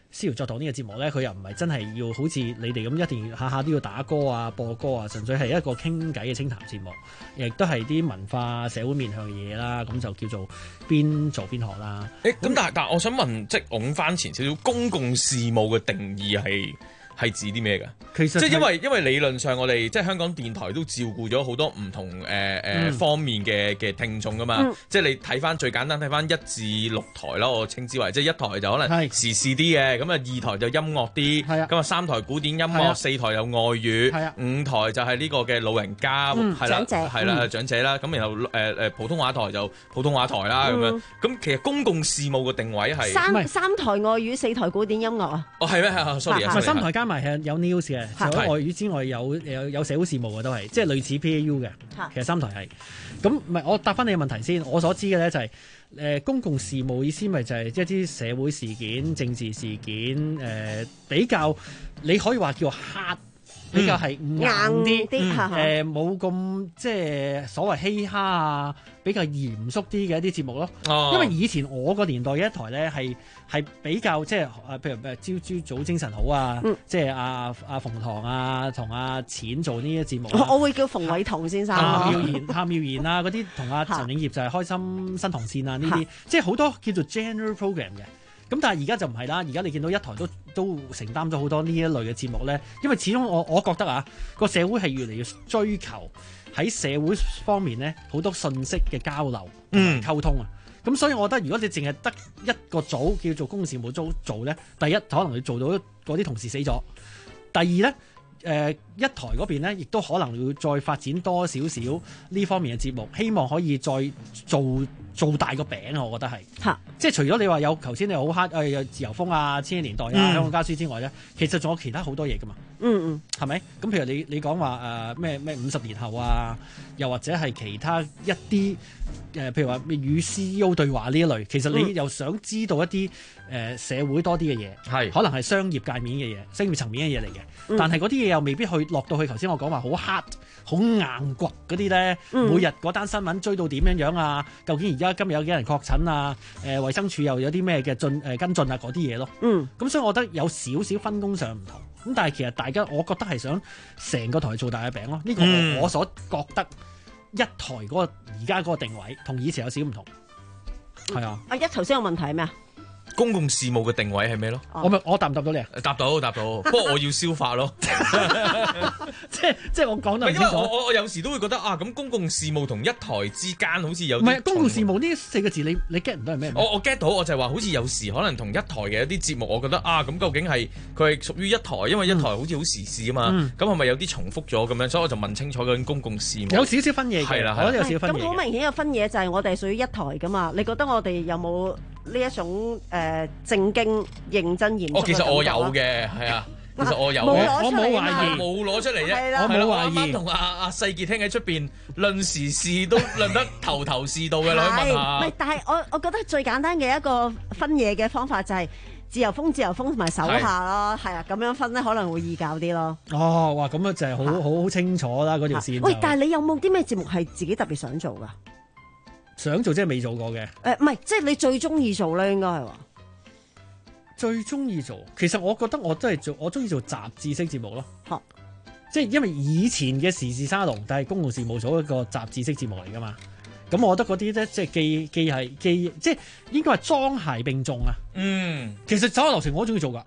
思瑤作堂呢個節目咧，佢又唔係真係要好似你哋咁一定要下下都要打歌啊、播歌啊，純粹係一個傾偈嘅清談節目，亦都係啲文化社會面向嘅嘢啦。咁就叫做邊做邊學啦。 誒，咁但係但係，我想問，即係拱翻前少少，公共事務嘅定義係係指啲咩㗎？ 其實即係因為因為理論上我哋即係香港電台都照顧咗好多唔同誒誒、呃嗯、 方面嘅嘅聽眾㗎嘛。 嗯、 即係你睇翻最簡單睇翻一至六台啦，我稱之為即係一台就可能時事啲嘅，咁啊二台就音樂啲，咁啊三台古典音樂，四台有外語，五台就係呢個嘅老人家係啦，係啦長者啦，咁然後誒誒普通話台就普通話台啦咁樣。咁其實公共事務嘅定位係三三台外語，四台古典音樂啊。 哦係咩係 sorry 啊， 三台加埋係有 news 嘅，除咗外語之外有有有社會事務嘅都係，即係類似 P A U 嘅。其實三台係咁，唔係我答翻你嘅問題先。我所知嘅咧就係、是、誒、呃、公共事務意思咪就係一啲社會事件、政治事件誒、呃、比較，你可以話叫 hard。比較係硬啲，誒冇咁即係所謂嘻哈啊，比較嚴肅啲嘅一啲節目咯。哦、因為以前我個年代嘅一台咧係係比較即係誒，譬如誒朝朝早精神好啊，嗯、即係阿阿馮唐啊同阿錢做呢啲節目。 我會叫馮偉棠先生。 夏妙賢、夏妙賢啊嗰啲同阿陳永業就係開心新塘線啊呢啲，即係好多叫做 general program 嘅。咁但係而家就唔係啦，而家你見到一台都都承擔咗好多呢一類嘅節目咧，因為始終我我覺得啊，個社會係越嚟越追求喺社會方面咧好多信息嘅交流同埋溝通啊。咁、嗯、所以我覺得如果你淨係得一個組叫做公共事務組做咧，第一可能你做到嗰啲同事死咗，第二咧。誒、呃、一台嗰邊咧，亦都可能要再發展多少少呢方面嘅節目，希望可以再做做大個餅啊！我覺得係嚇，即係除咗你話有頭先你好黑誒有自由風啊、千禧年代啊、嗯、香港家書之外咧，其實仲有其他好多嘢噶嘛。嗯嗯，係咪？咁譬如你你講話誒咩咩五十年後啊，又或者係其他一啲誒、呃，譬如話與 C E O 對話呢一類，其實你又想知道一啲誒、呃、社會多啲嘅嘢，係可能係商業界面嘅嘢、商業層面嘅嘢嚟嘅，嗯、但係嗰啲嘢又未必去落到去頭先我講話好 hard、好硬骨嗰啲咧。嗯、每日嗰單新聞追到點樣樣啊？究竟而家今日有幾人確診啊？誒、呃，衛生署又有啲咩嘅進誒、呃、跟進啊？嗰啲嘢咯。嗯，咁所以我覺得有少少分工上唔同。咁但係其實大家，我覺得係想成個台做大嘅餅咯。呢、這個我所覺得一台嗰、那個而家嗰個定位同以前有少少唔同。係、嗯、啊。阿一頭先有問題係咩啊？ 公共事務嘅定位係咩咯？ 我咪我答唔答到你啊？ 答到答到，不過我要消化咯。 即係即係我講得唔清楚。 因為我我有時都會覺得啊，咁公共事務同一台之間好似有啲唔係公共事務呢四個字你，你你 get 唔到係咩？ 我我 get 到，我就係話好似有時可能同一台嘅一啲節目，我覺得啊，咁究竟係佢係屬於一台，因為一台好似好時事啊嘛。咁係咪有啲重複咗咁樣？所以我就問清楚究竟公共事務有少少分野嘅。係啦，我覺得有少少分野。 咁好明顯嘅分野就係我哋係屬於一台噶嘛？你覺得我哋有冇呢一種誒、呃、正經認真嚴肅？ 哦，其實我有嘅，係啊，其實我有嘅， 我冇懷疑， 冇攞出嚟啫， 我冇懷疑。 啱啱同阿阿世傑聽喺出邊論時事都論得頭頭是道嘅，你問下。 唔係，但係我我覺得最簡單嘅一個分野嘅方法就係自由風、自由風同埋手下咯，係啊，咁樣分咧可能會易搞啲咯。 哦，哇，咁啊就係好好好清楚啦，嗰條線。 喂，但係你有冇啲咩節目係自己特別想做㗎？ 想做即係未做過嘅。 誒唔係，即係你最中意做咧，應該係話最中意做。其實我覺得我真係做，我中意做雜誌式節目咯。嚇，即係因為以前嘅時事沙龍，但係公共事務組一個雜誌式節目嚟㗎嘛。咁我覺得嗰啲咧，即係既既係既即係應該係裝鞋並重啊。嗯，其實走下流程我都中意做㗎。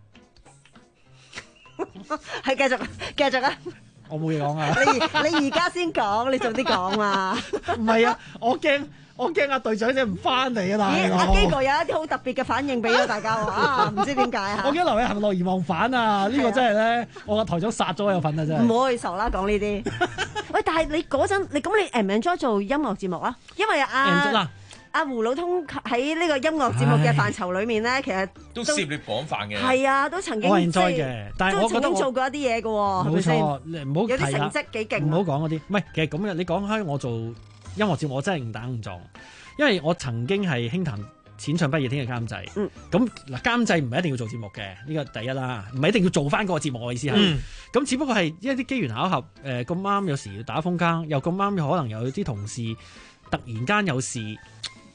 係繼續繼續啊！ 我冇嘢講啊！ 你你而家先講，你早啲講嘛？ 唔係啊，我驚我驚阿隊長姐唔翻嚟啊！大佬， 阿基哥有一啲好特別嘅反應俾咗大家喎啊！唔知點解啊？ 我驚劉偉恒樂而忘返啊！呢、呢個真係咧，我個台長殺咗我有份啊！真係唔好去傻啦，講呢啲。喂，但係你嗰陣你咁你 enjoy 做音樂節目啊？因為啊。阿胡老通喺呢個音樂節目嘅範疇裏面咧，其實都涉獵廣泛嘅。 係啊，都曾經我 enjoy 嘅，但係我覺得我做過一啲嘢嘅喎，係咪先？ 唔好有啲成績幾勁。 唔好講嗰啲，唔係其實咁嘅。你講開我做音樂節目，我真係誤打誤撞，因為我曾經係輕談淺唱不夜天嘅監製。嗯。咁嗱，監製唔係一定要做節目嘅，呢個第一啦，唔係一定要做翻嗰個節目。我意思係，咁、嗯、只不過係一啲機緣巧合，誒咁啱有時要打風更，又咁啱可能有啲同事突然間有事。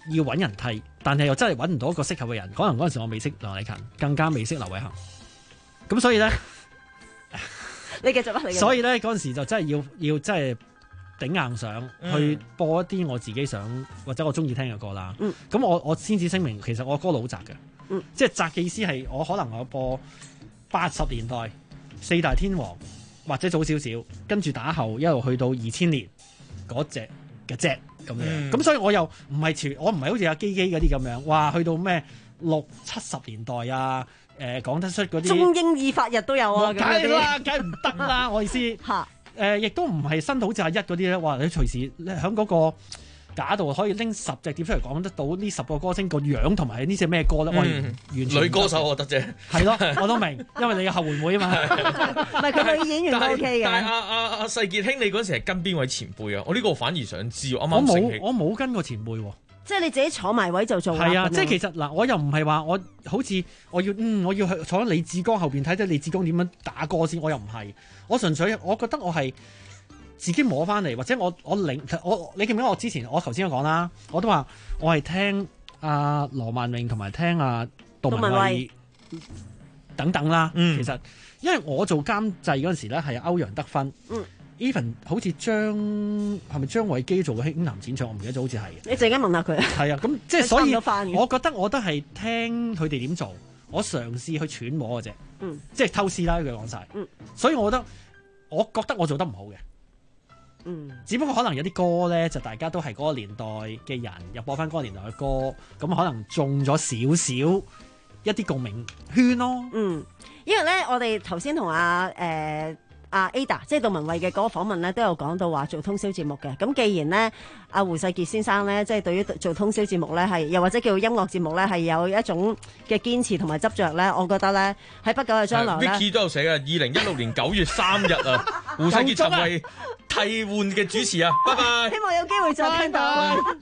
要揾人替，但係又真係揾唔到一個適合嘅人。可能嗰陣時我未識梁禮勤，更加未識劉偉恒。咁所以咧， 你繼續啦，你繼續。 所以咧嗰陣時就真係要要真係頂硬上、嗯、去播一啲我自己想或者我中意聽嘅歌啦。咁、嗯、我我先至聲明，其實我歌路好窄嘅，嗯、即係窄嘅意思係我可能我播八十年代四大天王或者早少少，跟住打後一路去到二千年嗰隻嘅啫咁樣。咁、嗯、所以我又唔係全，我唔係好似阿基基嗰啲咁樣，哇去到咩六七十年代啊，誒、呃、講得出嗰啲中英意法日都有啊， 梗係啦，梗係唔得啦，我意思嚇。 誒、呃，亦都唔係新好似阿一嗰啲咧，哇！你隨時咧喺嗰個架度可以拎十隻碟出嚟講得到呢十個歌星個樣同埋呢隻咩歌咧，我、嗯、完全女歌手我得啫， 係咯，我都明，因為你嘅後援會啊嘛， 唔係佢女演員都 OK 嘅。 但係阿阿阿世傑兄，你嗰陣時係跟邊位前輩啊？我呢個反而想知，啱啱我冇我冇跟過前輩喎。 即係你自己坐埋位就做。 係啊，即係其實嗱，我又唔係話我好似我要嗯我要去坐喺李志剛後邊睇睇李志剛點樣打歌先，我又唔係，我純粹我覺得我係自己摸翻嚟，或者我我領我你記唔記得我之前我頭先都講啦，我都話我係聽阿、啊、羅曼穎同埋聽阿、啊、杜文慧等等啦。嗯、其實因為我做監製嗰陣時咧係歐陽德芬。嗯 even 好似張係咪張偉基做嘅《興南淺唱》，我唔記得咗，好似係。 你陣間問下佢。 係啊，咁即係所以，我覺得我都係聽佢哋點做，我嘗試去揣摩嘅啫。嗯，即係偷師啦，佢講晒。嗯，所以我覺得，我覺得我做得唔好嘅。嗯，只不過可能有啲歌咧，就大家都係嗰個年代嘅人，又播翻嗰個年代嘅歌，咁可能中咗少少一啲共鳴圈咯。 嗯，因為咧，我哋頭先同阿誒。呃阿 Ada 即係杜文慧嘅嗰個訪問咧，都有講到話做通宵節目嘅。咁既然咧，阿胡世傑先生咧，即係對於做通宵節目咧，係又或者叫音樂節目咧，係有一種嘅堅持同埋執着咧，我覺得咧喺不久嘅將來咧 ，Vicky 都有寫嘅。二零一六年九月三日啊，胡世傑成為替換嘅主持啊，拜拜。 希望有機會再聽到。